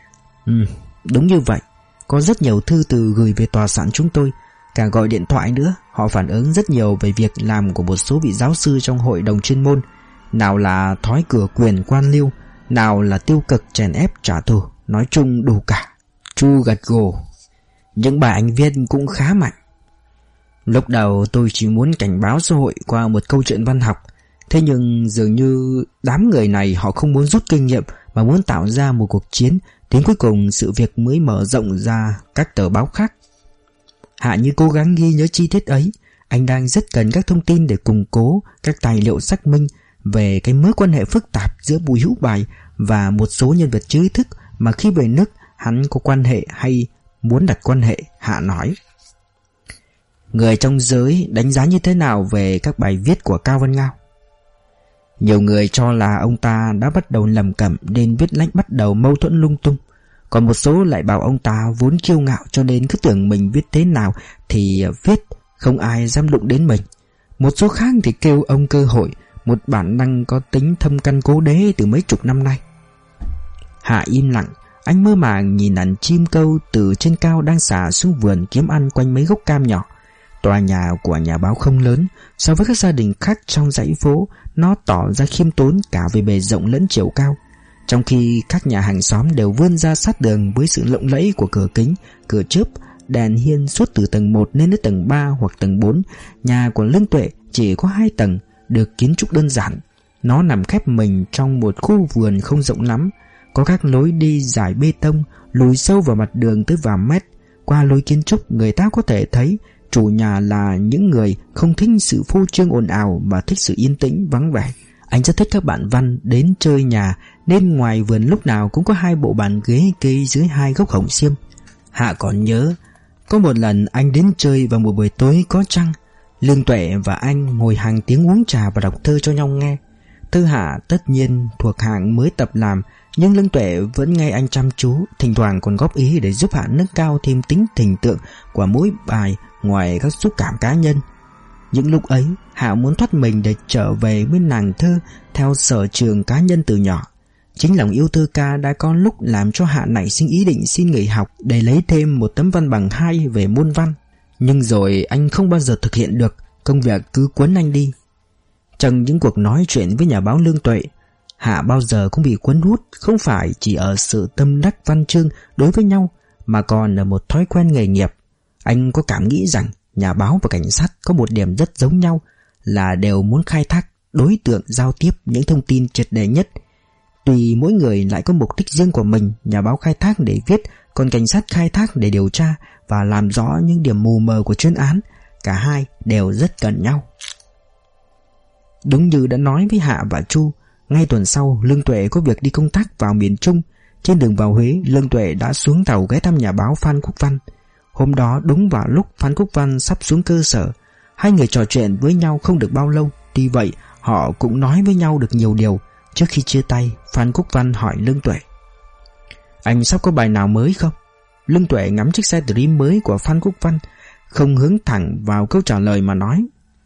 Đúng như vậy. Có rất nhiều thư từ gửi về tòa soạn chúng tôi, cả gọi điện thoại nữa. Họ phản ứng rất nhiều về việc làm của một số vị giáo sư trong hội đồng chuyên môn. Nào là thói cửa quyền quan liêu, nào là tiêu cực chèn ép trả thù. Nói chung đủ cả. Chu gật gù. Những bài anh viết cũng khá mạnh. Lúc đầu tôi chỉ muốn cảnh báo xã hội qua một câu chuyện văn học. Thế nhưng dường như đám người này họ không muốn rút kinh nghiệm mà muốn tạo ra một cuộc chiến. Đến cuối cùng sự việc mới mở rộng ra các tờ báo khác. Hạ như cố gắng ghi nhớ chi tiết ấy. Anh đang rất cần các thông tin để củng cố các tài liệu xác minh về cái mối quan hệ phức tạp giữa Bùi Hữu Bài và một số nhân vật trí thức mà khi về nước hắn có quan hệ hay muốn đặt quan hệ. Hạ nói: người trong giới đánh giá như thế nào về các bài viết của Cao Vân Ngao? Nhiều người cho là ông ta đã bắt đầu lầm cẩm nên viết lách bắt đầu mâu thuẫn lung tung. Còn một số lại bảo ông ta vốn kiêu ngạo cho nên cứ tưởng mình viết thế nào thì viết, không ai dám đụng đến mình. Một số khác thì kêu ông cơ hội, một bản năng có tính thâm căn cố đế từ mấy chục năm nay. Hạ im lặng. Anh mơ màng nhìn ảnh chim câu từ trên cao đang xả xuống vườn kiếm ăn quanh mấy gốc cam nhỏ. Tòa nhà của nhà báo không lớn. So với các gia đình khác trong dãy phố, nó tỏ ra khiêm tốn cả về bề rộng lẫn chiều cao. Trong khi các nhà hàng xóm đều vươn ra sát đường với sự lộng lẫy của cửa kính, cửa chớp, đèn hiên suốt từ tầng 1 lên đến tầng 3 hoặc tầng 4. Nhà của Lương Tuệ chỉ có 2 tầng, được kiến trúc đơn giản. Nó nằm khép mình trong một khu vườn không rộng lắm. Có các lối đi dài bê tông lùi sâu vào mặt đường tới vài mét. Qua lối kiến trúc người ta có thể thấy chủ nhà là những người không thích sự phô trương ồn ào và thích sự yên tĩnh vắng vẻ. Anh rất thích các bạn văn đến chơi nhà nên ngoài vườn lúc nào cũng có 2 bộ bàn ghế kê dưới 2 gốc hồng xiêm. Hạ còn nhớ có một lần anh đến chơi vào một buổi tối có trăng. Lương Tuệ và anh ngồi hàng tiếng uống trà và đọc thơ cho nhau nghe. Thơ Hạ tất nhiên thuộc hạng mới tập làm, Nhưng Lương Tuệ vẫn nghe anh chăm chú, thỉnh thoảng còn góp ý để giúp Hạ nâng cao thêm tính hình tượng của mỗi bài ngoài các xúc cảm cá nhân. Những lúc ấy Hạ muốn thoát mình để trở về với nàng thơ theo sở trường cá nhân từ nhỏ. Chính lòng yêu thơ ca đã có lúc làm cho Hạ nảy sinh ý định xin nghỉ học để lấy thêm một tấm văn bằng 2 về môn văn. Nhưng rồi anh không bao giờ thực hiện được, công việc cứ cuốn anh đi. Trong những cuộc nói chuyện với nhà báo Lương Tuệ, Hạ bao giờ cũng bị cuốn hút, không phải chỉ ở sự tâm đắc văn chương đối với nhau, mà còn ở một thói quen nghề nghiệp. Anh có cảm nghĩ rằng nhà báo và cảnh sát có một điểm rất giống nhau là đều muốn khai thác đối tượng giao tiếp những thông tin triệt để nhất. Tùy mỗi người lại có mục đích riêng của mình, nhà báo khai thác để viết, còn cảnh sát khai thác để điều tra và làm rõ những điểm mù mờ của chuyên án. Cả hai đều rất cần nhau. Đúng như đã nói với Hạ và Chu, ngay tuần sau Lương Tuệ có việc đi công tác vào miền Trung. Trên đường vào Huế, Lương Tuệ đã xuống tàu ghé thăm nhà báo Phan Quốc Văn. Hôm đó đúng vào lúc Phan Quốc Văn sắp xuống cơ sở. Hai người trò chuyện với nhau không được bao lâu, tuy vậy họ cũng nói với nhau được nhiều điều. Trước khi chia tay, Phan Quốc Văn hỏi Lương Tuệ: "Anh sắp có bài nào mới không?" Lương Tuệ ngắm chiếc xe Dream mới của Phan Quốc Văn, không hướng thẳng vào câu trả lời mà nói: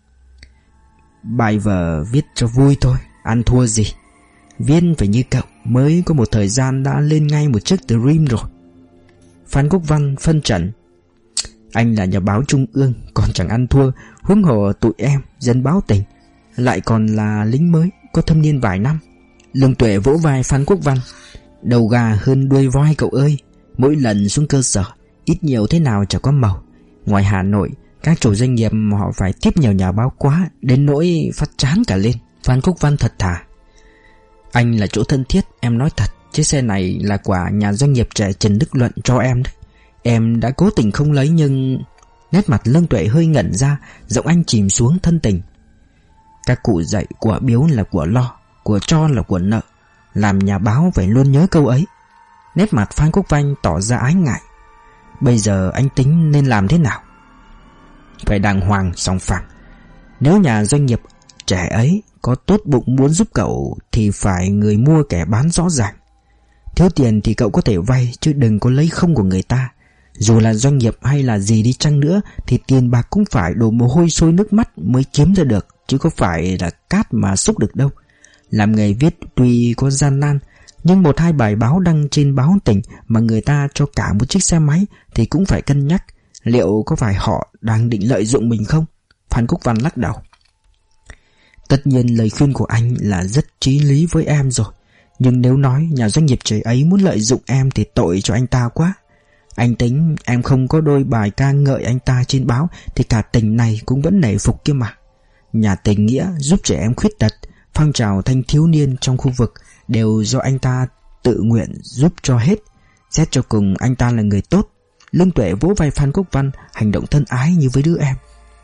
"Bài vở viết cho vui thôi, ăn thua gì. Viên phải như cậu, mới có một thời gian đã lên ngay một chiếc Dream rồi." Phan Quốc Văn phân trần: "Anh là nhà báo trung ương, còn chẳng ăn thua, huống hồ tụi em dân báo tỉnh, lại còn là lính mới, có thâm niên vài năm." Lương Tuệ vỗ vai Phan Quốc Văn: "Đầu gà hơn đuôi voi cậu ơi. Mỗi lần xuống cơ sở, ít nhiều thế nào chả có màu. Ngoài Hà Nội, các chủ doanh nghiệp họ phải tiếp nhiều nhà báo quá, đến nỗi phát chán cả lên." Phan Quốc Văn thật thà: "Anh là chỗ thân thiết, em nói thật. Chiếc xe này là quả nhà doanh nghiệp trẻ Trần Đức Luận cho em đấy. Em đã cố tình không lấy nhưng..." Nét mặt Lương Tuệ hơi ngẩn ra, giọng anh chìm xuống thân tình: "Các cụ dạy của biếu là của lo, của cho là của nợ. Làm nhà báo phải luôn nhớ câu ấy." Nét mặt Phan Quốc Văn tỏ ra ái ngại: "Bây giờ anh tính nên làm thế nào?" "Phải đàng hoàng, sòng phẳng. Nếu nhà doanh nghiệp trẻ ấy có tốt bụng muốn giúp cậu thì phải người mua kẻ bán rõ ràng. Thiếu tiền thì cậu có thể vay, chứ đừng có lấy không của người ta. Dù là doanh nghiệp hay là gì đi chăng nữa thì tiền bạc cũng phải đổ mồ hôi sôi nước mắt mới kiếm ra được, chứ có phải là cát mà xúc được đâu. Làm nghề viết tuy có gian nan, nhưng một hai bài báo đăng trên báo tỉnh mà người ta cho cả một chiếc xe máy thì cũng phải cân nhắc liệu có phải họ đang định lợi dụng mình không." Phan Quốc Văn lắc đầu: "Tất nhiên lời khuyên của anh là rất chí lý với em rồi, nhưng nếu nói nhà doanh nghiệp trẻ ấy muốn lợi dụng em thì tội cho anh ta quá. Anh tính em không có đôi bài ca ngợi anh ta trên báo thì cả tỉnh này cũng vẫn nể phục kia mà. Nhà tình nghĩa giúp trẻ em khuyết tật, phong trào thanh thiếu niên trong khu vực đều do anh ta tự nguyện giúp cho hết. Xét cho cùng anh ta là người tốt." Lương Tuệ vỗ vai Phan Quốc Văn, hành động thân ái như với đứa em: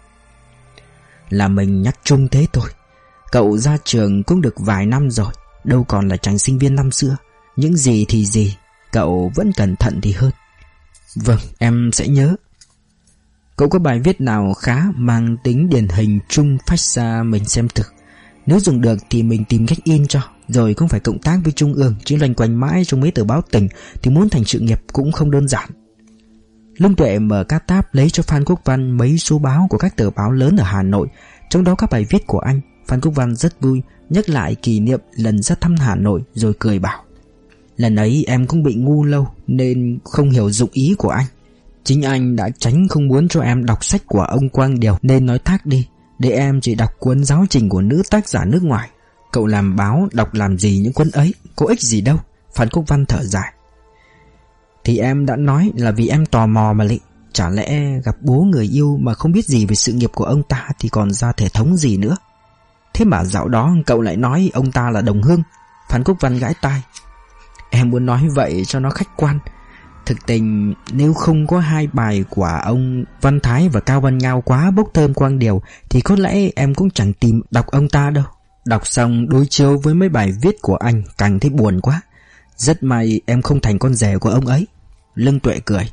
"Là mình nhắc chung thế thôi. Cậu ra trường cũng được vài năm rồi, đâu còn là chàng sinh viên năm xưa. Những gì thì gì, cậu vẫn cẩn thận thì hơn." "Vâng, em sẽ nhớ." "Cậu có bài viết nào khá mang tính điển hình chung phát ra mình xem thử. Nếu dùng được thì mình tìm cách in cho. Rồi cũng phải cộng tác với trung ương, chứ loanh quanh mãi trong mấy tờ báo tỉnh thì muốn thành sự nghiệp cũng không đơn giản." Lương Tuệ mở cát táp lấy cho Phan Quốc Văn mấy số báo của các tờ báo lớn ở Hà Nội, trong đó các bài viết của anh. Phan Quốc Văn rất vui, nhắc lại kỷ niệm lần ra thăm Hà Nội rồi cười bảo: "Lần ấy em cũng bị ngu lâu nên không hiểu dụng ý của anh. Chính anh đã tránh không muốn cho em đọc sách của ông Quang Điều nên nói thác đi, để em chỉ đọc cuốn giáo trình của nữ tác giả nước ngoài. Cậu làm báo đọc làm gì những cuốn ấy, có ích gì đâu." Phan Quốc Văn thở dài: "Thì em đã nói là vì em tò mò mà lị. Chả lẽ gặp bố người yêu mà không biết gì về sự nghiệp của ông ta thì còn ra thể thống gì nữa. Thế mà dạo đó cậu lại nói ông ta là đồng hương." Phan Quốc Văn gãi tai: "Em muốn nói vậy cho nó khách quan. Thực tình nếu không có hai bài của ông Văn Thái và Cao Văn Ngao quá bốc thơm Quang Điều thì có lẽ em cũng chẳng tìm đọc ông ta đâu. Đọc xong đối chiếu với mấy bài viết của anh càng thấy buồn quá. Rất may em không thành con rể của ông ấy." Lương Tuệ cười: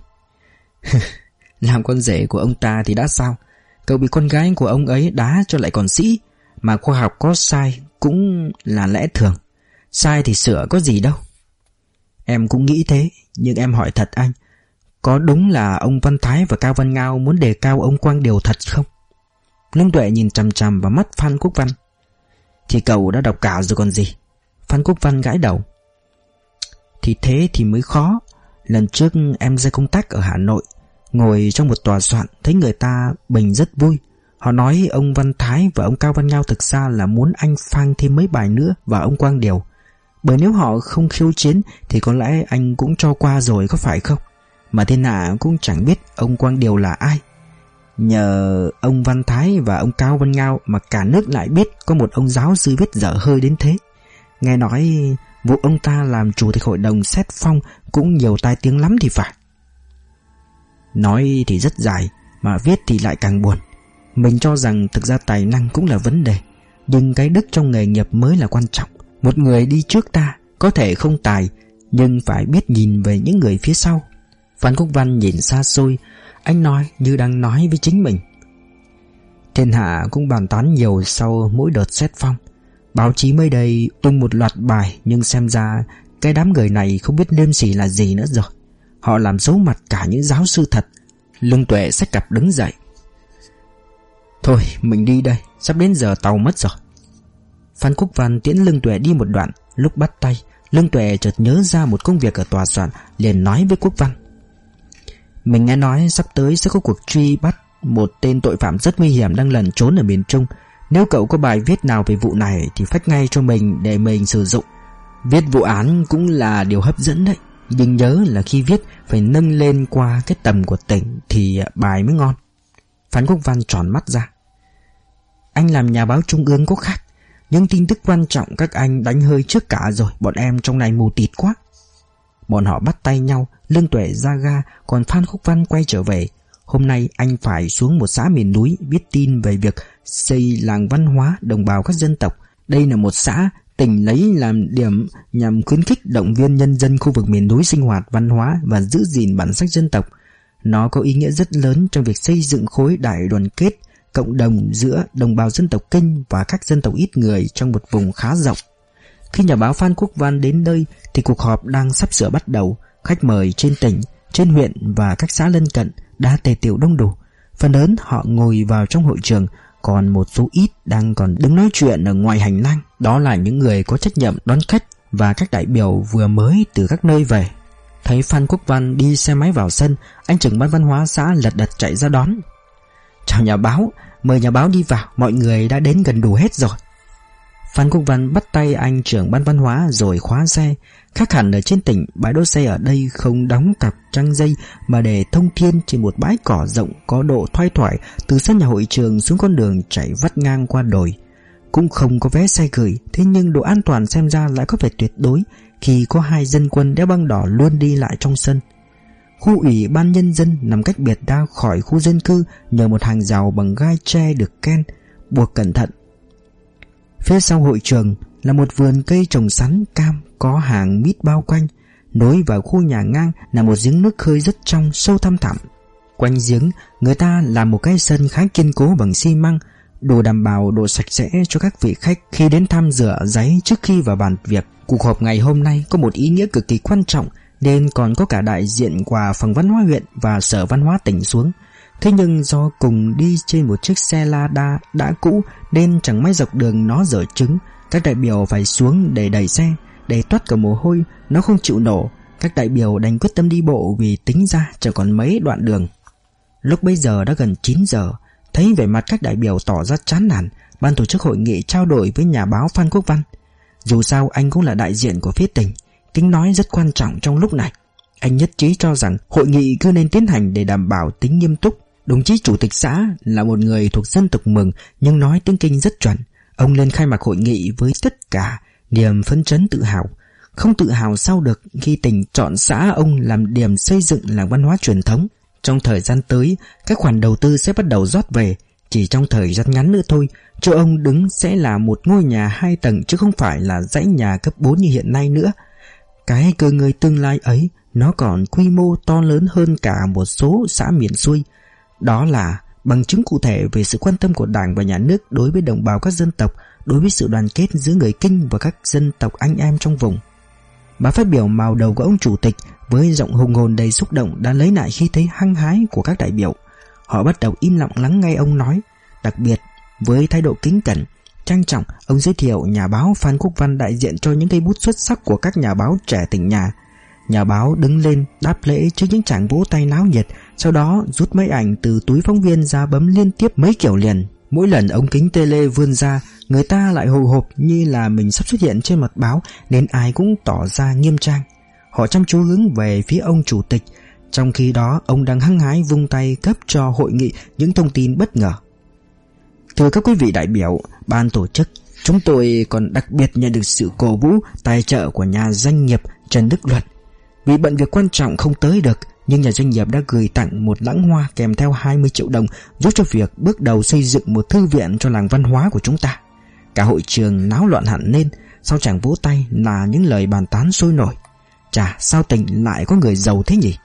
"Làm con rể của ông ta thì đã sao? Cậu bị con gái của ông ấy đá cho lại còn sĩ. Mà khoa học có sai cũng là lẽ thường. Sai thì sửa có gì đâu." Em cũng nghĩ thế, nhưng em hỏi thật anh, có đúng là ông Văn Thái và Cao Văn Ngao muốn đề cao ông Quang Điều thật không? Lương Tuệ nhìn chằm chằm vào mắt Phan Quốc Văn. Thì cậu đã đọc cả rồi còn gì. Phan Quốc Văn gãi đầu. Thì thế thì mới khó. Lần trước em ra công tác ở Hà Nội, ngồi trong một tòa soạn, thấy người ta bình rất vui. Họ nói ông Văn Thái và ông Cao Văn Ngao thực ra là muốn anh phang thêm mấy bài nữa vào ông Quang Điều. Bởi nếu họ không khiêu chiến thì có lẽ anh cũng cho qua rồi, có phải không? Mà thiên hạ cũng chẳng biết ông Quang Điều là ai. Nhờ ông Văn Thái và ông Cao Văn Ngao mà cả nước lại biết có một ông giáo sư viết dở hơi đến thế. Nghe nói vụ ông ta làm chủ tịch hội đồng xét phong cũng nhiều tai tiếng lắm thì phải. Nói thì rất dài, mà viết thì lại càng buồn. Mình cho rằng thực ra tài năng cũng là vấn đề, nhưng cái đức trong nghề nghiệp mới là quan trọng. Một người đi trước ta có thể không tài, nhưng phải biết nhìn về những người phía sau. Phan Quốc Văn nhìn xa xôi, anh nói như đang nói với chính mình. Thiên hạ cũng bàn tán nhiều sau mỗi đợt xét phong. Báo chí mới đây tung một loạt bài, nhưng xem ra cái đám người này không biết liêm sỉ là gì nữa rồi. Họ làm xấu mặt cả những giáo sư thật. Lương Tuệ xách cặp đứng dậy. Thôi mình đi đây, sắp đến giờ tàu mất rồi. Phan Quốc Văn tiễn Lương Tuệ đi một đoạn. Lúc bắt tay, Lương Tuệ chợt nhớ ra một công việc ở tòa soạn, liền nói với Quốc Văn. Mình nghe nói sắp tới sẽ có cuộc truy bắt một tên tội phạm rất nguy hiểm đang lẩn trốn ở miền Trung. Nếu cậu có bài viết nào về vụ này thì phách ngay cho mình để mình sử dụng. Viết vụ án cũng là điều hấp dẫn đấy, nhưng nhớ là khi viết phải nâng lên qua cái tầm của tỉnh thì bài mới ngon. Phan Quốc Văn tròn mắt ra. Anh làm nhà báo trung ương có khác, nhưng tin tức quan trọng các anh đánh hơi trước cả rồi. Bọn em trong này mù tịt quá. Bọn họ bắt tay nhau. Lương Tuệ ra ga, còn Phan Quốc Văn quay trở về. Hôm nay anh phải xuống một xã miền núi biết tin về việc xây làng văn hóa đồng bào các dân tộc. Đây là một xã tỉnh lấy làm điểm nhằm khuyến khích động viên nhân dân khu vực miền núi sinh hoạt văn hóa và giữ gìn bản sắc dân tộc. Nó có ý nghĩa rất lớn trong việc xây dựng khối đại đoàn kết cộng đồng giữa đồng bào dân tộc Kinh và các dân tộc ít người trong một vùng khá rộng. Khi nhà báo Phan Quốc Văn đến nơi thì cuộc họp đang sắp sửa bắt đầu. Khách mời trên tỉnh, trên huyện và các xã lân cận đã tề tựu đông đủ. Phần lớn họ ngồi vào trong hội trường, còn một số ít đang còn đứng nói chuyện ở ngoài hành lang. Đó là những người có trách nhiệm đón khách và các đại biểu vừa mới từ các nơi về. Thấy Phan Quốc Văn đi xe máy vào sân, anh trưởng ban văn hóa xã lật đật chạy ra đón. Chào nhà báo, mời nhà báo đi vào, mọi người đã đến gần đủ hết rồi. Phan Quốc Văn bắt tay anh trưởng ban văn hóa rồi khóa xe. Khác hẳn ở trên tỉnh, bãi đỗ xe ở đây không đóng cặp trăng dây mà để thông thiên trên một bãi cỏ rộng có độ thoai thoải từ sân nhà hội trường xuống con đường chạy vắt ngang qua đồi. Cũng không có vé xe gửi, thế nhưng độ an toàn xem ra lại có vẻ tuyệt đối khi có hai dân quân đeo băng đỏ luôn đi lại trong sân. Khu ủy ban nhân dân nằm cách biệt ra khỏi khu dân cư nhờ một hàng rào bằng gai tre được ken buộc cẩn thận. Phía sau hội trường là một vườn cây trồng sắn cam có hàng mít bao quanh. Nối vào khu nhà ngang là một giếng nước khơi rất trong, sâu thăm thẳm. Quanh giếng người ta làm một cái sân khá kiên cố bằng xi măng, đủ đảm bảo độ sạch sẽ cho các vị khách khi đến thăm rửa ráy trước khi vào bàn việc. Cuộc họp ngày hôm nay có một ý nghĩa cực kỳ quan trọng nên còn có cả đại diện của phòng văn hóa huyện và sở văn hóa tỉnh xuống. Thế nhưng do cùng đi trên một chiếc xe Lada đã cũ nên chẳng may dọc đường nó dở trứng. Các đại biểu phải xuống để đẩy xe, để toát cả mồ hôi, nó không chịu nổ. Các đại biểu đành quyết tâm đi bộ vì tính ra chẳng còn mấy đoạn đường. Lúc bấy giờ đã gần 9 giờ. Thấy vẻ mặt các đại biểu tỏ ra chán nản, ban tổ chức hội nghị trao đổi với nhà báo Phan Quốc Văn. Dù sao anh cũng là đại diện của phía tỉnh, tiếng nói rất quan trọng trong lúc này. Anh nhất trí cho rằng hội nghị cứ nên tiến hành để đảm bảo tính nghiêm túc. Đồng chí chủ tịch xã là một người thuộc dân tộc Mường nhưng nói tiếng Kinh rất chuẩn. Ông lên khai mạc hội nghị với tất cả niềm phấn chấn tự hào. Không tự hào sao được khi tỉnh chọn xã ông làm điểm xây dựng làng văn hóa truyền thống. Trong thời gian tới, các khoản đầu tư sẽ bắt đầu rót về. Chỉ trong thời gian ngắn nữa thôi, chỗ ông đứng sẽ là một ngôi nhà 2 tầng chứ không phải là dãy nhà cấp 4 như hiện nay nữa. Cái cơ ngơi tương lai ấy, nó còn quy mô to lớn hơn cả một số xã miền xuôi. Đó là bằng chứng cụ thể về sự quan tâm của Đảng và Nhà nước đối với đồng bào các dân tộc, đối với sự đoàn kết giữa người Kinh và các dân tộc anh em trong vùng. Bài phát biểu màu đầu của ông chủ tịch với giọng hùng hồn đầy xúc động đã lấy lại khí thế hăng hái của các đại biểu. Họ bắt đầu im lặng lắng nghe ông nói. Đặc biệt với thái độ kính cẩn, trang trọng, ông giới thiệu nhà báo Phan Quốc Văn đại diện cho những cây bút xuất sắc của các nhà báo trẻ tỉnh nhà. Nhà báo đứng lên đáp lễ trước những tràng vỗ tay náo nhiệt, sau đó rút máy ảnh từ túi phóng viên ra bấm liên tiếp mấy kiểu liền. Mỗi lần ống kính tele vươn ra, người ta lại hồi hộp như là mình sắp xuất hiện trên mặt báo, nên ai cũng tỏ ra nghiêm trang. Họ chăm chú hướng về phía ông chủ tịch, trong khi đó ông đang hăng hái vung tay cấp cho hội nghị những thông tin bất ngờ. Thưa các quý vị đại biểu, ban tổ chức, chúng tôi còn đặc biệt nhận được sự cổ vũ tài trợ của nhà doanh nghiệp Trần Đức Luật. Vì bận việc quan trọng không tới được, nhưng nhà doanh nghiệp đã gửi tặng một lẵng hoa kèm theo 20 triệu đồng giúp cho việc bước đầu xây dựng một thư viện cho làng văn hóa của chúng ta. Cả hội trường náo loạn hẳn lên, sau tràng vỗ tay là những lời bàn tán sôi nổi. Chà, sao tỉnh lại có người giàu thế nhỉ?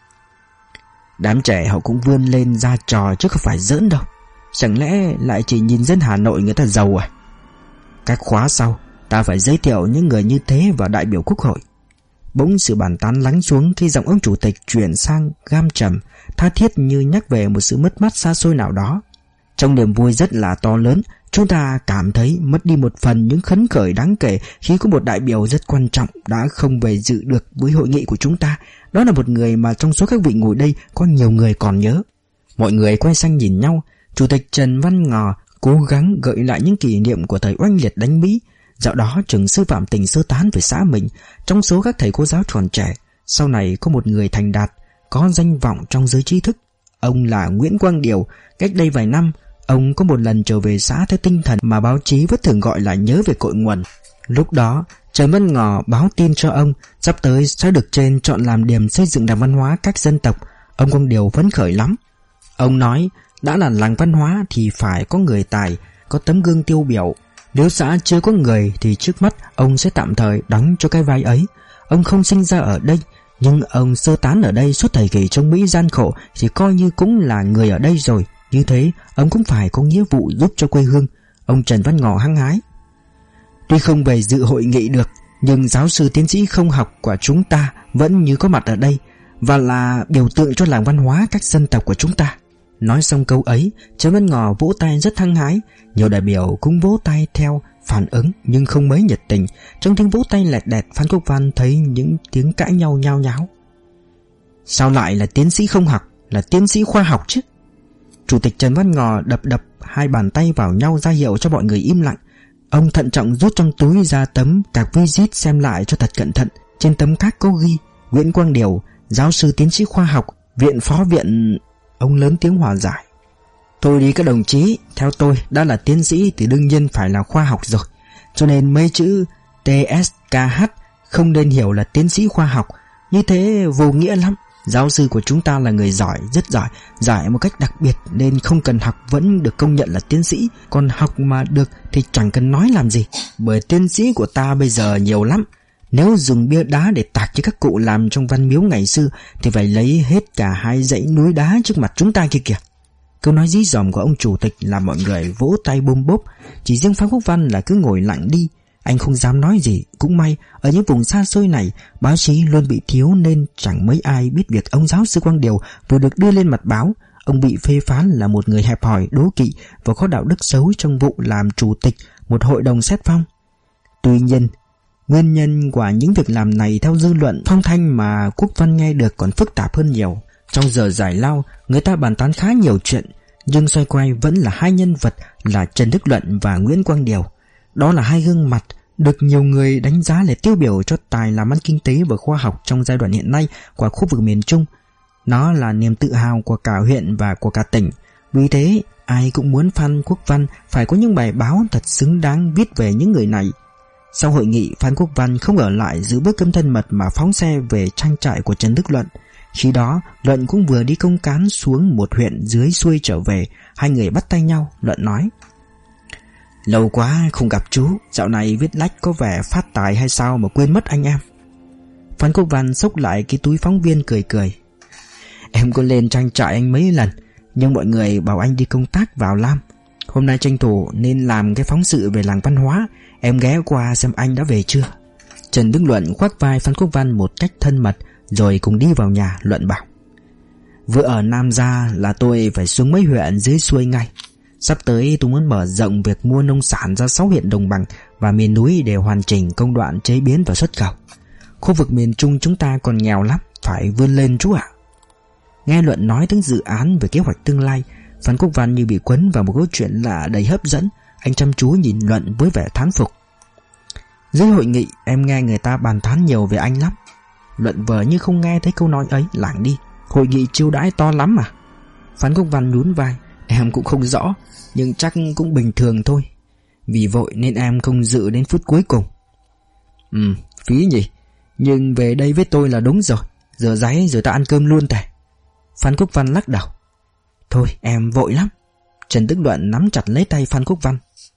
Đám trẻ họ cũng vươn lên ra trò chứ không phải giỡn đâu. Chẳng lẽ lại chỉ nhìn dân Hà Nội người ta giàu à? Các khóa sau ta phải giới thiệu những người như thế vào đại biểu Quốc hội. Bỗng sự bàn tán lắng xuống khi giọng ông chủ tịch chuyển sang gam trầm, tha thiết như nhắc về một sự mất mát xa xôi nào đó. Trong niềm vui rất là to lớn, chúng ta cảm thấy mất đi một phần những khấn khởi đáng kể khi có một đại biểu rất quan trọng đã không về dự được với hội nghị của chúng ta. Đó là một người mà trong số các vị ngồi đây có nhiều người còn nhớ. Mọi người quay sang nhìn nhau. Chủ tịch Trần Văn Ngò cố gắng gợi lại những kỷ niệm của thời oanh liệt đánh Mỹ. Dạo đó trường sư phạm Tỉnh sơ tán về xã mình. Trong số các thầy cô giáo còn trẻ, sau này có một người thành đạt, có danh vọng trong giới trí thức. Ông là Nguyễn Quang Điều. Cách đây vài năm, ông có một lần trở về xã theo tinh thần mà báo chí vẫn thường gọi là nhớ về cội nguồn. Lúc đó Trần Văn Ngò báo tin cho ông sắp tới sẽ được trên chọn làm điểm xây dựng làng văn hóa các dân tộc. Ông Quang Điều phấn khởi lắm. Ông nói đã là làng văn hóa thì phải có người tài, có tấm gương tiêu biểu. Nếu xã chưa có người thì trước mắt ông sẽ tạm thời đóng cho cái vai ấy. Ông không sinh ra ở đây, nhưng ông sơ tán ở đây suốt thời kỳ trong Mỹ gian khổ thì coi như cũng là người ở đây rồi. Như thế ông cũng phải có nghĩa vụ giúp cho quê hương. Ông Trần Văn Ngò hăng hái. Tuy không về dự hội nghị được, nhưng giáo sư tiến sĩ không học của chúng ta vẫn như có mặt ở đây, và là biểu tượng cho làng văn hóa các dân tộc của chúng ta. Nói xong câu ấy, Trần Văn Ngò vỗ tay rất hăng hái. Nhiều đại biểu cũng vỗ tay theo phản ứng nhưng không mấy nhiệt tình. Trong tiếng vỗ tay lẹt đẹt, Phan Quốc Văn thấy những tiếng cãi nhau nhao nháo. Sao lại là tiến sĩ không học, là tiến sĩ khoa học chứ? Chủ tịch Trần Văn Ngò đập hai bàn tay vào nhau ra hiệu cho mọi người im lặng. Ông thận trọng rút trong túi ra tấm cạc visit xem lại cho thật cẩn thận. Trên tấm cạc có ghi Nguyễn Quang Điều, giáo sư tiến sĩ khoa học, viện phó viện. Ông lớn tiếng hòa giải. Thôi đi các đồng chí, theo tôi đã là tiến sĩ thì đương nhiên phải là khoa học rồi. Cho nên mấy chữ TSKH không nên hiểu là tiến sĩ khoa học. Như thế vô nghĩa lắm. Giáo sư của chúng ta là người giỏi, rất giỏi, giỏi một cách đặc biệt, nên không cần học vẫn được công nhận là tiến sĩ. Còn học mà được thì chẳng cần nói làm gì, bởi tiến sĩ của ta bây giờ nhiều lắm. Nếu dùng bia đá để tạc cho các cụ làm trong văn miếu ngày xưa thì phải lấy hết cả hai dãy núi đá trước mặt chúng ta kia kìa. Câu nói dí dỏm của ông chủ tịch làm mọi người vỗ tay bôm bốp. Chỉ riêng Phan Quốc Văn là cứ ngồi lặng đi. Anh không dám nói gì. Cũng may ở những vùng xa xôi này báo chí luôn bị thiếu, nên chẳng mấy ai biết việc ông giáo sư Quang Điều vừa được đưa lên mặt báo. Ông bị phê phán là một người hẹp hòi, đố kỵ và có đạo đức xấu trong vụ làm chủ tịch một hội đồng xét phong. Tuy nhiên, nguyên nhân của những việc làm này theo dư luận phong thanh mà Quốc Văn nghe được còn phức tạp hơn nhiều. Trong giờ giải lao, người ta bàn tán khá nhiều chuyện, nhưng xoay quay vẫn là hai nhân vật là Trần Đức Luận và Nguyễn Quang Điều. Đó là hai gương mặt được nhiều người đánh giá là tiêu biểu cho tài làm ăn kinh tế và khoa học trong giai đoạn hiện nay của khu vực miền Trung. Nó là niềm tự hào của cả huyện và của cả tỉnh. Vì thế, ai cũng muốn Phan Quốc Văn phải có những bài báo thật xứng đáng viết về những người này. Sau hội nghị, Phan Quốc Văn không ở lại giữ bữa cơm thân mật mà phóng xe về trang trại của Trần Đức Luận. Khi đó, Luận cũng vừa đi công cán xuống một huyện dưới xuôi trở về. Hai người bắt tay nhau. Luận nói: Lâu quá không gặp chú, dạo này viết lách có vẻ phát tài hay sao mà quên mất anh em. Phan Quốc Văn xốc lại cái túi phóng viên cười cười. Em có lên trang trại anh mấy lần, nhưng mọi người bảo anh đi công tác vào Lam. Hôm nay tranh thủ nên làm cái phóng sự về làng văn hóa. Em ghé qua xem anh đã về chưa. Trần Đức Luận khoác vai Phan Quốc Văn một cách thân mật, rồi cùng đi vào nhà. Luận bảo: vừa ở Nam Gia là tôi phải xuống mấy huyện dưới xuôi ngay. Sắp tới tôi muốn mở rộng việc mua nông sản ra 6 huyện đồng bằng và miền núi để hoàn chỉnh công đoạn chế biến và xuất khẩu. Khu vực miền Trung chúng ta còn nghèo lắm, phải vươn lên chú ạ. Nghe Luận nói đến dự án về kế hoạch tương lai, Phan Quốc Văn như bị quấn vào một câu chuyện lạ đầy hấp dẫn. Anh chăm chú nhìn Luận với vẻ thán phục. Dưới hội nghị em nghe người ta bàn tán nhiều về anh lắm. Luận vờ như không nghe thấy câu nói ấy, lảng đi. Hội nghị chiêu đãi to lắm mà. Phan Quốc Văn nhún vai: em cũng không rõ, nhưng chắc cũng bình thường thôi. Vì vội nên em không dự đến phút cuối cùng. Phí nhỉ. Nhưng về đây với tôi là đúng rồi. Rửa ráy rồi ta ăn cơm luôn tè. Phan Quốc Văn lắc đầu: thôi em vội lắm. Trần Đức Luận nắm chặt lấy tay Phan Quốc Văn: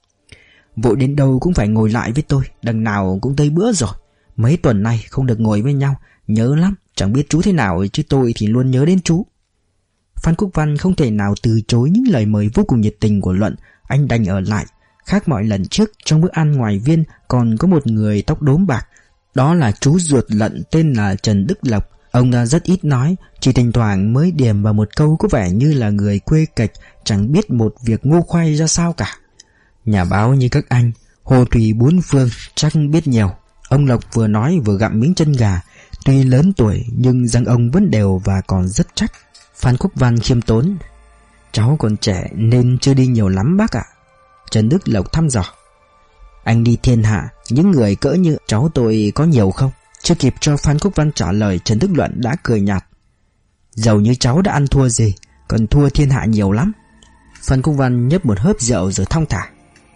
vội đến đâu cũng phải ngồi lại với tôi, đằng nào cũng tới bữa rồi. Mấy tuần nay không được ngồi với nhau, nhớ lắm. Chẳng biết chú thế nào chứ tôi thì luôn nhớ đến chú. Phan Quốc Văn không thể nào từ chối những lời mời vô cùng nhiệt tình của Luận. Anh đành ở lại. Khác mọi lần trước, trong bữa ăn ngoài viên còn có một người tóc đốm bạc. Đó là chú ruột Luận tên là Trần Đức Lộc. Ông ta rất ít nói, chỉ thỉnh thoảng mới điềm vào một câu có vẻ như là người quê kệch, chẳng biết một việc ngô khoai ra sao cả. Nhà báo như các anh, hồ thủy bốn phương, chắc biết nhiều. Ông Lộc vừa nói vừa gặm miếng chân gà. Tuy lớn tuổi nhưng răng ông vẫn đều và còn rất chắc. Phan Quốc Văn khiêm tốn: cháu còn trẻ nên chưa đi nhiều lắm bác ạ. Trần Đức Lộc thăm dò: anh đi thiên hạ, những người cỡ như cháu tôi có nhiều không? Chưa kịp cho Phan Quốc Văn trả lời, Trần Đức Luận đã cười nhạt: dầu như cháu đã ăn thua gì, còn thua thiên hạ nhiều lắm. Phan Quốc Văn nhấp một hớp rượu rồi thong thả: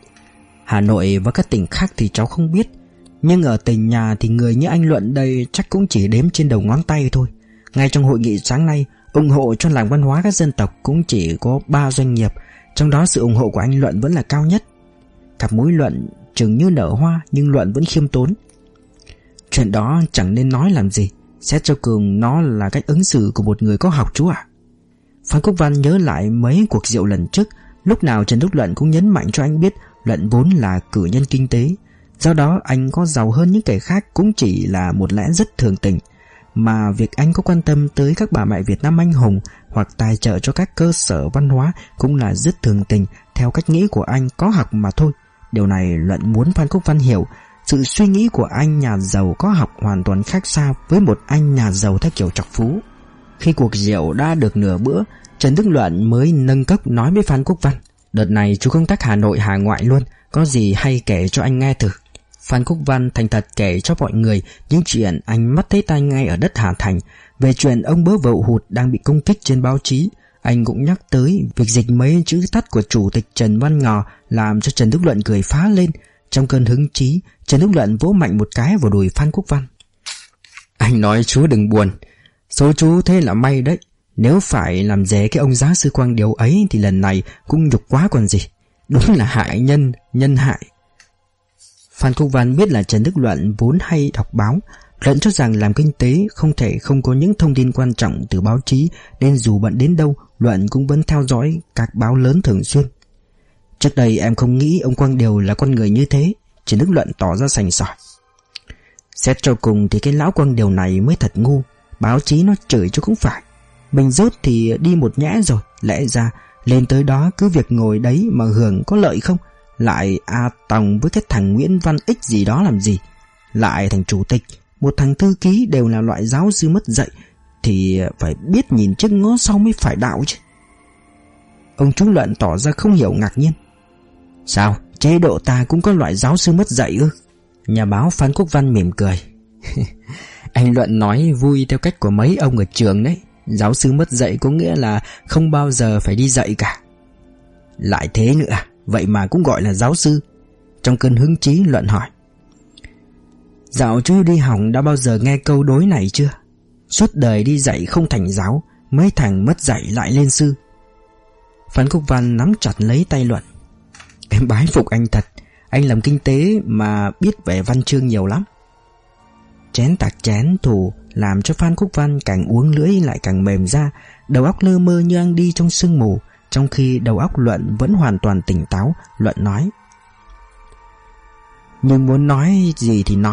Hà Nội và các tỉnh khác thì cháu không biết, nhưng ở tỉnh nhà thì người như anh Luận đây chắc cũng chỉ đếm trên đầu ngón tay thôi. Ngay trong hội nghị sáng nay, ủng hộ cho làng văn hóa các dân tộc cũng chỉ có 3 doanh nghiệp, trong đó sự ủng hộ của anh Luận vẫn là cao nhất. Cặp mũi Luận chừng như nở hoa, nhưng Luận vẫn khiêm tốn: chuyện đó chẳng nên nói làm gì, xét cho cùng nó là cách ứng xử của một người có học chú ạ. Phan Quốc Văn nhớ lại mấy cuộc rượu lần trước, lúc nào Trần Đức Luận cũng nhấn mạnh cho anh biết Luận vốn là cử nhân kinh tế, do đó anh có giàu hơn những kẻ khác cũng chỉ là một lẽ rất thường tình. Mà việc anh có quan tâm tới các bà mẹ Việt Nam anh hùng hoặc tài trợ cho các cơ sở văn hóa cũng là rất thường tình, theo cách nghĩ của anh có học mà thôi. Điều này Luận muốn Phan Quốc Văn hiểu. Sự suy nghĩ của anh nhà giàu có học hoàn toàn khác xa với một anh nhà giàu theo kiểu trọc phú. Khi cuộc rượu đã được nửa bữa, Trần Đức Luận mới nâng cốc nói với Phan Quốc Văn: đợt này chú công tác Hà Nội Hà Ngoại luôn, có gì hay kể cho anh nghe thử. Phan Quốc Văn thành thật kể cho mọi người những chuyện anh mắt thấy tai ngay ở đất Hà Thành. Về chuyện ông bớ vậu hụt đang bị công kích trên báo chí, anh cũng nhắc tới việc dịch mấy chữ tắt của chủ tịch Trần Văn Ngò, làm cho Trần Đức Luận cười phá lên. Trong cơn hứng chí, Trần Đức Luận vỗ mạnh một cái vào đùi Phan Quốc Văn: anh nói chú đừng buồn, số chú thế là may đấy. Nếu phải làm dễ cái ông giáo sư Quang Điều ấy thì lần này cũng nhục quá còn gì. Đúng là hại nhân, nhân hại. Phan Quốc Văn biết là Trần Đức Luận vốn hay đọc báo. Luận cho rằng làm kinh tế không thể không có những thông tin quan trọng từ báo chí, nên dù bận đến đâu, Luận cũng vẫn theo dõi các báo lớn thường xuyên. Trước đây em không nghĩ ông Quang Điều là con người như thế. Trần Đức Luận tỏ ra sành sỏi: xét cho cùng thì cái lão Quang Điều này mới thật ngu. Báo chí nó chửi cho cũng phải, mình rốt thì đi một nhẽ rồi. Lẽ ra lên tới đó cứ việc ngồi đấy mà hưởng có lợi không? Lại tòng với cái thằng Nguyễn Văn Ích gì đó làm gì? Lại thằng chủ tịch, một thằng thư ký đều là loại giáo sư mất dạy, thì phải biết nhìn trước ngó sau mới phải đạo chứ. Ông chú Luận tỏ ra không hiểu, ngạc nhiên: sao, chế độ ta cũng có loại giáo sư mất dạy ư? Nhà báo Phan Quốc Văn mỉm cười: anh Luận nói vui theo cách của mấy ông ở trường đấy. Giáo sư mất dạy có nghĩa là không bao giờ phải đi dạy cả. Lại thế nữa à? Vậy mà cũng gọi là giáo sư? Trong cơn hứng chí, Luận hỏi: dạo chú đi học đã bao giờ nghe câu đối này chưa? Suốt đời đi dạy không thành giáo, mấy thằng mất dạy lại lên sư. Phan Quốc Văn nắm chặt lấy tay Luận: em bái phục anh thật. Anh làm kinh tế mà biết về văn chương nhiều lắm. Chén tạc chén thủ làm cho Phan Quốc Văn càng uống lưỡi lại càng mềm ra, đầu óc lơ mơ như đang đi trong sương mù. Trong khi đầu óc Luận vẫn hoàn toàn tỉnh táo, Luận nói: nhưng muốn nói gì thì nói,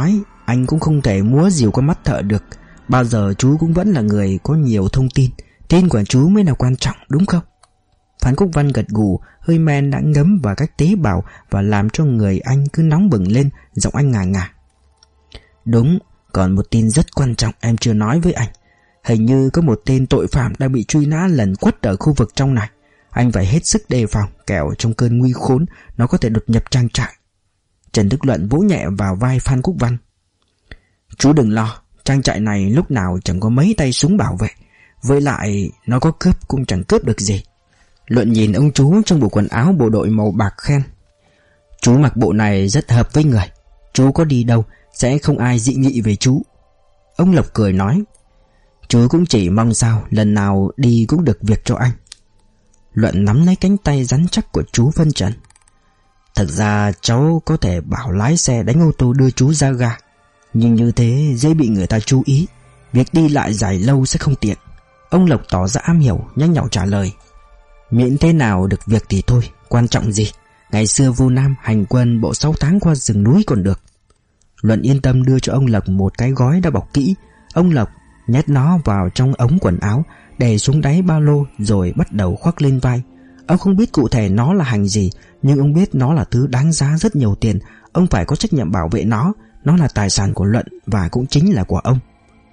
Anh cũng không thể múa rìu qua mắt thợ được. Bao giờ chú cũng vẫn là người có nhiều thông tin. Tin của chú mới là quan trọng, đúng không? Phan Quốc Văn gật gù, hơi men đã ngấm vào các tế bào và làm cho người anh cứ nóng bừng lên, giọng anh ngà ngà. Đúng, còn một tin rất quan trọng em chưa nói với anh. Hình như có một tên tội phạm đang bị truy nã lần quất ở khu vực trong này. Anh phải hết sức đề phòng, kẻo trong cơn nguy khốn nó có thể đột nhập trang trại. Trần Đức Luận vỗ nhẹ vào vai Phan Quốc Văn. Chú đừng lo, trang trại này lúc nào chẳng có mấy tay súng bảo vệ. Với lại nó có cướp cũng chẳng cướp được gì. Luận nhìn ông chú trong bộ quần áo bộ đội màu bạc khen. Chú mặc bộ này rất hợp với người. Chú có đi đâu sẽ không ai dị nghị về chú. Ông Lộc cười nói. Chú cũng chỉ mong sao lần nào đi cũng được việc cho anh. Luận nắm lấy cánh tay rắn chắc của chú phân trần. Thật ra cháu có thể bảo lái xe đánh ô tô đưa chú ra ga, nhưng như thế dễ bị người ta chú ý. Việc đi lại dài lâu sẽ không tiện. Ông Lộc tỏ ra am hiểu, nhanh nhảu trả lời. Miễn thế nào được việc thì thôi, quan trọng gì. Ngày xưa Vu Nam hành quân bộ 6 tháng qua rừng núi còn được. Luận yên tâm đưa cho ông Lộc một cái gói đã bọc kỹ. Ông Lộc nhét nó vào trong ống quần áo, đè xuống đáy ba lô rồi bắt đầu khoác lên vai. Ông không biết cụ thể nó là hành gì, nhưng ông biết nó là thứ đáng giá rất nhiều tiền. Ông phải có trách nhiệm bảo vệ nó. Nó là tài sản của Luận và cũng chính là của ông.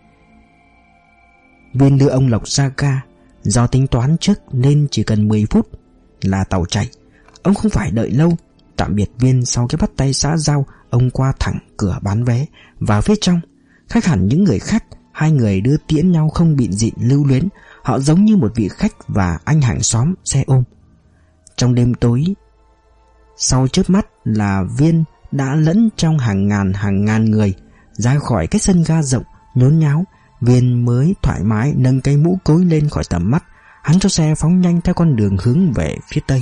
Viên đưa ông Lộc ra ga. Do tính toán trước nên chỉ cần 10 phút là tàu chạy. Ông không phải đợi lâu. Tạm biệt Viên sau cái bắt tay xã giao, ông qua thẳng cửa bán vé vào phía trong. Khác hẳn những người khác, hai người đưa tiễn nhau không bịn rịn lưu luyến. Họ giống như một vị khách và anh hàng xóm xe ôm. Trong đêm tối, sau chớp mắt là Viên đã lẫn trong hàng ngàn người ra khỏi cái sân ga rộng nhốn nháo. Viên mới thoải mái nâng cây mũ cối lên khỏi tầm mắt. Hắn cho xe phóng nhanh theo con đường hướng về phía tây.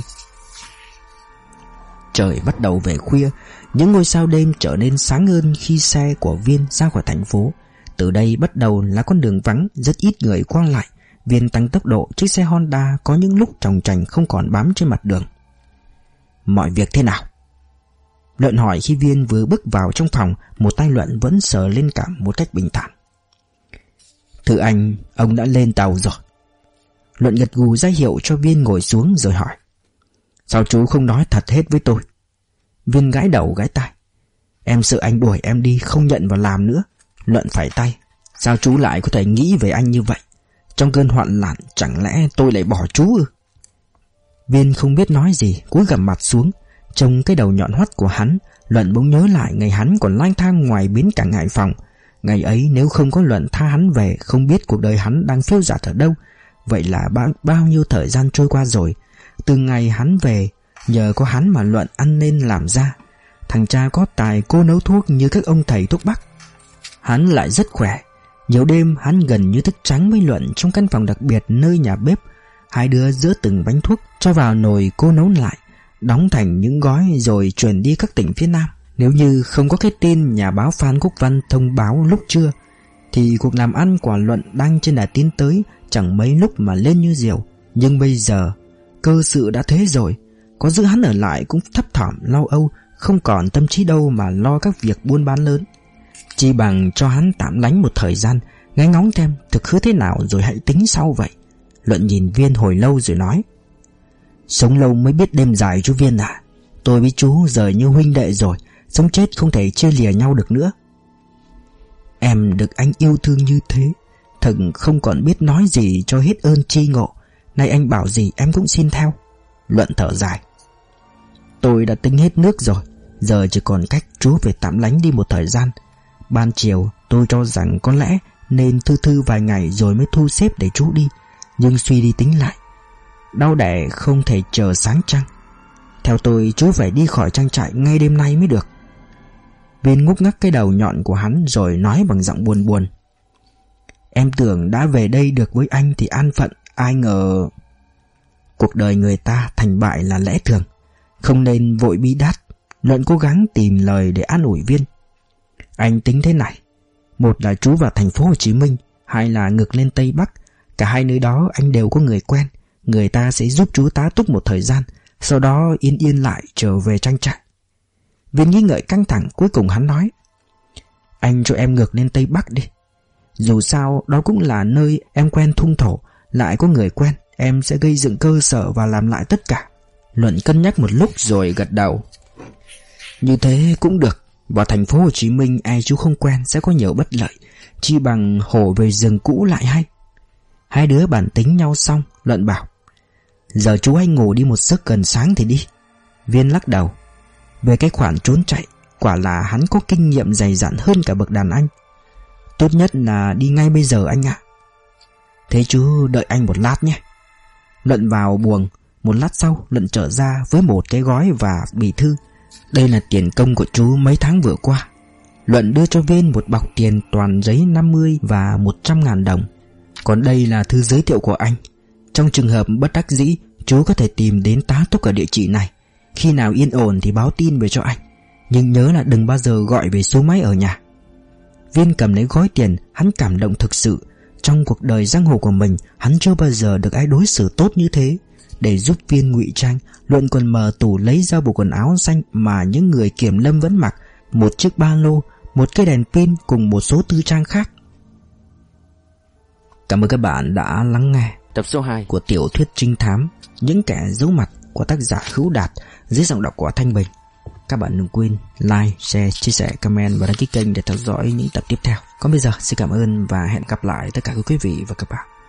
Trời bắt đầu về khuya. Những ngôi sao đêm trở nên sáng hơn khi xe của Viên ra khỏi thành phố. Từ đây bắt đầu là con đường vắng, rất ít người qua lại. Viên tăng tốc độ, chiếc xe Honda có những lúc tròng trành không còn bám trên mặt đường. Mọi việc thế nào? Luận hỏi khi Viên vừa bước vào trong phòng. Một tay Luận vẫn sờ lên cảm một cách bình thản. Thưa anh, ông đã lên tàu rồi. Luận gật gù ra hiệu cho Viên ngồi xuống rồi hỏi. Sao chú không nói thật hết với tôi? Viên gãi đầu gãi tai. Em sợ anh đuổi em đi không nhận vào làm nữa. Luận phải tay. Sao chú lại có thể nghĩ về anh như vậy? Trong cơn hoạn nạn chẳng lẽ tôi lại bỏ chú ư? Viên không biết nói gì, cúi gằm mặt xuống. Trông cái đầu nhọn hoắt của hắn, Luận bỗng nhớ lại ngày hắn còn lang thang ngoài bến cảng Hải Phòng. Ngày ấy nếu không có Luận tha hắn về, không biết cuộc đời hắn đang phiêu dạt ở đâu. Vậy là bao nhiêu thời gian trôi qua rồi. Từ ngày hắn về, nhờ có hắn mà Luận ăn nên làm ra. Thằng cha có tài cô nấu thuốc như các ông thầy thuốc Bắc. Hắn lại rất khỏe. Nhiều đêm hắn gần như thức trắng với Luận trong căn phòng đặc biệt nơi nhà bếp. Hai đứa dỡ từng bánh thuốc cho vào nồi cô nấu lại, đóng thành những gói rồi chuyển đi các tỉnh phía Nam. Nếu như không có cái tin nhà báo Phan Quốc Văn thông báo lúc trưa, thì cuộc làm ăn của Luận đang trên đà tiến tới, chẳng mấy lúc mà lên như diều. Nhưng bây giờ cơ sự đã thế rồi, có giữ hắn ở lại cũng thấp thỏm lo âu, không còn tâm trí đâu mà lo các việc buôn bán lớn. Chỉ bằng cho hắn tạm lánh một thời gian, nghe ngóng xem thực hư thế nào rồi hãy tính sau vậy. Luận nhìn Viên hồi lâu rồi nói. Sống lâu mới biết đêm dài chú Viên à. Tôi với chú giờ như huynh đệ rồi, sống chết không thể chia lìa nhau được nữa. Em được anh yêu thương như thế, thật không còn biết nói gì cho hết ơn tri ngộ. Nay anh bảo gì em cũng xin theo. Luận thở dài. Tôi đã tính hết nước rồi, giờ chỉ còn cách chú phải tạm lánh đi một thời gian. Ban chiều tôi cho rằng có lẽ nên thư vài ngày rồi mới thu xếp để chú đi. Nhưng suy đi tính lại, đau đẻ không thể chờ sáng trăng. Theo tôi chú phải đi khỏi trang trại ngay đêm nay mới được. Viên ngúc ngắc cái đầu nhọn của hắn rồi nói bằng giọng buồn buồn. Em tưởng đã về đây được với anh thì an phận, ai ngờ cuộc đời người ta thành bại là lẽ thường, không nên vội bi đát. Luận cố gắng tìm lời để an ủi Viên. Anh tính thế này, một là chú vào thành phố Hồ Chí Minh, hai là ngược lên Tây Bắc. Cả hai nơi đó anh đều có người quen, người ta sẽ giúp chú tá túc một thời gian, sau đó yên lại trở về trang trại. Viên nghĩ ngợi căng thẳng, cuối cùng hắn nói. Anh cho em ngược lên Tây Bắc đi. Dù sao đó cũng là nơi em quen thung thổ, lại có người quen. Em sẽ gây dựng cơ sở và làm lại tất cả. Luận cân nhắc một lúc rồi gật đầu. Như thế cũng được. Vào thành phố Hồ Chí Minh ai chú không quen sẽ có nhiều bất lợi, chi bằng hổ về rừng cũ lại hay. Hai đứa bàn tính nhau xong, Luận bảo: giờ chú hãy ngủ đi một giấc, gần sáng thì đi. Viên lắc đầu. Về cái khoản trốn chạy, quả là hắn có kinh nghiệm dày dặn hơn cả bậc đàn anh. Tốt nhất là đi ngay bây giờ anh ạ. Thế chú đợi anh một lát nhé. Luận vào buồng. Một lát sau Luận trở ra với một cái gói và bì thư. Đây là tiền công của chú mấy tháng vừa qua. Luận đưa cho Viên một bọc tiền toàn giấy 50 và 100.000 đồng. Còn đây là thư giới thiệu của anh. Trong trường hợp bất đắc dĩ, chú có thể tìm đến tá túc ở địa chỉ này. Khi nào yên ổn thì báo tin về cho anh, nhưng nhớ là đừng bao giờ gọi về số máy ở nhà. Viên cầm lấy gói tiền. Hắn cảm động thực sự. Trong cuộc đời giang hồ của mình, hắn chưa bao giờ được ai đối xử tốt như thế. Để giúp Viên ngụy trang, Luận còn mở tủ lấy ra bộ quần áo xanh mà những người kiểm lâm vẫn mặc, một chiếc ba lô, một cây đèn pin cùng một số tư trang khác. Cảm ơn các bạn đã lắng nghe tập số 2 của tiểu thuyết trinh thám Những Kẻ Giấu Mặt của tác giả Hữu Đạt dưới giọng đọc của Thanh Bình. Các bạn đừng quên like, share, chia sẻ, comment và đăng ký kênh để theo dõi những tập tiếp theo. Còn bây giờ xin cảm ơn và hẹn gặp lại tất cả quý vị và các bạn.